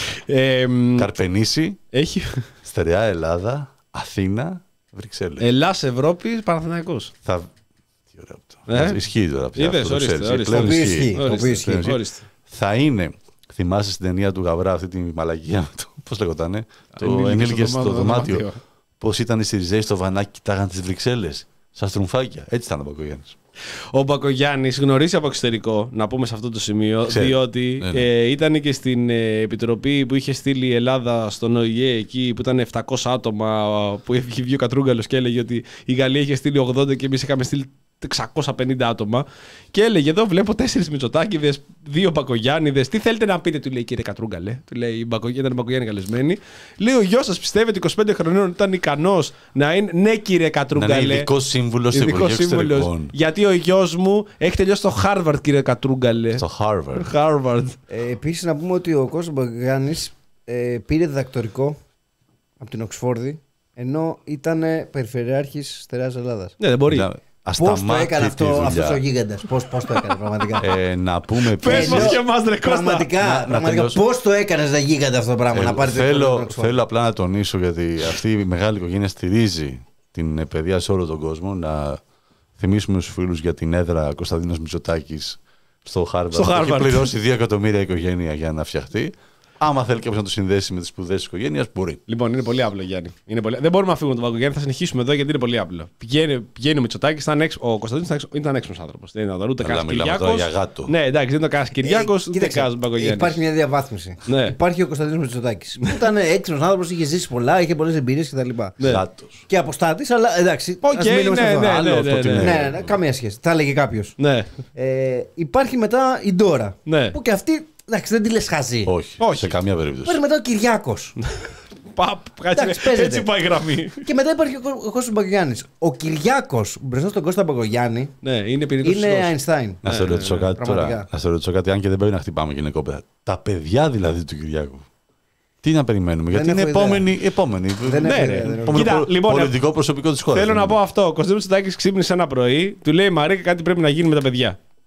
Ε, Καρπενήσι, έχει... Στερεά Ελλάδα. Αθήνα, Βρυξέλλες. Ελλάς, Ευρώπη, Παναθηναϊκός. Θα... Τι ωραίο αυτό. Ε? Ισχύει τώρα πια. Είδες, αυτό ορίστε, ξέρεις. ορίστε. Πλέον ισχύει. Ορίστε, ισχύει. ορίστε. Θα είναι, θυμάσαι στην ταινία του Γαβρά αυτή τη μαλαγία, πώς λέγοτανε, το ενήλικες στο δωμάτιο. Πώς ήταν οι Σιριζέοι στο Βανάκι, κοιτάγαν τις Βρυξέλλες, σαν στρουμφάκια. Έτσι ήταν ο Μπακογιάννης. Ο Μπακογιάννης γνωρίζει από εξωτερικό, να πούμε σε αυτό το σημείο, Ξέρει. διότι ναι, ναι. Ε, ήταν και στην ε, επιτροπή που είχε στείλει η Ελλάδα στον ΟΗΕ, εκεί που ήταν επτακόσια άτομα, που είχε βγει ο Κατρούγκαλος και έλεγε ότι η Γαλλία είχε στείλει ογδόντα και εμείς είχαμε στείλει εξακόσια πενήντα άτομα. Και έλεγε: εδώ βλέπω τέσσερις Μητσοτάκηδες, δύο Μπακογιάννηδες. Τι θέλετε να πείτε, του λέει, κύριε Κατρούγκαλε. Του λέει: η Μπακογιάννη ήταν Μπακογιάννη καλεσμένη. Λέει: ο γιος σας πιστεύετε είκοσι πέντε χρονών ήταν ικανός να είναι? Ναι, κύριε Κατρούγκαλε. Να είναι ειδικός σύμβουλος στο Υπουργείο Εξωτερικών. Γιατί ο γιος μου έχει τελειώσει στο Harvard, κύριε Κατρούγκαλε. Στο Harvard. Harvard. Ε, επίσης, να πούμε ότι ο Κώστας Μπακογιάννης ε, πήρε διδακτορικό από την Οξφόρδη, ενώ ήταν περιφερειάρχης Στερεάς Ελλάδας. Ναι, δεν μπορεί. Πώς το έκανε αυτό αυτός ο γίγαντας, πώς, πώς το έκανε πραγματικά. Ε, να πούμε πες μας και εμάς, ρε Κώστα. Πραγματικά, να, πραγματικά να πώς το έκανες να γίγαντα αυτό το πράγμα, ε, να πάρει θέλω, θέλω απλά να τονίσω, γιατί αυτή η μεγάλη οικογένεια στηρίζει την παιδεία σε όλο τον κόσμο. Να θυμίσουμε στους φίλους για την έδρα Κωνσταντίνος Μητσοτάκης στο Harvard. Έχει πληρώσει δύο εκατομμύρια οικογένεια για να φτιαχτεί. Άμα θέλει κάποιος να το συνδέσει με τις σπουδές της οικογένειας, μπορεί. Λοιπόν, είναι πολύ απλό, Γιάννη. Είναι πολύ... Δεν μπορούμε να φύγουμε τον Μπακογιάννη, θα συνεχίσουμε εδώ γιατί είναι πολύ απλό. Πηγαίνει, πηγαίνει ο Μητσοτάκης, ο Κωνσταντίνος ήταν έξυπνος άνθρωπος. Δεν ήταν ούτε κανένας Κυριάκος. Ναι, εντάξει, δεν ήταν κανένας Κυριάκος, ούτε κανένας Μπακογιάννης. Υπάρχει μια διαβάθμιση. Ναι. Υπάρχει ο Κωνσταντίνος Μητσοτάκης. Ήταν έξυπνος άνθρωπος, είχε ζήσει πολλά, είχε πολλές εμπειρίες κτλ. Ναι. Και αποστάτης, αλλά εντάξει. Okay, ναι, ναι, ναι, ναι, ναι, ναι, ναι, καμία σχέση. Θα έλεγε κάποιος. Ναι. Ε, υπάρχει μετά η Ντόρα. Ναι. Που και αυτή. Εντάξει, δεν τη λες χαζή. Όχι, Όχι, σε καμία περίπτωση. Υπάρχει μετά ο Κυριάκος. Παπ, έτσι πάει η γραμμή. Και μετά υπάρχει ο Κώστας Μπακογιάννης. Ο Κυριάκος μπροστά στον Κώστα Μπακογιάννη ναι, είναι, είναι Αϊνστάιν. Να σε ρωτήσω κάτι τώρα. Να σε ρωτήσω κάτι, αν και δεν πρέπει να χτυπάμε γυναικόπαιδα. Τα παιδιά δηλαδή του Κυριάκου. Τι να περιμένουμε, γιατί είναι επόμενη. επόμενη. Δεν ναι, ναι, ρε. επόμενο Κοίτα, πο, λοιπόν, πολιτικό προσωπικό της χώρας. Θέλω να πω αυτό. Ο Κωνσταντίνος Μητσοτάκης ξύπνησε ένα πρωί, του λέει Μαρίκα, κάτι πρέπει να γίνει με τα παιδιά.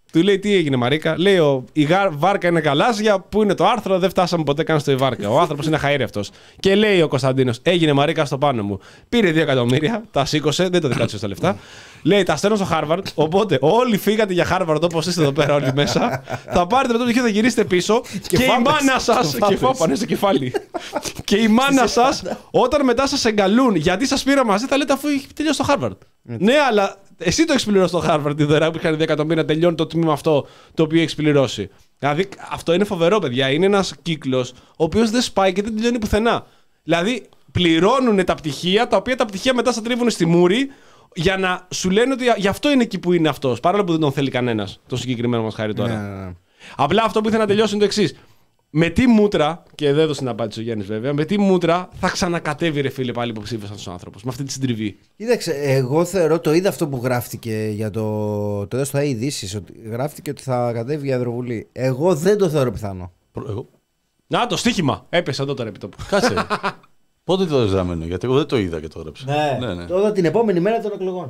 Του λέει τι έγινε Μαρίκα. Λέει ο, η γα, βάρκα είναι γαλάζια. Πού είναι το άρθρο, δεν φτάσαμε ποτέ καν στο η βάρκα. Ο άνθρωπος είναι χαΐρευτος. Και λέει ο Κωνσταντίνος, έγινε Μαρίκα στο πάνω μου. Πήρε δύο εκατομμύρια, τα σήκωσε, δεν το δικάτσε στα λεφτά. Λέει τα στέλνω στο Χάρβαρντ. Οπότε όλοι φύγατε για Χάρβαρντ όπως είστε εδώ πέρα όλοι μέσα. Θα πάρετε το πτυχίο, θα γυρίσετε πίσω. Και, και η μάνα σας. Και φάπανε στο κεφάλι. Και η μάνα σας, όταν μετά σας εγκαλούν γιατί σας πήρα μαζί, θα λέτε αφού έχει τελειώσει το Χάρβαρντ. Ναι, αλλά εσύ το έχεις πληρώσει στο Harvard τη δωρεά που είχαν δύο εκατομμύρια, τελειώνει το τμήμα αυτό το οποίο έχεις πληρώσει. Δηλαδή αυτό είναι φοβερό, παιδιά. Είναι ένας κύκλος ο οποίος δεν σπάει και δεν τελειώνει πουθενά. Δηλαδή πληρώνουν τα πτυχία, τα οποία τα πτυχία μετά θα τρίβουν στη μούρη για να σου λένε ότι γι' αυτό είναι εκεί που είναι αυτός. Παρόλο που δεν τον θέλει κανένας, το συγκεκριμένο μας χάρη τώρα. Ναι, ναι, ναι. Απλά αυτό που ήθελα να τελειώσω είναι το εξής. Με τι μούτρα, και δεν έδωσε την απάντηση ο Γιάννης βέβαια, με τι μούτρα θα ξανακατέβει ρε φίλε πάλι υποψήφιος αυτός ο άνθρωπος, με αυτή τη συντριβή. Κοίταξε, εγώ θεωρώ, το είδα αυτό που γράφτηκε για το. Το είδα στο ειδήσεις, ότι γράφτηκε ότι θα κατέβει για Ευρωβουλή. Εγώ δεν το θεωρώ πιθανό. Εγώ. Να το στοίχημα. Έπεσε εδώ τώρα επί τόπου. Κάτσε. Πότε το είδες γραμμένο, γιατί εγώ δεν το είδα και το έγραψα. Ναι, ναι, ναι. Το είδα την επόμενη μέρα των εκλογών.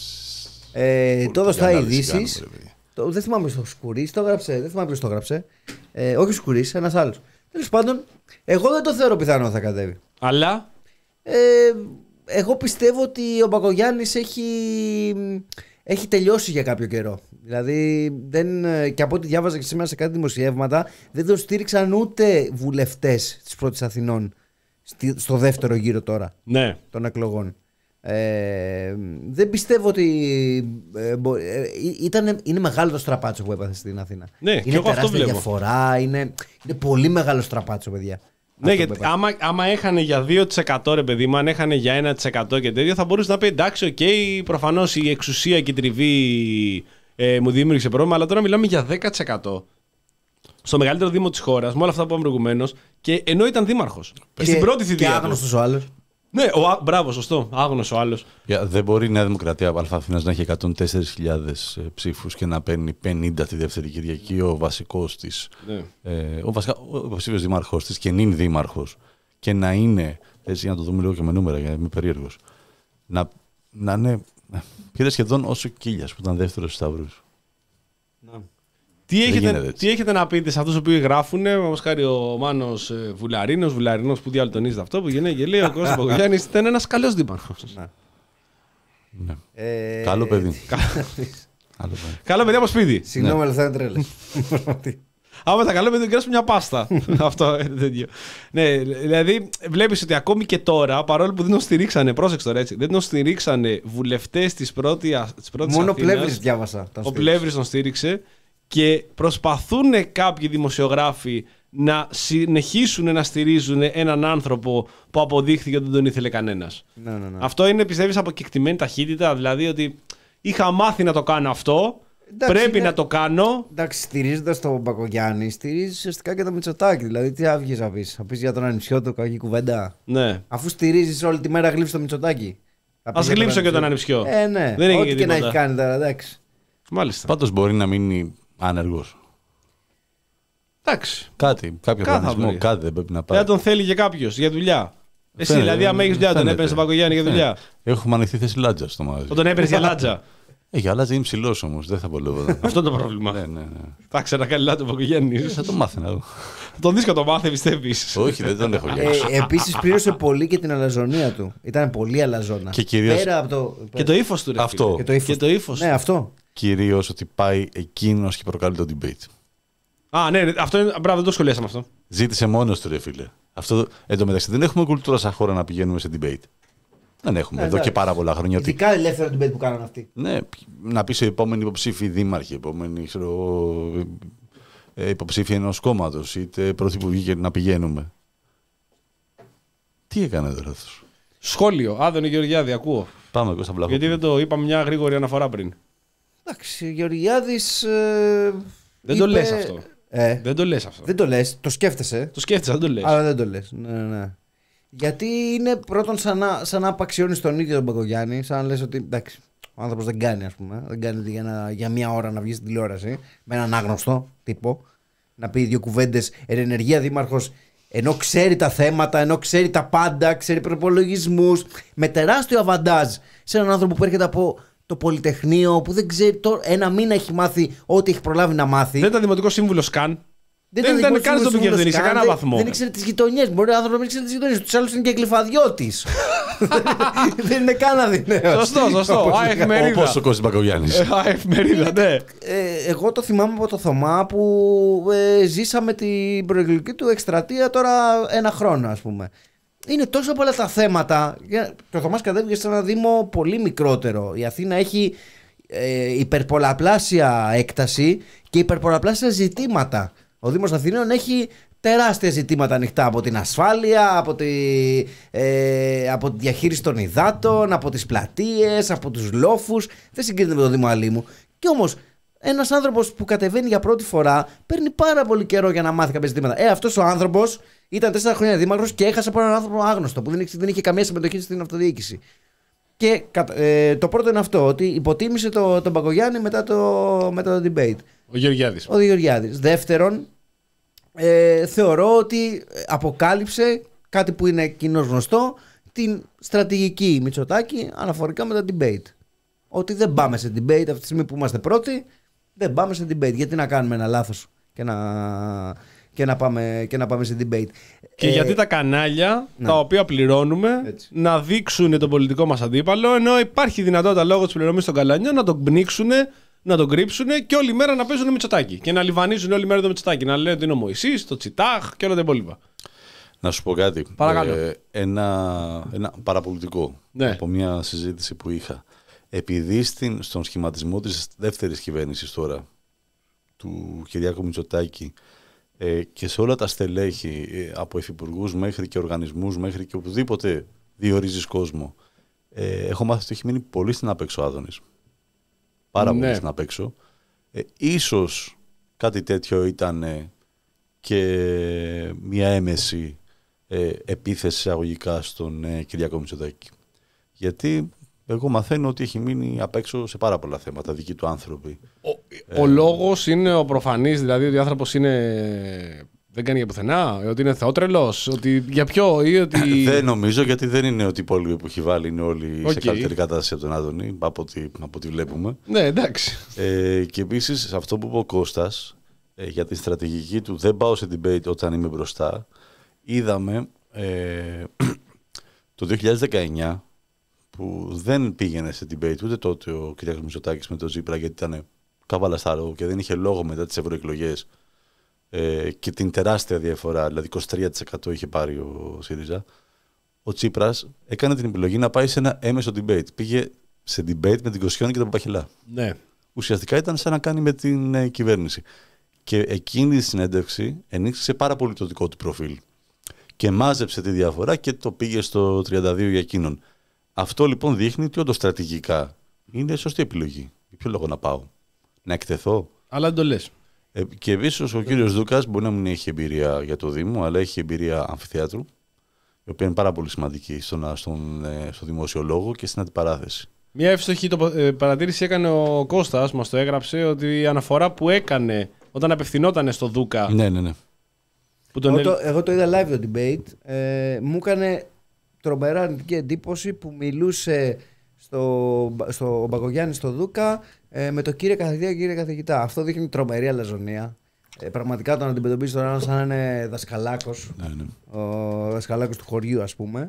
Ε, το είδα στα ειδήσεις. Το, δεν θυμάμαι στο Σκουρίς, το έγραψε. Δεν θυμάμαι ποιος το έγραψε. Ε, όχι ο Σκουρίς, ένας άλλος. Τέλος πάντων, εγώ δεν το θεωρώ πιθανό θα κατέβει. Αλλά. Ε, εγώ πιστεύω ότι ο Μπακογιάννης έχει, έχει τελειώσει για κάποιο καιρό. Δηλαδή, δεν, και από ό,τι διάβαζα και σήμερα σε κάτι δημοσιεύματα, δεν το στήριξαν ούτε βουλευτές της Πρώτης Αθηνών στο δεύτερο γύρο τώρα ναι. των εκλογών. Ε, δεν πιστεύω ότι ε, ε, ήταν, είναι μεγάλο το στραπάτσο που έπαθε στην Αθήνα. Ναι, είναι και εγώ αυτό βλέπω. Διαφορά, είναι, είναι πολύ μεγάλο στραπάτσο, παιδιά. Ναι, γιατί άμα, άμα έχανε για δύο τοις εκατό ρε παιδί μου, αν έχανε για ένα τοις εκατό και τέτοιο, θα μπορούσε να πει εντάξει, οκ, okay, προφανώς η εξουσία και η τριβή ε, μου δημιούργησε πρόβλημα, αλλά τώρα μιλάμε για δέκα τοις εκατό. Στο μεγαλύτερο δήμο της χώρας, με όλα αυτά που είπαμε προηγουμένως, και ενώ ήταν δήμαρχος. Και, και στην πρώτη θητεία. Και άγνωστος ο άλλος. Ναι, ο, μπράβο, σωστό. Άγνωστο ο άλλος. Yeah, δεν μπορεί η Νέα Δημοκρατία από Αθήνας να έχει εκατόν τέσσερις χιλιάδες ψήφους και να παίρνει πενήντα τη δεύτερη Κυριακή ο βασικός της, ναι. ε, ο, βασικά, ο υποψήφιος δήμαρχος της και νυν δήμαρχος, και να είναι, έτσι για να το δούμε λίγο και με νούμερα γιατί είμαι περίεργος, να, να είναι, πήρε σχεδόν όσο Κύλιας που ήταν δεύτερος στους Σταύρους. Ναι. Τι έχετε, τι έχετε να πείτε σε αυτούς που γράφουν, όπως χάρη ο Μάνος ε, Βουλαρίνος, Βουλαρίνος που διάλογο τονίζεται αυτό, που γεννάει και λέει ο Κώστας Μπακογιάννης ήταν ένας καλός δήμαρχος. Ναι. Ναι. Ε... Καλό παιδί. Καλό παιδί από σπίτι. Συγγνώμη, αλλά θα είναι τρέλες. Άμα τα καλό παιδί, κεράσουμε μια πάστα. Αυτό είναι τέτοιο. Ναι, δηλαδή βλέπεις ότι ακόμη και τώρα, παρόλο που δεν τον στηρίξανε, πρόσεξε τώρα έτσι, δεν τον στηρίξανε βουλευτές της πρώτης Αθήνας. Μόνο ο Πλεύρης διάβασα. Ο Πλεύρης τον στήριξε. Και προσπαθούν κάποιοι δημοσιογράφοι να συνεχίσουν να στηρίζουν έναν άνθρωπο που αποδείχθηκε ότι δεν τον ήθελε κανένας. Ναι, ναι, ναι. Αυτό είναι, πιστεύεις, αποκεκτημένη ταχύτητα, δηλαδή ότι είχα μάθει να το κάνω αυτό, εντάξει, πρέπει είναι... να το κάνω. Εντάξει, στηρίζοντας τον Μπακογιάννη, στηρίζεις ουσιαστικά και το Μητσοτάκη. Δηλαδή, τι θα βγεις να πεις, θα πεις για τον ανιψιό του κακή κουβέντα. Ναι. Αφού στηρίζεις όλη τη μέρα γλύψει το Μητσοτάκη. Ας γλύψω και τον ανιψιό. Ε, ναι. Δεν ό,τι και, και να έχει κάνει τώρα, εντάξει. Μάλιστα. Πάντως μπορεί να μείνει άνεργος. Εντάξει. Κάτι, κάποιο δανεισμό, κάτι δεν πρέπει να πάει. Δεν τον θέλει και κάποιο για δουλειά. Εσύ, δηλαδή, άμα έχει δουλειά, τον έπαιρνε στον Μπακογιάννη για δουλειά. Έχουμε ανοιχτή θέση λάτζα στο μαγαζί. Τον έπαιρνε για λάτζα. Ε, για λάτζα είναι ψηλός όμως, δεν θα βολεύω. Αυτό είναι το πρόβλημα. Ναι, ναι, ναι. Θα ξέρα κάνει λάτζα ο Μπακογιάννη. Θα το μάθαινα. Τον δίσκο το μάθε, πιστεύεις? Όχι, δεν τον έχω για ε, Επίσης πλήρωσε πολύ και την αλαζονία του. Ήταν πολύ αλαζόνα. Και κυρίως. Πέρα από το... Και το ύφος του, ρε. Αυτό. Και το ύφος. Ναι, αυτό. Κυρίως ότι πάει εκείνος και προκαλεί το debate. Α, ναι, αυτό είναι. Μπράβο, δεν το σχολιάσαμε αυτό. Ζήτησε μόνος του, ρε φίλε. Αυτό, εν τω μεταξύ, δεν έχουμε κουλτούρα σαν χώρα να πηγαίνουμε σε debate. Δεν έχουμε ναι, εδώ ναι. και πάρα πολλά χρόνια. Ειδικά ότι... ελεύθερο debate που κάνανε αυτοί. Ναι, να πει σε επόμενη υποψήφοι δήμαρχοι, επόμενη ξέρω, υποψήφοι ενός κόμματος, είτε πρωθυπουργοί και να πηγαίνουμε. Τι έκανε τώρα αυτό? Σχόλιο. Άδωνη Γεωργιάδη, ακούω. Πάμε Κώστα Βλαχόπουλο. Γιατί δεν το είπαμε μια γρήγορη αναφορά πριν. Εντάξει, Γεωργιάδης. Ε, δεν είπε... το λες αυτό. Ε, δεν το λες αυτό. Δεν το λες, το σκέφτεσαι. Το σκέφτεσαι, δεν το λες. Αλλά δεν το λες. Ναι, ναι. Γιατί είναι πρώτον σαν να, σαν να απαξιώνεις τον ίδιο τον Μπακογιάννη, σαν να λες ότι εντάξει, ο άνθρωπος δεν κάνει, ας πούμε. Δεν κάνει για, να, για μία ώρα να βγει στην τηλεόραση με έναν άγνωστο τύπο, να πει δύο κουβέντες, ενεργεία δήμαρχος, ενώ ξέρει τα θέματα, ενώ ξέρει τα πάντα, ξέρει προπολογισμούς, με τεράστιο αβαντάζ σε έναν άνθρωπο που έρχεται από το Πολυτεχνείο που δεν ξέρει, το, ένα μήνα έχει μάθει ό,τι έχει προλάβει να μάθει. Δεν ήταν δημοτικό σύμβουλο καν. Δεν, δεν ήταν καν στο επικεφαλή, σε κανένα βαθμό. Δεν ήξερε τις γειτονιές. Μπορεί ο άνθρωπος να μην ήξερε τις γειτονιές. Τους άλλους είναι και γλυφαδιώτης. Δεν είναι καν αδυναίος. Σωστό, σωστό. Α, εφημερίδα. Όπως ο Κώστας Μπακογιάννης. Α, εφημερίδα, ναι. Εγώ το θυμάμαι από το Θωμά που ε, ζήσαμε την προεκλογική του εκστρατεία τώρα ένα χρόνο, ας πούμε. Είναι τόσο πολλά τα θέματα. Και ο Θωμάς κατέβηκε σε ένα δήμο πολύ μικρότερο. Η Αθήνα έχει ε, υπερπολαπλάσια έκταση και υπερπολαπλάσια ζητήματα. Ο Δήμος Αθηναίων έχει τεράστια ζητήματα ανοιχτά από την ασφάλεια, από τη, ε, από τη διαχείριση των υδάτων, από τις πλατείες, από τους λόφους. Δεν συγκρίνεται με το Δήμο Αλήμου. Κι όμως ένας άνθρωπος που κατεβαίνει για πρώτη φορά παίρνει πάρα πολύ καιρό για να μάθει κάποια ζητήματα. Ε, αυτός ο άνθρωπος ήταν τέσσερα χρόνια δήμαρχος και έχασε από έναν άνθρωπο άγνωστο που δεν είχε, δεν είχε καμία συμμετοχή στην αυτοδιοίκηση. Και ε, το πρώτο είναι αυτό, ότι υποτίμησε το, τον Μπακογιάννη μετά το, μετά το debate. Ο Γεωργιάδης. Ο Γεωργιάδης. Δεύτερον, ε, θεωρώ ότι αποκάλυψε κάτι που είναι κοινώς γνωστό, την στρατηγική Μητσοτάκη αναφορικά με το debate. Ότι δεν πάμε σε debate αυτή τη στιγμή που είμαστε πρώτοι, δεν πάμε σε debate. Γιατί να κάνουμε ένα λάθος και να, και να, πάμε, και να πάμε σε debate. Και ε, γιατί τα κανάλια ναι. τα οποία πληρώνουμε έτσι. Να δείξουν τον πολιτικό μας αντίπαλο, ενώ υπάρχει δυνατότητα λόγω της πληρωμής των καλανιών να τον πνίξουν, να τον κρύψουν και όλη μέρα να παίζουν Μητσοτάκη. Και να λιβανίζουν όλη μέρα το Μητσοτάκη. Να λένε ότι είναι ο Μωυσής, το Τσιτάχ και όλα τα υπόλοιπα. Να σου πω κάτι. Παρακαλώ. Ε, ένα, ένα παραπολιτικό ναι. από μια συζήτηση που είχα. Επειδή στην, στον σχηματισμό της δεύτερης κυβέρνησης τώρα του Κυριάκου Μητσοτάκη ε, και σε όλα τα στελέχη ε, από υφυπουργούς μέχρι και οργανισμούς μέχρι και οπουδήποτε διορίζεις κόσμο ε, έχω μάθει ότι έχει μείνει πολύ στην απέξω Άδωνης. Πάρα ναι. πολύ στην απέξω. Ε, ίσως κάτι τέτοιο ήταν ε, και μια έμεση ε, επίθεση εισαγωγικά στον ε, Κυριάκο Μητσοτάκη. Γιατί εγώ μαθαίνω ότι έχει μείνει απ' έξω σε πάρα πολλά θέματα, δικοί του άνθρωποι. Ο, ε, ο λόγος είναι ο προφανής, δηλαδή ότι ο άνθρωπος είναι... δεν κάνει για πουθενά, ότι είναι θεότρελος, ότι για ποιο ή ότι... Δεν νομίζω, γιατί δεν είναι ότι οι υπόλοιποι που έχει βάλει είναι όλοι okay. σε καλύτερη κατάσταση από τον Άδωνη, από ό,τι, από ό,τι βλέπουμε. Ναι, εντάξει. Ε, και επίσης αυτό που είπε ο Κώστας, ε, για τη στρατηγική του δεν πάω σε debate όταν είμαι μπροστά, είδαμε ε, το δύο χιλιάδες δεκαεννιά που δεν πήγαινε σε debate ούτε τότε ο κ. Μητσοτάκης με τον Τσίπρα, γιατί ήταν καβαλαστάρο και δεν είχε λόγο μετά τις ευρωεκλογές ε, και την τεράστια διαφορά, δηλαδή είκοσι τρία τοις εκατό είχε πάρει ο ΣΥΡΙΖΑ. Ο Τσίπρας έκανε την επιλογή να πάει σε ένα έμεσο debate. Πήγε σε debate με την Κοσιόνη και τον Παπαχιλά. Ναι. Ουσιαστικά ήταν σαν να κάνει με την ε, κυβέρνηση. Και εκείνη η συνέντευξη ενίσχυσε πάρα πολύ το δικό του προφίλ. Και μάζεψε τη διαφορά και το πήγε στο τριάντα δύο για εκείνον. Αυτό λοιπόν δείχνει ότι όντως στρατηγικά είναι σωστή επιλογή. Για ποιο λόγο να πάω, να εκτεθώ. Αλλά δεν το λες. Ε, και επίσης ο κύριος Δούκας μπορεί να μην έχει εμπειρία για το Δήμο, αλλά έχει εμπειρία αμφιθέατρου, η οποία είναι πάρα πολύ σημαντική στον, στον, στο δημόσιο λόγο και στην αντιπαράθεση. Μια εύστοχη παρατήρηση έκανε ο Κώστας, μας το έγραψε, ότι η αναφορά που έκανε όταν απευθυνόταν στο Δούκα. Ναι, ναι, ναι. Που τον... εγώ, το, εγώ το είδα live το debate. Ε, μου έκανε τρομερά αρνητική εντύπωση που μιλούσε στο, στο Μπακογιάννη στο Δούκα ε, με το κύριε καθηγητά, κύριε καθηγητά. Αυτό δείχνει τρομερή αλαζονία. Ε, πραγματικά τον αντιμετωπίζει τον άλλον σαν να είναι δασκαλάκος. Ναι, ναι. Ο δασκαλάκος του χωριού, ας πούμε.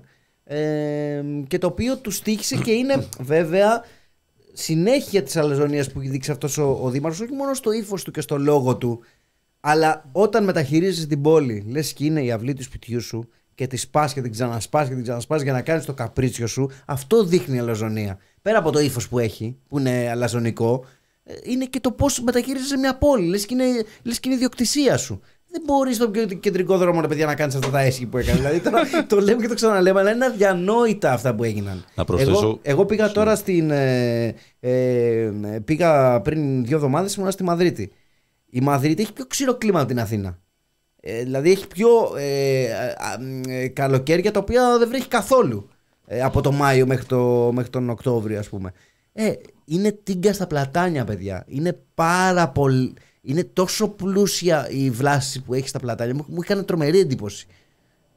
Ε, και το οποίο του στοίχησε και είναι βέβαια συνέχεια της αλαζονίας που έχει δείξει αυτός ο, ο δήμαρχος, όχι μόνο στο ύφος του και στο λόγο του, αλλά όταν μεταχειρίζεσαι την πόλη, λες και είναι η αυλή του σπιτιού σου και τη σπάς και την ξανασπάς και την ξανασπάς για να κάνεις το καπρίτσιο σου, αυτό δείχνει αλαζονία. Πέρα από το ύφος που έχει, που είναι αλαζονικό, είναι και το πώς μεταχειρίζεσαι μια πόλη, λες και είναι, λες και είναι ιδιοκτησία σου. Δεν μπορείς στον κεντρικό δρόμο, ρε παιδιά, να κάνεις αυτά τα έσχη που έκανε. Δηλαδή τώρα το λέμε και το ξαναλέμε, αλλά είναι αδιανόητα αυτά που έγιναν. Να προσθέσω... εγώ, εγώ πήγα τώρα στην. Ε, ε, πήγα πριν δύο εβδομάδες, ήμουν στη Μαδρίτη. Η Μαδρίτη έχει πιο ξηρό κλίμα από την Αθήνα. Ε, δηλαδή έχει πιο ε, ε, καλοκαίρια τα οποία δεν βρέχει καθόλου. Ε, από το Μάιο μέχρι, το, μέχρι τον Οκτώβριο, ας πούμε. Ε, είναι τίγκα στα πλατάνια, παιδιά. Είναι πάρα πολύ. Είναι τόσο πλούσια η βλάση που έχει στα πλατάνια. Μου, μου είχαν τρομερή εντύπωση.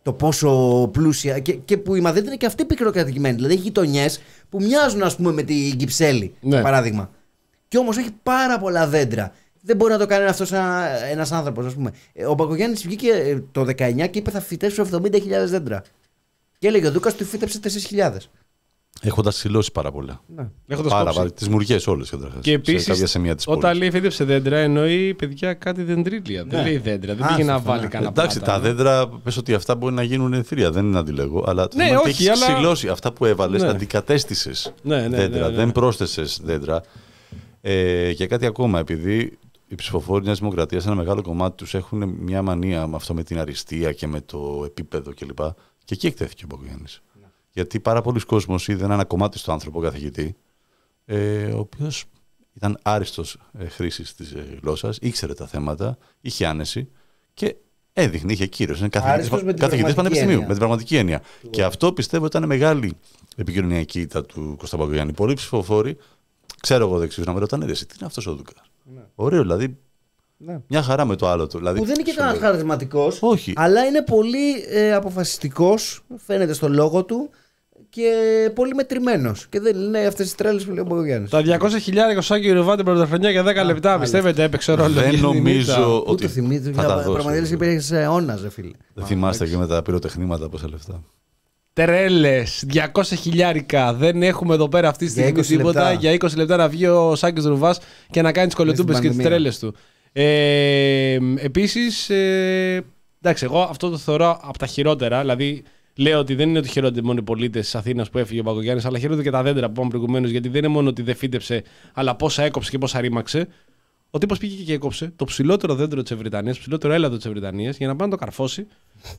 το πόσο πλούσια. Και, και που η Μαδρίτη είναι και αυτή πικροκρατικημένη. Δηλαδή έχει γειτονιές που μοιάζουν, ας πούμε, με την Κυψέλη, Ναι. για παράδειγμα. Και όμως έχει πάρα πολλά δέντρα. Δεν μπορεί να το κάνει αυτό ένας άνθρωπος, ας πούμε. Ο Μπακογιάννης βγήκε ε, το δεκαεννιά και είπε θα φυτέψω εβδομήντα χιλιάδες δέντρα. Και έλεγε ο Δούκας του φύτεψε τέσσερις χιλιάδες. Έχοντας ξυλώσει πάρα πολλά. Ναι. Έχοντας Πάρα, κόψει. πάρα. Τις μουριές όλες καταρχάς. Και επίσης, όταν πόλης. λέει φύτεψε δέντρα, εννοεί παιδιά κάτι δεντρίλια. Δεν λέει δέντρα. Δεν Α, πήγε να σωστά, βάλει ναι. κανένα Εντάξει, πλάτα. τα δέντρα, πες ότι αυτά μπορεί να γίνουν θηρία, δεν είναι αντιλέγω. Αλλά το Ναι, θέμα είναι ότι όχι, έχεις αλλά- ξυλώσει. Αυτά που έβαλες, Ναι. αντικατέστησες Ναι, ναι, δέντρα, ναι, ναι. δεν πρόσθεσες δέντρα. Ε, και κάτι ακόμα, επειδή οι ψηφοφόροι Νέας Δημοκρατίας, ένα μεγάλο κομμάτι τους έχουν μια μανία με αυτό με την αριστεία και με το επίπεδο κλπ. Και εκεί εκτέθηκε ο Μπακογιάννης. Ναι. Γιατί πάρα πολλοί κόσμος είδε ένα κομμάτι στο άνθρωπο καθηγητή, ε, ο οποίος ήταν άριστος ε, χρήσης της ε, γλώσσας, ήξερε τα θέματα, είχε άνεση και έδειχνε, είχε κύρος. Είναι καθηγητής, Άριστος με την καθηγητής πραγματική πανεπιστημίου, έννοια. με την πραγματική έννοια. Και αυτό πιστεύω ήταν μεγάλη επικοινωνιακή ήττα του Κώστα Μπακογιάννη. Πολλοί ψηφοφόροι, ξέρω εγώ δεξιούς, να με ρωτάνε ρε, εσύ, τι είναι αυτός ο Δούκας. Ναι. Ωραίο, δηλαδή. Ναι. Μια χαρά με το άλλο του. Δηλαδή, Που δεν είναι και σου κανένα λέω. χαρισματικός. Όχι. Αλλά είναι πολύ ε, αποφασιστικός, φαίνεται στο λόγο του και πολύ μετρημένος. Και δεν είναι αυτές τις τρέλες που λέει ο Μπακογιάννης. Τα διακόσια χιλιάδες Σάκη Ρουβά την πρωτοχρονιά για δέκα λεπτά, πιστεύετε, έπαιξε ρόλο. Δεν για την ήττα. νομίζω Πού ότι το θυμίζει, θα τα δώσει. πραγματικά υπήρχε σε αιώνας, ρε φίλε. Δεν θυμάστε και με τα πυροτεχνήματα πόσα λεφτά. Τρέλες, διακόσια χιλιάρικα. Δεν έχουμε εδώ πέρα αυτή τη Για στιγμή είκοσι τίποτα. λεπτά. Για είκοσι λεπτά να βγει ο Σάκης Ρουβάς και να κάνει τις κολοτούμπες και τις πανδημία. τρέλες του. Ε, επίσης, ε, εντάξει, εγώ αυτό το θεωρώ από τα χειρότερα. Δηλαδή, λέω ότι δεν είναι ότι χειρότεροι μόνο οι πολίτες της Αθήνας που έφυγε ο Μπακογιάννης, αλλά χειρότερο και τα δέντρα που είπαμε προηγουμένως. Γιατί δεν είναι μόνο ότι δεν φύτεψε, αλλά πόσα έκοψε και πόσα ρήμαξε. Ο τύπος πήγε και έκοψε το ψηλότερο δέντρο της Ευρυτανίας, το ψηλότερο έλαδο της Ευρυτανίας, για να πάει να το καρφώσει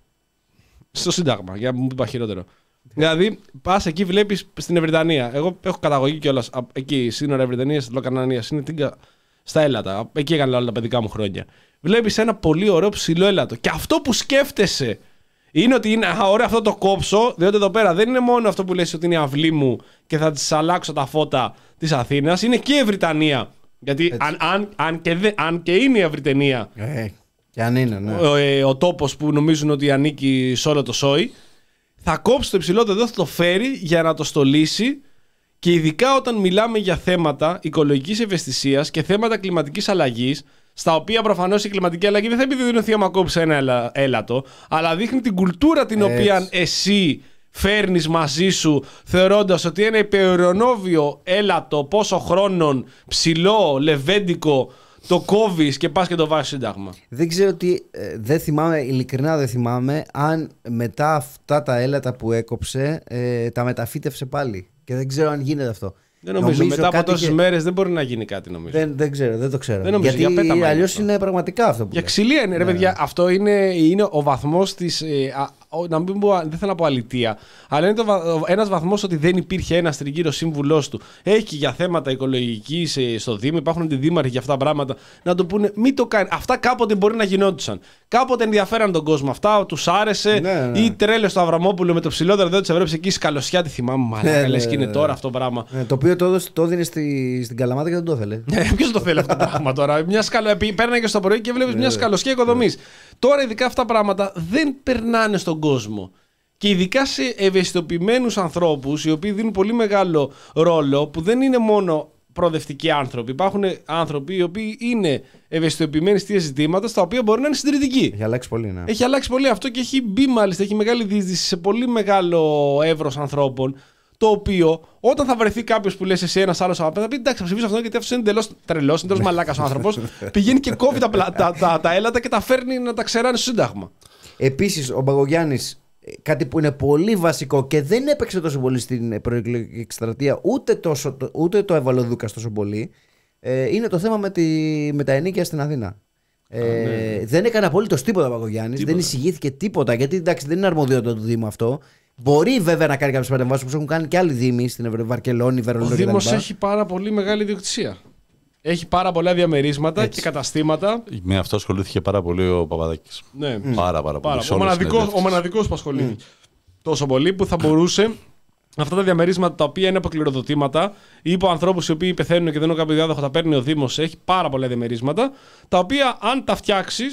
στο Σύνταγμα. Για να μου πει χειρότερο. Δηλαδή, πα εκεί, βλέπει στην Ευρυτανία. Εγώ έχω καταγωγή κιόλας εκεί, σύνορα Ευρυτανίας, Λοκανανίας. Είναι τίγκα στα έλατα. Εκεί έκανα όλα τα παιδικά μου χρόνια. Βλέπει ένα πολύ ωραίο ψηλό έλατο. Και αυτό που σκέφτεσαι είναι ότι είναι α, ωραίο αυτό το κόψω, διότι εδώ πέρα δεν είναι μόνο αυτό που λες ότι είναι η αυλή μου και θα τη αλλάξω τα φώτα τη Αθήνα, είναι και η Ευρυτανία. Γιατί αν, αν, αν, και δε, αν και είναι η Ευρυτανία Ε, και αν είναι, ναι. ο, ε, ο τόπος που νομίζουν ότι ανήκει σε όλο το σόι, θα κόψει το υψηλό εδώ, θα το φέρει για να το στολίσει. Και ειδικά όταν μιλάμε για θέματα οικολογικής ευαισθησίας και θέματα κλιματικής αλλαγής, στα οποία προφανώς η κλιματική αλλαγή δεν θα επιδεινωθεί άμα κόψει ένα έλα, έλατο, αλλά δείχνει την κουλτούρα την Έτσι. οποία εσύ φέρνεις μαζί σου, θεωρώντας ότι ένα υπερονόβιο έλατο πόσο χρόνων, ψηλό, λεβέντικο, το κόβεις και πας και το βάζεις σύνταγμα. Δεν ξέρω τι, ε, δεν θυμάμαι, ειλικρινά δεν θυμάμαι αν μετά αυτά τα έλατα που έκοψε ε, τα μεταφύτευσε πάλι. Και δεν ξέρω αν γίνεται αυτό. Δεν νομίζω, μετά από κάτι τόσες είχε- μέρες δεν μπορεί να γίνει κάτι νομίζω. Δεν, δεν ξέρω, δεν το ξέρω. Δεν νομίζω, για Γιατί πέταμα είναι αλλιώς αυτό. είναι πραγματικά αυτό που Για λες. ξυλία είναι, ρε Ναι. παιδιά. Αυτό είναι, είναι ο βαθμός της. Ε, α, ο- να μην πω, δεν θέλω να πω αλητεία, αλλά είναι το, βα- ένας βαθμός ότι δεν υπήρχε ένας τριγύρω σύμβουλός του. Έχει για θέματα οικολογικής ε, στο Δήμο, υπάρχουν αντιδήμαρχοι για αυτά τα πράγματα. Να το πούνε, μην το κάνει. Αυτά κάποτε μπορεί να γινόντουσαν. Κάποτε ενδιαφέραν τον κόσμο. Αυτά τους άρεσε. Ναι, ναι. Ή τρέλες του Αβραμόπουλου με το ψηλότερο δέντρο της Ευρώπης εκεί σκαλωσιά, τη θυμάμαι. Μαλάκα, Ναι, λες ναι, και είναι ναι. τώρα αυτό το πράγμα. Ε, το οποίο το, έδωσε- το έδινε στη, στην Καλαμάτα και δεν το ήθελε. Ποιο το θέλει αυτό το πράγμα τώρα. Μια σκαλο... Παίρναγε στο πρωί και βλέπει Ναι, μια ναι. σκαλωσιά οικοδομή. Τώρα, ειδικά αυτά τα πράγματα δεν περνάνε στον κόσμο. Και ειδικά σε ευαισθητοποιημένους ανθρώπους, οι οποίοι δίνουν πολύ μεγάλο ρόλο, που δεν είναι μόνο προοδευτικοί άνθρωποι. Υπάρχουν άνθρωποι οι οποίοι είναι ευαισθητοποιημένοι σε ζητήματα, στα οποία μπορεί να είναι συντηρητικοί. Έχει αλλάξει πολύ, ναι. Έχει αλλάξει πολύ αυτό και έχει μπει μάλιστα, έχει μεγάλη διείσδυση σε πολύ μεγάλο εύρος ανθρώπων. Το οποίο όταν θα βρεθεί κάποιο που λες εσύ ένα άλλο απέναντι, θα πει εντάξει, θα ψηφίσω αυτόν γιατί αυτό είναι εντελώς τρελός, είναι εντελώς μαλάκας ο άνθρωπος. Πηγαίνει και κόβει τα, πλα- τα, τα, τα έλατα και τα φέρνει να τα ξεράνει στο Σύνταγμα. Επίσης, ο Μπακογιάννης, κάτι που είναι πολύ βασικό και δεν έπαιξε τόσο πολύ στην προεκλογική εκστρατεία, ούτε, τόσο, ούτε το έβαλε ο Δούκας τόσο πολύ, ε, είναι το θέμα με, τη, με τα ενίκια στην Αθήνα. Ε, ναι. Δεν έκανε απολύτως τίποτα ο Μπακογιάννης, δεν εισηγήθηκε τίποτα, γιατί εντάξει, δεν είναι αρμοδιότητα του Δήμου αυτό. Μπορεί βέβαια να κάνει κάποιες παρεμβάσεις όπως έχουν κάνει και άλλοι Δήμοι στην Ευρω... Βαρκελόνη, Ο Βερολίνο Δήμος κτλ. έχει πάρα πολύ μεγάλη ιδιοκτησία. Έχει πάρα πολλά διαμερίσματα Έτσι. και καταστήματα. Με αυτό ασχολήθηκε πάρα πολύ ο Παπαδάκης. Ναι. Πάρα, πάρα πολύ. Πάρα. σε Ο, όλες τις μοναδικός, ο συνεντεύξεις. μοναδικός που ασχολείται τόσο πολύ που θα μπορούσε αυτά τα διαμερίσματα τα οποία είναι από κληροδοτήματα ή από ανθρώπους οι οποίοι πεθαίνουν και δεν έχουν κάποιο διάδοχο, τα παίρνει ο Δήμος. Έχει πάρα πολλά διαμερίσματα τα οποία αν τα φτιάξεις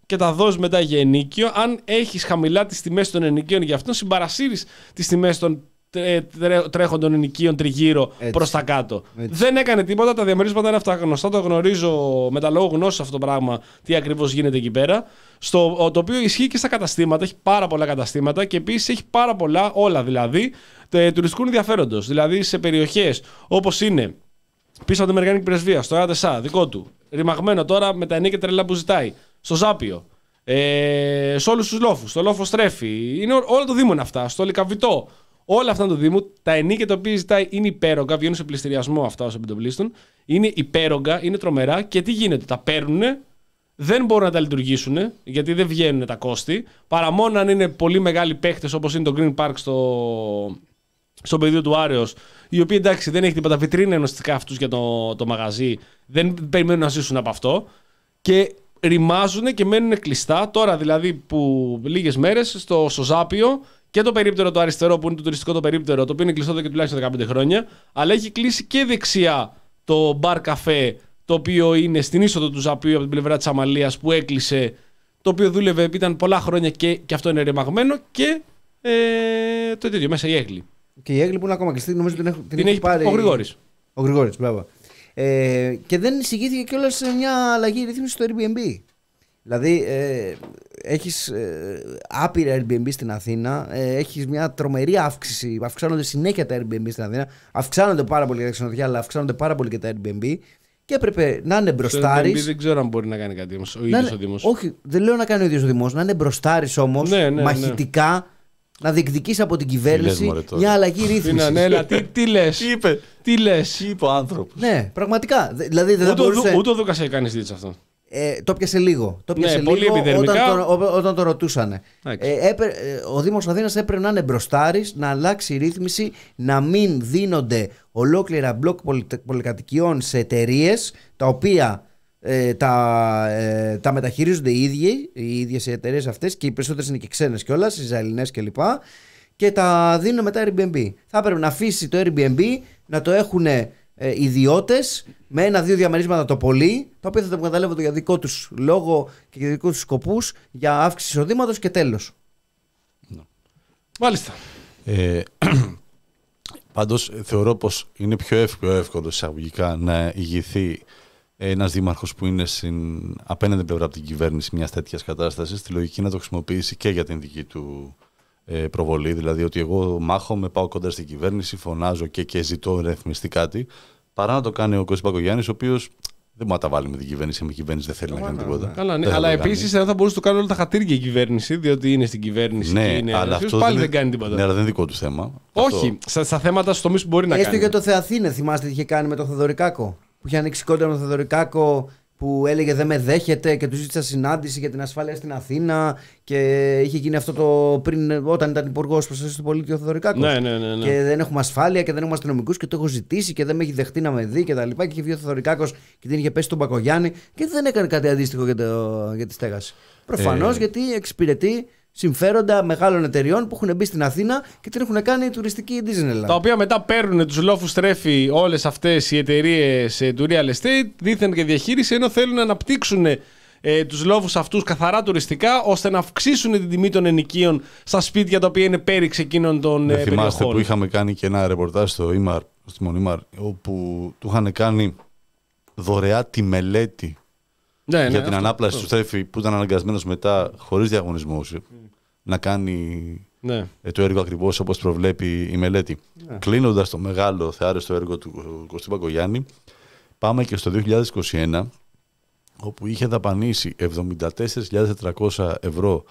και τα δώσεις μετά για ενοίκιο. Αν έχεις χαμηλά τις τιμές των ενοικίων για αυτόν, συμπαρασύρεις τις τιμές των τρέ, τρέ, τρέχοντων ενοικίων τριγύρω προς τα κάτω. Έτσι. Δεν έκανε τίποτα. Τα διαμερίσματα είναι αυτά γνωστά. Το γνωρίζω με τα λόγω γνώσης αυτό το πράγμα, τι ακριβώς γίνεται εκεί πέρα. Στο, το οποίο ισχύει και στα καταστήματα. Έχει πάρα πολλά καταστήματα και επίσης έχει πάρα πολλά, όλα δηλαδή, τε, τουριστικού ενδιαφέροντος. Δηλαδή σε περιοχές όπως είναι πίσω από την Αμερικανική Πρεσβεία, στο ΑΤΕΣΑ, δικό του, ρημαγμένο τώρα με τα ενίκια τρελά που ζητάει, στο Ζάπιο, ε, σε όλους τους λόφους, στο λόφο Στρέφη, είναι όλο το Δήμο είναι αυτά, στο Λικαβητό. Όλα αυτά του Δήμου, τα ενίκια τα οποία ζητάει είναι υπέρογκα, βγαίνουν σε πληστηριασμό αυτά ως επιτοπλίστων, είναι υπέρογκα, είναι τρομερά και τι γίνεται, τα παίρνουν, δεν μπορούν να τα λειτουργήσουν γιατί δεν βγαίνουν τα κόστη, παρά μόνο αν είναι πολύ μεγάλοι παίχτες όπως είναι το Green Park στο, στο πεδίο του Άρεος, οι οποίοι εντάξει δεν έχει τίποτα, βιτρίνα ενωστικά αυτούς για το, το μαγαζί, δεν περιμένουν να ζήσουν από αυτό και ρημάζουν και μένουν κλειστά. Τώρα δηλαδή που λίγες μέρες στο, στο Ζάπιο και το περίπτερο το αριστερό που είναι το τουριστικό το περίπτερο, το οποίο είναι κλειστό εδώ και τουλάχιστον δεκαπέντε χρόνια, αλλά έχει κλείσει και δεξιά το μπαρ καφέ, το οποίο είναι στην είσοδο του Ζαπίου από την πλευρά της Αμαλίας που έκλεισε, το οποίο δούλευε, ήταν πολλά χρόνια και, και αυτό είναι ρημαγμένο και ε, το τέτοιο, μέσα η Έγλη. Και η Έγλη που είναι ακόμα κλειστή, νομίζω την, την, την έχει πάρει ο Γρηγόρης. Ο Γρηγόρης, μπράβο. Ε, και δεν εισηγήθηκε κιόλας σε μια αλλαγή ρύθμιση στο Airbnb. Δηλαδή, ε, έχεις ε, άπειρα Airbnb στην Αθήνα, ε, έχεις μια τρομερή αύξηση, αυξάνονται συνέχεια τα Airbnb στην Αθήνα, αυξάνονται πάρα πολύ τα ξενοδοχεία, αλλά αυξάνονται πάρα πολύ και τα Airbnb και έπρεπε να είναι μπροστάρης. Δεν ξέρω αν μπορεί να κάνει κάτι όμως, ο ίδιος ο Δήμος. Όχι, δεν λέω να κάνει ο ίδιος ο Δήμος, να είναι μπροστάρης όμως, ναι, ναι, μαχητικά, ναι. Να διεκδικήσει από την κυβέρνηση μια αλλαγή ρύθμισης. Ναι, ναι, τι, τι λες, τι είπε, τι λες. Τι είπε ο άνθρωπος. Ναι, πραγματικά. Δηλαδή, δεν ούτε, μπορούσε... ούτε ο Δούκας έχει κάνει ζήτηση αυτό. Ε, το πιάσε λίγο. Το πιάσε ναι, λίγο πολύ επιδερμικά. Όταν το, όταν το ρωτούσαν. Ε, έπαι, ο Δήμος Αθήνας έπρεπε να είναι μπροστάρης, να αλλάξει η ρύθμιση, να μην δίνονται ολόκληρα μπλοκ πολυκατοικιών σε εταιρείες τα οποία ε, τα, ε, τα μεταχειρίζονται οι ίδιοι, οι ίδιες οι εταιρείες αυτές και οι περισσότερες είναι και ξένες κιόλας, οι Ισραηλινές κλπ. Και τα δίνουν μετά Airbnb. Θα έπρεπε να αφήσει το Airbnb να το έχουν ε, ιδιώτες με ένα-δύο διαμερίσματα το πολύ, τα οποία θα τα εκμεταλλεύονται για δικό τους λόγο και για δικούς τους σκοπούς, για αύξηση εισοδήματος και τέλος. Μάλιστα. Ε, πάντως θεωρώ πως είναι πιο εύκολο, εύκολο εισαγωγικά να ηγηθεί ένας δήμαρχος που είναι στην απέναντι πλευρά από την κυβέρνηση μιας τέτοιας κατάστασης, τη λογική να το χρησιμοποιήσει και για την δική του ε, προβολή. Δηλαδή ότι εγώ μάχομαι, πάω κοντά στην κυβέρνηση, φωνάζω και, και ζητώ να ρυθμιστεί κάτι, παρά να το κάνει ο Κώστας Μπακογιάννης, ο οποίος δεν μπορεί να τα βάλει με την κυβέρνηση, με την κυβέρνηση δεν θέλει να κάνει τίποτα. Καλά, ναι. Αλλά επίσης δεν θα μπορούσε να το κάνει όλα τα χατήρια η κυβέρνηση, διότι είναι στην κυβέρνηση ναι, και είναι. Αλλά αυτό πάλι δεν, δεν κάνει τίποτα. Ναι, αλλά δεν είναι δικό του θέμα. Όχι, αυτό... στα, στα θέματα στου τομείς που μπορεί να Έστω κάνει. Έστω για το Θεαθήνε, θυμάστε τι είχε κάνει με τον Θεοδωρικάκο. Που είχε ανοίξει κόντρα με τον Θεοδωρικάκο, που έλεγε δεν με δέχεται και του ζήτησα συνάντηση για την ασφάλεια στην Αθήνα. Και είχε γίνει αυτό το πριν, όταν ήταν υπουργός προστασίας του πολίτη ο Θεοδωρικάκος. Ναι, ναι, ναι, ναι. Και δεν έχουμε ασφάλεια και δεν έχουμε αστυνομικούς και το έχω ζητήσει και δεν με έχει δεχτεί να με δει και τα λοιπά. Και είχε βγει ο Θεοδωρικάκος και την είχε πέσει στον Μπακογιάννη και δεν έκανε κάτι αντίστοιχο για, το, για τη στέγαση. Προφανώς ε... γιατί εξυπηρετεί συμφέροντα μεγάλων εταιριών που έχουν μπει στην Αθήνα και την έχουν κάνει τουριστική Disneyland. Τα οποία μετά παίρνουν τους λόφους τρέφει όλες αυτές οι εταιρείες του real estate, δίθεν και διαχείριση, ενώ θέλουν να αναπτύξουν ε, τους λόφους αυτούς καθαρά τουριστικά, ώστε να αυξήσουν την τιμή των ενοικίων στα σπίτια τα οποία είναι πέριξ εκείνων των ε, περιοχών. Θυμάστε που είχαμε κάνει και ένα ρεπορτάζ στο Ήμαρ, στο Μονίμαρ, όπου του είχαν κάνει δωρεά τη μελέτη. Ναι, για ναι, την αυτό, ανάπλαση αυτό. του Στρέφη που ήταν αναγκασμένος μετά, χωρίς διαγωνισμό, mm. να κάνει ναι. το έργο ακριβώς όπως προβλέπει η μελέτη. Ναι. Κλείνοντας το μεγάλο θεάρεστο έργο του Κωστή Μπακογιάννη, πάμε και στο δύο χιλιάδες είκοσι ένα, όπου είχε δαπανίσει εβδομήντα τέσσερις χιλιάδες τετρακόσια ευρώ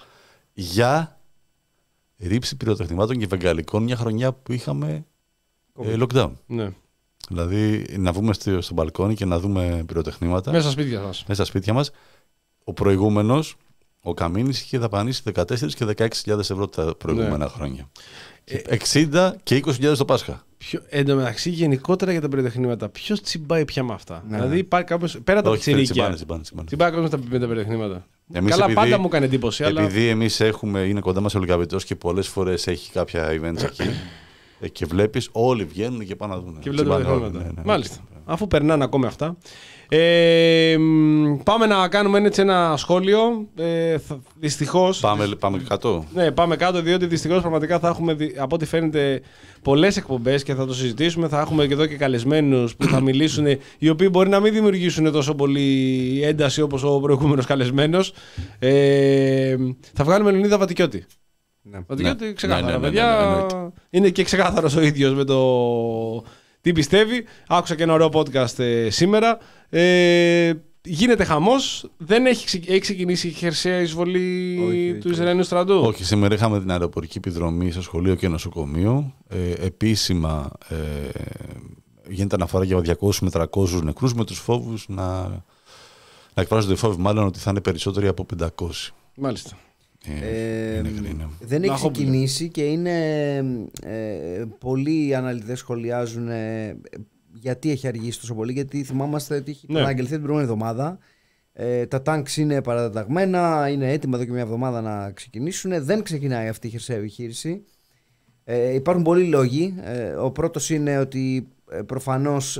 για ρήψη πυροτεχνημάτων και βεγγαλικών, μια χρονιά που είχαμε ε, lockdown. Ναι. Δηλαδή να βγούμε στο, στο μπαλκόνι και να δούμε πυροτεχνήματα. Μέσα στα σπίτια μας. Μέσα στα σπίτια μας. Ο προηγούμενος, ο Καμίνης, είχε δαπανίσει δεκατέσσερις και δεκαέξι χιλιάδες ευρώ τα προηγούμενα ναι. χρόνια. Ε, εξήντα και είκοσι χιλιάδες το Πάσχα. Ποιο, εν τω μεταξύ, γενικότερα για τα πυροτεχνήματα, ποιος τσιμπάει πια με αυτά. Ναι. Δηλαδή υπάρχει κάποιος. Πέρα από τα πιτσιρίκια. Τσιμπάει κάποιος με τα πυροτεχνήματα. Εμείς Καλά, επειδή, πάντα μου έκανε εντύπωση. Επειδή αλλά... εμείς έχουμε, είναι κοντά μας ο Λικαβητός και πολλές φορές έχει κάποια events εκεί. Ε, και βλέπεις όλοι βγαίνουν και πάνε να δουν. Και βλέπουν τα ναι, ναι. Μάλιστα. Αφού περνάνε ακόμη αυτά. Ε, πάμε να κάνουμε έτσι ένα σχόλιο. Ε, θα, δυστυχώς. Πάμε, πάμε κάτω. Ναι, πάμε κάτω, διότι δυστυχώς πραγματικά θα έχουμε, από ό,τι φαίνεται, πολλές εκπομπές και θα το συζητήσουμε. Θα έχουμε και εδώ και καλεσμένους που θα μιλήσουν, οι οποίοι μπορεί να μην δημιουργήσουν τόσο πολύ ένταση όπως ο προηγούμενος καλεσμένος. Ε, θα βγάλουμε Λεωνίδα Βατικιώτη. Ναι. Βατικιώτη, ναι. ξεκάθαρα, ναι, ναι, ναι, παιδιά. ναι, ναι, ναι, είναι και ξεκάθαρος ο ίδιος με το τι πιστεύει. Άκουσα και ένα ωραίο podcast ε, σήμερα. Ε, γίνεται χαμός. Δεν έχει, έχει ξεκινήσει η χερσαία εισβολή όχι, του Ισραηλινού στρατού. Όχι, σήμερα είχαμε την αεροπορική επιδρομή στο σχολείο και νοσοκομείο. Ε, επίσημα ε, γίνεται αναφορά για διακόσιους με τριακόσιους νεκρούς, με τους φόβους να, να εκφράζονται φόβοι μάλλον ότι θα είναι περισσότεροι από πεντακόσιοι. Μάλιστα. Ε, είναι, είναι. Δεν έχει ξεκινήσει και είναι ε, πολλοί αναλυτές σχολιάζουν ε, γιατί έχει αργήσει τόσο πολύ, γιατί θυμάμαστε ότι είχε ναι. αναγγελθεί την προηγούμενη εβδομάδα. Ε, τα τάγκς είναι παρατεταγμένα, είναι έτοιμα εδώ και μια εβδομάδα να ξεκινήσουν. Δεν ξεκινάει αυτή η χερσαία επιχείρηση. Ε, υπάρχουν πολλοί λόγοι. Ε, ο πρώτος είναι ότι ε, προφανώς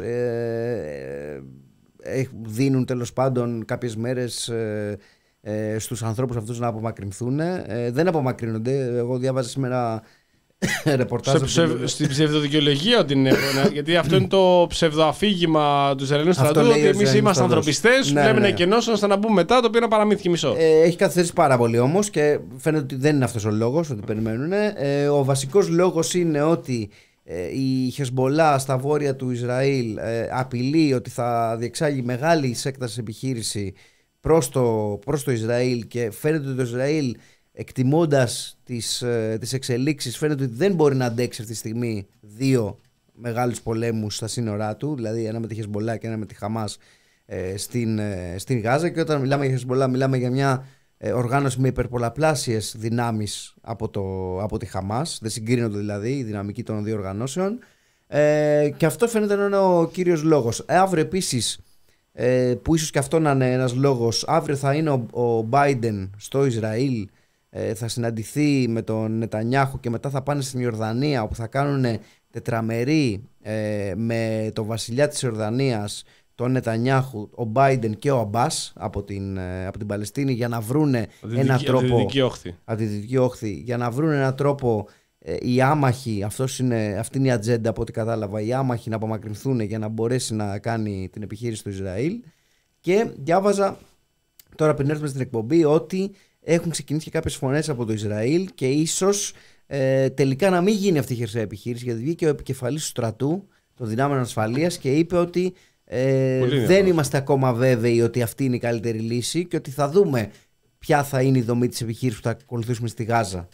ε, ε, δίνουν τέλος πάντων κάποιες μέρες ε, ε, στους ανθρώπους αυτούς να απομακρυνθούν. Ε, δεν απομακρύνονται. Εγώ διάβαζα σήμερα ρεπορτάζ. Ψευ... Στην ψευδοδικαιολογία ότι είναι. Γιατί αυτό είναι το ψευδοαφήγημα του Ισραηλινού στρατού. Ότι εμείς είμαστε ανθρωπιστές, ναι, λέμε ναι. να εκενώσουν ώστε να μπούμε μετά, το οποίο είναι παραμύθι μισό. Ε, έχει καθυστερήσει πάρα πολύ όμως και φαίνεται ότι δεν είναι αυτός ο λόγος, ότι περιμένουν. Ε, ο βασικός λόγος είναι ότι ε, η Χεσμολά στα βόρεια του Ισραήλ ε, απειλεί ότι θα διεξάγει μεγάλη έκταση επιχείρηση προς το, προς το Ισραήλ και φαίνεται ότι το Ισραήλ, εκτιμώντας τις, τις εξελίξεις, φαίνεται ότι δεν μπορεί να αντέξει αυτή τη στιγμή δύο μεγάλους πολέμους στα σύνορά του, δηλαδή ένα με τη Χεσμολά και ένα με τη Χαμάς ε, στην, ε, στην Γάζα. Και όταν μιλάμε για Χεσμολά μιλάμε για μια ε, οργάνωση με υπερπολαπλάσιες δυνάμεις από, το, από τη Χαμάς, δεν συγκρίνονται δηλαδή η δυναμική των δύο οργανώσεων, ε, και αυτό φαίνεται να είναι ο κύριος λόγος. Ε, αύριο επίσης, ε, που ίσως και αυτό να είναι ένας λόγος, αύριο θα είναι ο, ο Biden στο Ισραήλ, θα συναντηθεί με τον Νετανιάχου και μετά θα πάνε στην Ιορδανία, όπου θα κάνουν τετραμερή ε, με τον βασιλιά της Ιορδανίας, τον Νετανιάχου, ο Μπάιντεν και ο Αμπάς από την, ε, από την Παλαιστίνη, για να βρούνε έναν τρόπο από τη Δυτική Όχθη, από τη Δυτική Όχθη για να βρούνε έναν τρόπο ε, οι άμαχοι, αυτός είναι, αυτή είναι η ατζέντα από ό,τι κατάλαβα, οι άμαχοι να απομακρυνθούν για να μπορέσει να κάνει την επιχείρηση του Ισραήλ. Και διάβαζα τώρα πριν έρθουμε στην εκπομπή ότι έχουν ξεκινήσει και κάποιες φωνές από το Ισραήλ και ίσως ε, τελικά να μην γίνει αυτή η χερσαία επιχείρηση, γιατί βγήκε ο επικεφαλής του στρατού των δυνάμεων ασφαλείας και είπε ότι ε, δεν είμαστε ακόμα βέβαιοι ότι αυτή είναι η καλύτερη λύση και ότι θα δούμε ποια θα είναι η δομή της επιχείρησης που θα ακολουθήσουμε στη Γάζα.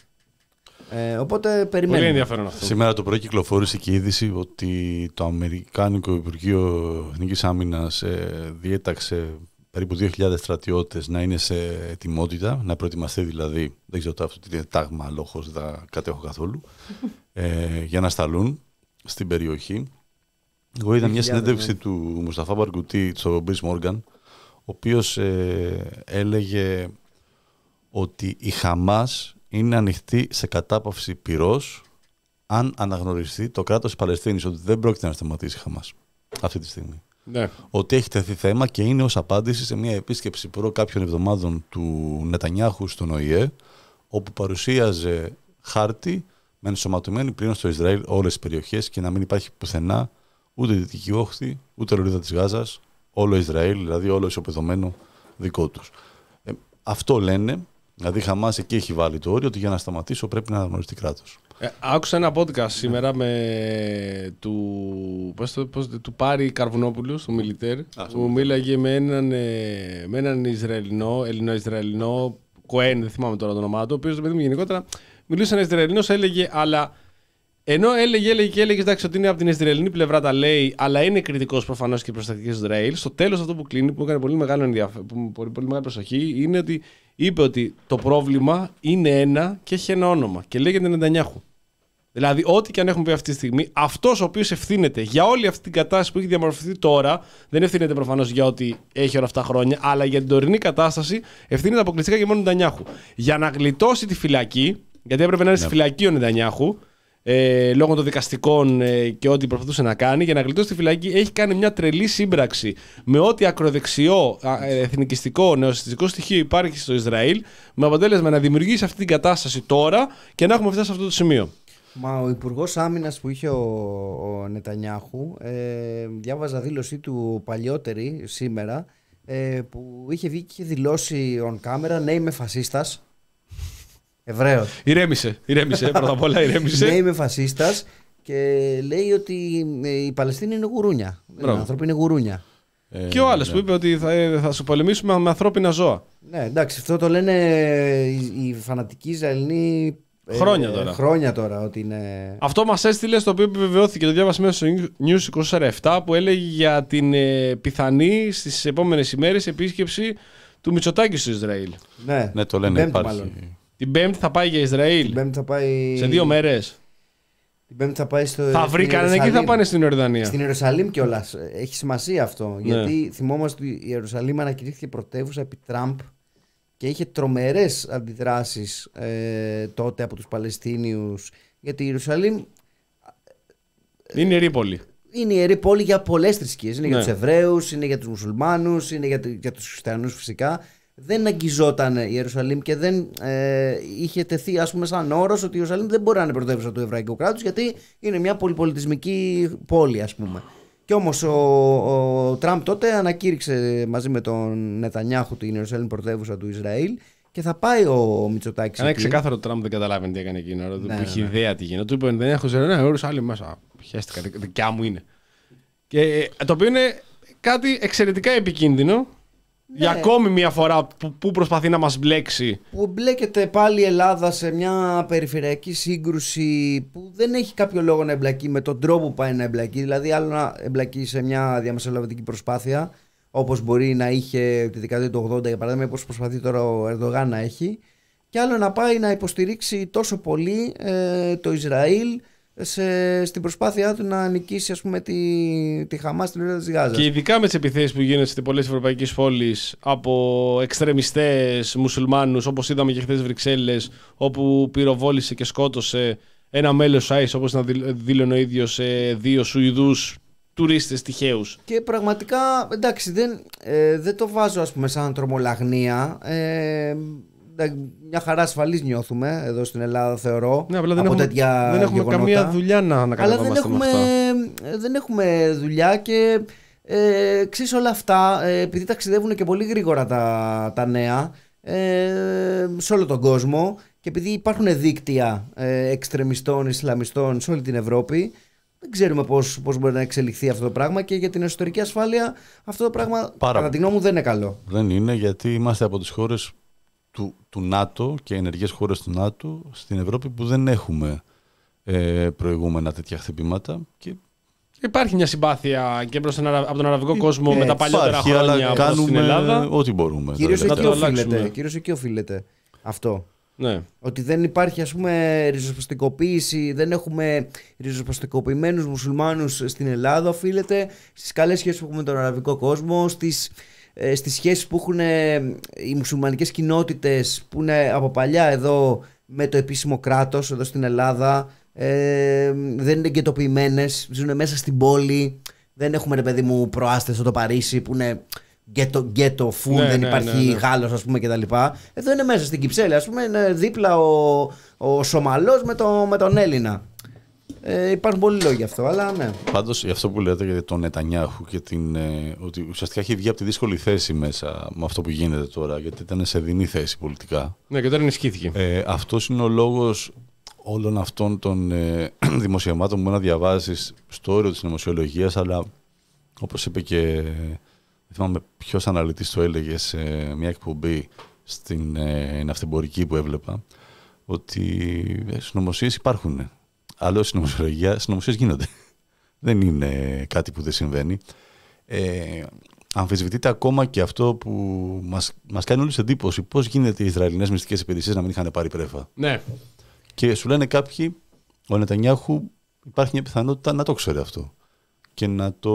Ε, οπότε περιμένουμε. Πολύ ενδιαφέρον αυτό. Σήμερα το πρωί κυκλοφόρησε και η είδηση ότι το Αμερικάνικο Υπουργείο Εθνικής Άμυνας ε, διέταξε περίπου δύο χιλιάδες στρατιώτες να είναι σε ετοιμότητα, να προετοιμαστεί δηλαδή, δεν ξέρω αυτό τι είναι τάγμα, λόγος, δεν τα κατέχω καθόλου, ε, για να σταλούν στην περιοχή. Εγώ είδα μια συνέντευξη ναι. του Μουσταφά Μπαργκουτή στο Μπρις Μόργαν, ο οποίος ε, έλεγε ότι η Χαμάς είναι ανοιχτή σε κατάπαυση πυρός αν αναγνωριστεί το κράτος της Παλαιστίνης, ότι δεν πρόκειται να σταματήσει η Χαμάς αυτή τη στιγμή. Ναι. Ότι έχει τεθεί θέμα και είναι ως απάντηση σε μια επίσκεψη προ κάποιων εβδομάδων του Νετανιάχου στον Ο Η Ε, όπου παρουσίαζε χάρτη με ενσωματωμένη πλήρων στο Ισραήλ όλες τις περιοχές και να μην υπάρχει πουθενά ούτε η Δυτική Όχθη, ούτε η λωρίδα της Γάζας, όλο Ισραήλ, δηλαδή όλο ισοπεδωμένο δικό τους. Ε, αυτό λένε, δηλαδή η Χαμάς εκεί έχει βάλει το όριο ότι για να σταματήσω πρέπει να αναγνωριστεί κράτος. Ε, άκουσα ένα podcast σήμερα με του, πώς το, πώς, του Πάρη Καρβουνόπουλου στο Μιλιτέρ, που μίλαγε με έναν, με έναν Ισραηλινό, Ελληνο-Ισραηλινό, Κοέν, δεν θυμάμαι τώρα το όνομά του, ο οποίος παιδί μου γενικότερα μιλούσε ένα Ισραηλινός, έλεγε, αλλά ενώ έλεγε, έλεγε και έλεγε εντάξει, ότι είναι από την Ισραηλινή πλευρά τα λέει, αλλά είναι κριτικός προφανώς και προστατευτικής Ισραήλ. Στο τέλος αυτό που κλείνει, που έκανε πολύ, μεγάλο ενδιαφ... πολύ, πολύ μεγάλη προσοχή, είναι ότι είπε ότι το πρόβλημα είναι ένα και έχει ένα όνομα και λέγεται Νετανιάχου. Δηλαδή, ό,τι και αν έχουμε πει αυτή τη στιγμή, αυτός ο οποίος ευθύνεται για όλη αυτή την κατάσταση που έχει διαμορφωθεί τώρα, δεν ευθύνεται προφανώς για ό,τι έχει όλα αυτά τα χρόνια, αλλά για την τωρινή κατάσταση ευθύνεται αποκλειστικά και μόνο Νετανιάχου. Για να γλιτώσει τη φυλακή, γιατί έπρεπε να είναι στη φυλακή ο Νετανιάχου, ε, λόγω των δικαστικών ε, και ό,τι προσπαθούσε να κάνει για να γλιτώσει τη φυλακή, έχει κάνει μια τρελή σύμπραξη με ό,τι ακροδεξιό, ε, εθνικιστικό, νεοσυστικό στοιχείο υπάρχει στο Ισραήλ, με αποτέλεσμα να δημιουργήσει αυτή την κατάσταση τώρα και να έχουμε φτάσει σε αυτό το σημείο. Μα ο Υπουργός Άμυνας που είχε ο, ο Νετανιάχου, ε, διάβαζα δήλωσή του παλιότερη σήμερα, ε, που είχε βγει και είχε δηλώσει on camera, ναι είμαι φασίστας, Εβραίος. Ηρέμησε, ηρέμησε, πρώτα απ' όλα ηρέμησε. Ναι είμαι φασίστας και λέει ότι οι Παλαιστίνοι είναι γουρούνια, οι άνθρωποι είναι γουρούνια. Ε, και ο άλλος ναι. που είπε ότι θα, θα σου πολεμήσουμε με ανθρώπινα ζώα. Ναι, εντάξει, αυτό το λένε οι, οι φανατικοί Ισραηλοί. Χρόνια τώρα. Ε, χρόνια τώρα ότι είναι... Αυτό μας έστειλε, στο οποίο επιβεβαιώθηκε, το διάβασα μέσα στο News είκοσι τέσσερα επτά, που έλεγε για την ε, πιθανή στις επόμενες ημέρες επίσκεψη του Μητσοτάκη στο Ισραήλ. Ναι, ναι το λένε, υπάρχει. Μάλλον. Την Πέμπτη θα πάει για Ισραήλ. Την Πέμπτη θα πάει... Σε δύο μέρες. Την Πέμπτη θα πάει στο. Θα βρει κανένα εκεί, θα πάνε στην Ιορδανία. Στην Ιερουσαλήμ κιόλας. Έχει σημασία αυτό. Ναι. Γιατί θυμόμαστε ότι η Ιερουσαλήμ ανακηρύχθηκε πρωτεύουσα επί Τραμπ και είχε τρομερές αντιδράσεις ε, τότε από τους Παλαιστίνιους. Γιατί η Ιερουσαλήμ είναι ιερή πόλη. Είναι ιερή πόλη για πολλές θρησκείες. Είναι ναι. για τους Εβραίους, είναι για τους Μουσουλμάνους, είναι για, για τους Χριστιανούς φυσικά. Δεν αγγιζόταν η Ιερουσαλήμ και δεν ε, είχε τεθεί, ας πούμε, σαν όρος ότι η Ιερουσαλήμ δεν μπορεί να είναι πρωτεύουσα του Εβραϊκού κράτους, γιατί είναι μια πολυπολιτισμική πόλη, ας πούμε. Και όμως ο, ο Τραμπ τότε ανακήρυξε μαζί με τον Νετανιάχου την Ιερουσαλήμ πρωτεύουσα του Ισραήλ και θα πάει ο Μητσοτάκης. Είναι ξεκάθαρο ότι ο Τραμπ δεν καταλάβαινε τι έκανε εκείνο. Ναι, που ναι, είχε ναι. ιδέα τι γίνεται. Του είπε Νετανιάχου, ναι, Ιερουσαλήμ μέσα. Χαίστηκα, δικιά μου είναι. Και το οποίο είναι κάτι εξαιρετικά επικίνδυνο. Ναι. Για ακόμη μια φορά που, που προσπαθεί να μας μπλέξει. Που μπλέκεται πάλι η Ελλάδα σε μια περιφερειακή σύγκρουση που δεν έχει κάποιο λόγο να εμπλακεί με τον τρόπο που πάει να εμπλακεί. Δηλαδή, άλλο να εμπλακεί σε μια διαμεσολαβητική προσπάθεια, όπως μπορεί να είχε τη δεκαετία του ογδόντα για παράδειγμα, όπως προσπαθεί τώρα ο Ερντογάν να έχει, και άλλο να πάει να υποστηρίξει τόσο πολύ ε, το Ισραήλ σε, στην προσπάθειά του να νικήσει, ας πούμε, τη, τη Χαμάς στην Ελλάδα της Γάζας. Και ειδικά με τις επιθέσεις που γίνονται σε πολλές ευρωπαϊκές πόλεις από εξτρεμιστές μουσουλμάνους, όπως είδαμε και χθες Βρυξέλλες, όπου πυροβόλησε και σκότωσε ένα μέλος άις, όπως να δήλωνε ο ίδιος, δύο Σουηδούς τουρίστες τυχαίους. Και πραγματικά, εντάξει, δεν, ε, δεν το βάζω, ας πούμε, σαν τρομολαγνία. Ε, μια χαρά ασφαλής νιώθουμε εδώ στην Ελλάδα, θεωρώ. Ναι, απλά δεν από έχουμε, τέτοια δεν έχουμε γεγονότα. καμία δουλειά να, να Αλλά δεν έχουμε, δεν έχουμε δουλειά και ε, ξέρεις όλα αυτά, ε, επειδή ταξιδεύουν και πολύ γρήγορα τα, τα νέα ε, σε όλο τον κόσμο και επειδή υπάρχουν δίκτυα ε, εξτρεμιστών, Ισλαμιστών σε όλη την Ευρώπη, δεν ξέρουμε πώς, πώς μπορεί να εξελιχθεί αυτό το πράγμα και για την εσωτερική ασφάλεια αυτό το πράγμα, Πάρα... κατά τη γνώμη μου, δεν είναι καλό. Δεν είναι, γιατί είμαστε από τις χώρες του, του ΝΑΤΟ και ενεργές χώρες του ΝΑΤΟ στην Ευρώπη που δεν έχουμε ε, προηγούμενα τέτοια χτυπήματα. Και... Υπάρχει μια συμπάθεια και προς τον, από τον αραβικό κόσμο ε, με τα παλιότερα υπάρχει, χρόνια αλλά προς την Ελλάδα. Ό,τι μπορούμε. Κυρίως δηλαδή, εκεί, το οφείλεται, κυρίως εκεί οφείλεται αυτό. Ναι. Ότι δεν υπάρχει, ας πούμε, ριζοσπαστικοποίηση, δεν έχουμε ριζοσπαστικοποιημένους μουσουλμάνους στην Ελλάδα. Οφείλεται στις καλές σχέσεις που έχουμε με τον αραβικό κόσμο, στις, ε, στις σχέσεις που έχουν ε, οι μουσουλμανικές κοινότητες που είναι από παλιά εδώ με το επίσημο κράτος εδώ στην Ελλάδα. Ε, δεν είναι εγκαιτοποιημένες, ζουν μέσα στην πόλη. Δεν έχουμε, ρε παιδί μου, προάστες στο Παρίσι που είναι γκέτο, γκέτο φουλ, ναι, δεν ναι, υπάρχει ναι, ναι. Γάλλος, ας πούμε, κτλ. Εδώ είναι μέσα στην Κυψέλη, ας πούμε, είναι δίπλα ο, ο Σομαλός με, το, με τον Έλληνα. Ε, υπάρχουν πολλοί λόγοι γι' αυτό, αλλά ναι. Πάντως, για αυτό που λέτε για τον Νετανιάχου και την, ε, ότι ουσιαστικά έχει βγει από τη δύσκολη θέση μέσα με αυτό που γίνεται τώρα, γιατί ήταν σε δεινή θέση πολιτικά. Ναι, και τώρα ενισχύθηκε. Ε, αυτός είναι ο λόγος όλων αυτών των ε, δημοσιευμάτων που μπορεί να διαβάζεις στο όριο της νομοσιολογίας, αλλά όπως είπε και, δεν θυμάμαι ποιος αναλυτής το έλεγε σε μια εκπομπή στην ε, ναυτεμπορική που έβλεπα, ότι ε, συνωμοσίες υπάρχουν. Αλλά στην νομοσιολογία συνωμοσίες γίνονται. Δεν είναι κάτι που δεν συμβαίνει. Ε, αμφισβητείται ακόμα και αυτό που μας, μας κάνει όλους εντύπωση, πώς γίνεται οι Ισραηλινές μυστικές υπηρεσίες να μην είχαν πάρει πρέφα. Ναι. Και σου λένε κάποιοι, ο Νετανιάχου υπάρχει μια πιθανότητα να το ξέρει αυτό και να το,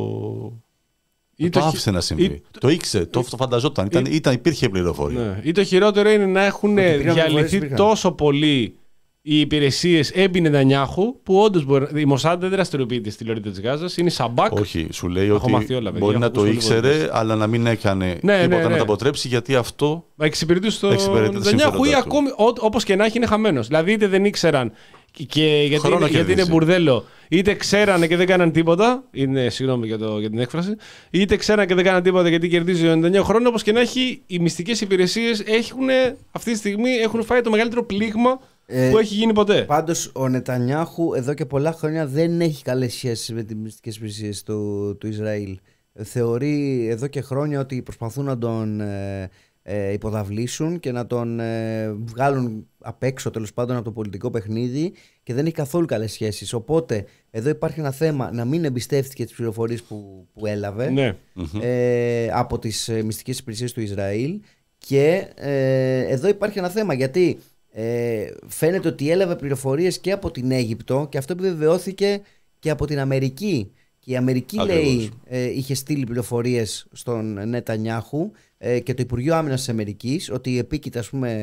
ή το, το άφησε να συμβεί. Ή... Το ήξερε, το, το φανταζόταν, ήταν, ή... ήταν, υπήρχε πληροφορία. Ναι. Ή το χειρότερο είναι να έχουν διαλυθεί τόσο πολύ οι υπηρεσίες επί Νετανιάχου, που όντως η Μοσάντ δεν δραστηριοποιείται στη λωρίδα της Γάζας, είναι σαμπάκ. Όχι, σου λέει ότι όλα, μπορεί παιδιά, να το ήξερε, αλλά να μην έκανε ναι, τίποτα ναι, ναι. να τα αποτρέψει, γιατί αυτό εξυπηρετεί στο Νετανιάχου ή ακόμη όπως και να έχει είναι χαμένος. Δηλαδή είτε δεν ήξεραν και γιατί, είναι, γιατί είναι μπουρδέλο, είτε ξέρανε και δεν κάναν τίποτα. Είναι, συγγνώμη για, το, για την έκφραση. Είτε ξέρανε και δεν κάναν τίποτα γιατί κερδίζει ο Νετανιάχου χρόνο. Όπως και να έχει, οι μυστικές υπηρεσίες έχουν αυτή τη στιγμή έχουν φάει το μεγαλύτερο πλήγμα ε, που έχει γίνει ποτέ. Πάντως ο Νετανιάχου εδώ και πολλά χρόνια δεν έχει καλές σχέσεις με τις μυστικές υπηρεσίες του, του Ισραήλ. Θεωρεί εδώ και χρόνια ότι προσπαθούν να τον ε, ε, υποδαβλήσουν και να τον ε, βγάλουν απ' έξω, τέλος πάντων, από το πολιτικό παιχνίδι, και δεν έχει καθόλου καλές σχέσεις. Οπότε εδώ υπάρχει ένα θέμα να μην εμπιστεύτηκε τις πληροφορίες που, που έλαβε ναι. ε, από τις ε, μυστικές υπηρεσίες του Ισραήλ, και ε, εδώ υπάρχει ένα θέμα γιατί ε, φαίνεται ότι έλαβε πληροφορίες και από την Αίγυπτο, και αυτό επιβεβαιώθηκε και από την Αμερική. Και η Αμερική, ακριβώς, λέει, ε, είχε στείλει πληροφορίες στον Νετανιάχου ε, και το Υπουργείο Άμυνας της Αμερικής ότι επίκειται, ας πούμε,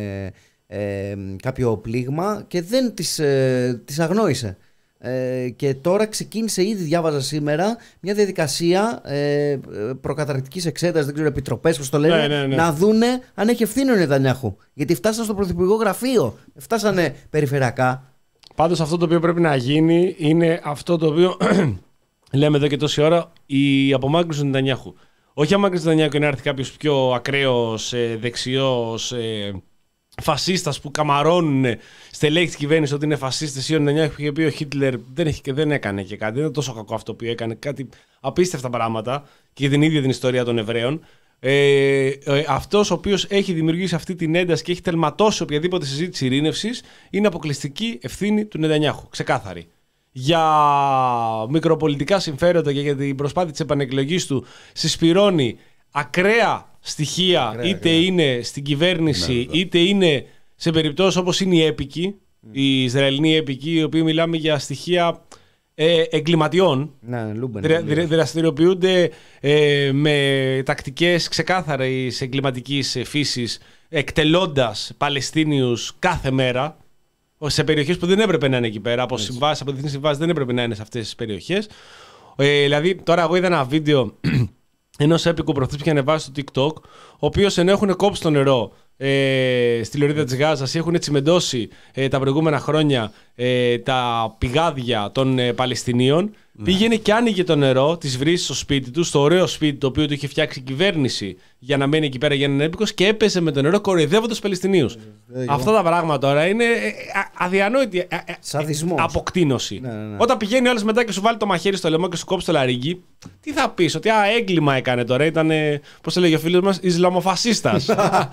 ε, κάποιο πλήγμα, και δεν τις, ε, τις αγνόησε. Ε, και τώρα ξεκίνησε, ήδη διάβαζα σήμερα, μια διαδικασία ε, προκαταρκτικής εξέτασης, δεν ξέρω, επιτροπές πώς το λένε, ναι, ναι, ναι. να δούνε αν έχει ευθύνη ο Νετανιάχου. Γιατί φτάσανε στο Πρωθυπουργικό Γραφείο, φτάσανε περιφερειακά. Πάντως αυτό το οποίο πρέπει να γίνει είναι αυτό το οποίο λέμε εδώ και τόση ώρα, η απομάκρυνση του Νετανιάχου. Όχι η απομάκρυνση του Νετανιάχου και να έρθει κάποιος πιο ακραίος, ε, δεξιός, ε, φασίστας που καμαρώνουν στελέχη της κυβέρνησης ότι είναι φασίστες, ή ο Νετανιάχου είχε πει ο Χίτλερ δεν, έχει, δεν έκανε και κάτι. Δεν είναι τόσο κακό αυτό που έκανε. Κάτι απίστευτα πράγματα και για την ίδια την ιστορία των Εβραίων. Ε, ε, αυτός ο οποίος έχει δημιουργήσει αυτή την ένταση και έχει τελματώσει οποιαδήποτε συζήτηση ειρήνευσης είναι αποκλειστική ευθύνη του Νετανιάχου. Ξεκάθαρη. Για μικροπολιτικά συμφέροντα και για την προσπάθεια της επανεκλογής του συσπυρώνει ακραία στοιχεία, ακραία, είτε ακραία. είναι στην κυβέρνηση, ναι, είτε είναι σε περιπτώσεις όπως είναι οι έπικοι, mm. οι Ισραηλινοί έπικοι, οι οποίοι μιλάμε για στοιχεία ε, εγκληματιών, ναι, λούμπεν, δρα, δρα, δραστηριοποιούνται ε, με τακτικές ξεκάθαρης εγκληματικής φύσης, εκτελώντας Παλαιστίνιους κάθε μέρα σε περιοχές που δεν έπρεπε να είναι εκεί πέρα, από συμβάσεις, από διεθνείς συμβάσεις δεν έπρεπε να είναι σε αυτές τις περιοχές. Ε, δηλαδή, τώρα εγώ είδα ένα βίντεο ενός έπικου προχθές που είχε ανεβάσει στο TikTok, ο οποίος ενώ έχουν κόψει το νερό ε, στη λωρίδα της Γάζας ή έχουν τσιμεντώσει ε, τα προηγούμενα χρόνια ε, τα πηγάδια των ε, Παλαιστινίων, ναι. πήγαινε και άνοιγε το νερό, τις βρύσεις στο σπίτι του, στο ωραίο σπίτι το οποίο του είχε φτιάξει η κυβέρνηση για να μένει εκεί πέρα για να είναι έπικος, και έπαιζε με το νερό κοροϊδεύοντας τους Παλαιστινίους. Yeah. Αυτά τα πράγματα τώρα είναι αδιανόητη αποκτήνωση. Ναι, ναι, ναι. Όταν πηγαίνει ο άλλος μετά και σου βάλει το μαχαίρι στο λαιμό και σου κόψει το λαρίκι, τι θα πεις, ότι α, έγκλημα έκανε τώρα, ήταν, πώς έλεγε ο φίλος μας, Ισλαμοφασίστας.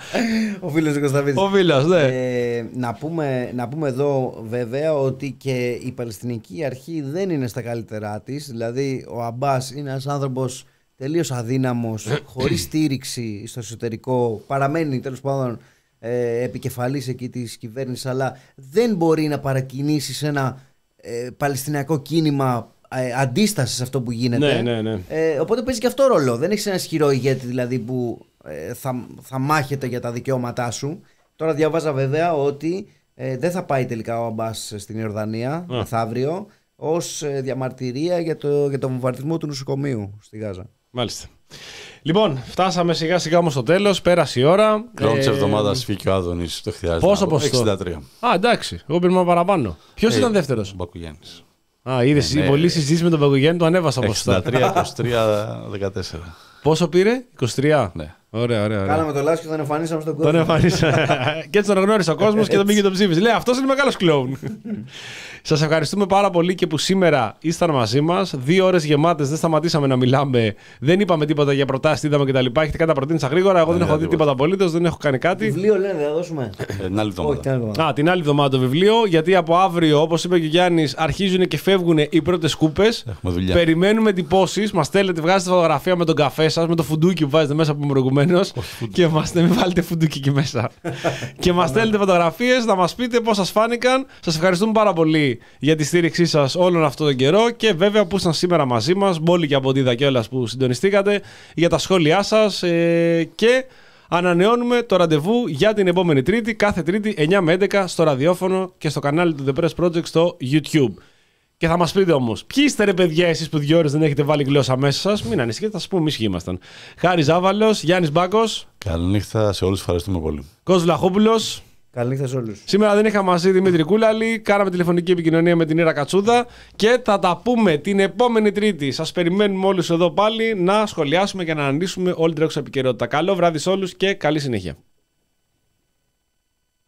Ο φίλος του Κωνσταντίνου. Ο φίλος, ναι. Ε, να, πούμε, να πούμε εδώ βέβαια ότι και η Παλαιστινική Αρχή δεν είναι στα καλύτερά της. Δηλαδή ο Αμπάς είναι ένας άνθρωπος τελείως αδύναμος, χωρίς στήριξη στο εσωτερικό, παραμένει τέλος πάντων ε, επικεφαλής εκεί της κυβέρνησης, αλλά δεν μπορεί να παρακινήσει σε ένα ε, παλαιστινιακό κίνημα ε, αντίσταση σε αυτό που γίνεται. Ναι, ναι, ναι. Ε, οπότε παίζει και αυτό ρόλο. Δεν έχεις ένα ισχυρό ηγέτη δηλαδή που ε, θα, θα μάχεται για τα δικαιώματά σου. Τώρα διαβάζα βέβαια ότι ε, δεν θα πάει τελικά ο Αμπάς στην Ιορδανία oh. μεθαύριο, ως ε, διαμαρτυρία για το, για το βομβαρδισμό του νοσοκομείου στη Γάζα. Μάλιστα. Λοιπόν, φτάσαμε σιγά σιγά όμως στο τέλος, πέρασε η ώρα. Χρόνο της εβδομάδας φύγει ο Άδωνης, το χρειάζεται. Πόσο ποσοστό? εξήντα τρία. Α, εντάξει, εγώ πήραμε παραπάνω. Ποιος ε, ήταν δεύτερος? Ο Μπακογιάννης. Α, είδες, ναι, πολλή συζήτηση με τον Μπακογιάννη, το ανέβασα ποσοστά. εξήντα τρία είκοσι τρία δεκατέσσερα. Πόσο πήρε? είκοσι τρία. Ναι. Ωραία, ωραία, ωραία. Κάναμε το λάθος και τον εμφανίσαμε στον κόσμο. Τον εμφανίσαμε. Και έτσι τον γνώρισε ο κόσμος και τον πήγε και τον ψήφισε. Λέει, αυτός είναι μεγάλος κλόουν. Σας ευχαριστούμε πάρα πολύ και που σήμερα ήσταν μαζί μας. Δύο ώρες γεμάτες, δεν σταματήσαμε να μιλάμε. Δεν είπαμε τίποτα για προτάσεις, τι είδαμε κτλ. Έχετε κάτι να προτείνετε γρήγορα. Εγώ δεν έχω δει τίποτα απολύτως, δεν έχω κάνει κάτι. Βιβλίο λένε, θα δώσουμε. Την άλλη εβδομάδα. Α, την άλλη εβδομάδα το βιβλίο. Γιατί από αύριο, όπως είπε και ο Γιάννης, αρχίζουν και φεύγουν οι πρώτες σκούπες. Περιμένουμε εντυπώσεις. Μας στέλνετε, βγάζετε φωτογραφία με τον καφέ σας, με το φουντούκι που βάζετε μέσα από προηγουμένως. Και μας, μην βάλετε φουντούκι εκεί μέσα. Και μας στέλνετε φωτογραφίες, να μας πείτε πώς σας φάνηκαν. Σας ευχαριστούμε πάρα πολύ για τη στήριξή σας όλον αυτόν τον καιρό και βέβαια που ήσασταν σήμερα μαζί μας, Μπόλη και από Ντίδα κιόλας που συντονιστήκατε, για τα σχόλιά σας ε, και Ανανεώνουμε το ραντεβού για την επόμενη Τρίτη, κάθε Τρίτη εννιά με έντεκα στο ραδιόφωνο και στο κανάλι του The Press Project στο YouTube. Και θα μας πείτε όμως, ποιοι είστε ρε παιδιά εσείς που δύο ώρες δεν έχετε βάλει γλώσσα μέσα σας? Μην ανησυχείτε, θα σας πούμε εμείς ποιοι ήμασταν. Χάρης Ζάβαλος, Γιάννης Μπάκος. Καληνύχτα σε όλους, ευχαριστούμε πολύ. Κώστας Βλαχόπουλος. Καληνύχτα σε όλους. Σήμερα δεν είχαμε μαζί Δημήτρη Κούλαλη, κάναμε τηλεφωνική επικοινωνία με την Ήρα Κατσούδα και θα τα πούμε την επόμενη Τρίτη. Σας περιμένουμε όλους εδώ πάλι να σχολιάσουμε και να αναλύσουμε όλη την τρέχουσα επικαιρότητα. Καλό βράδυ σε όλους και καλή συνέχεια.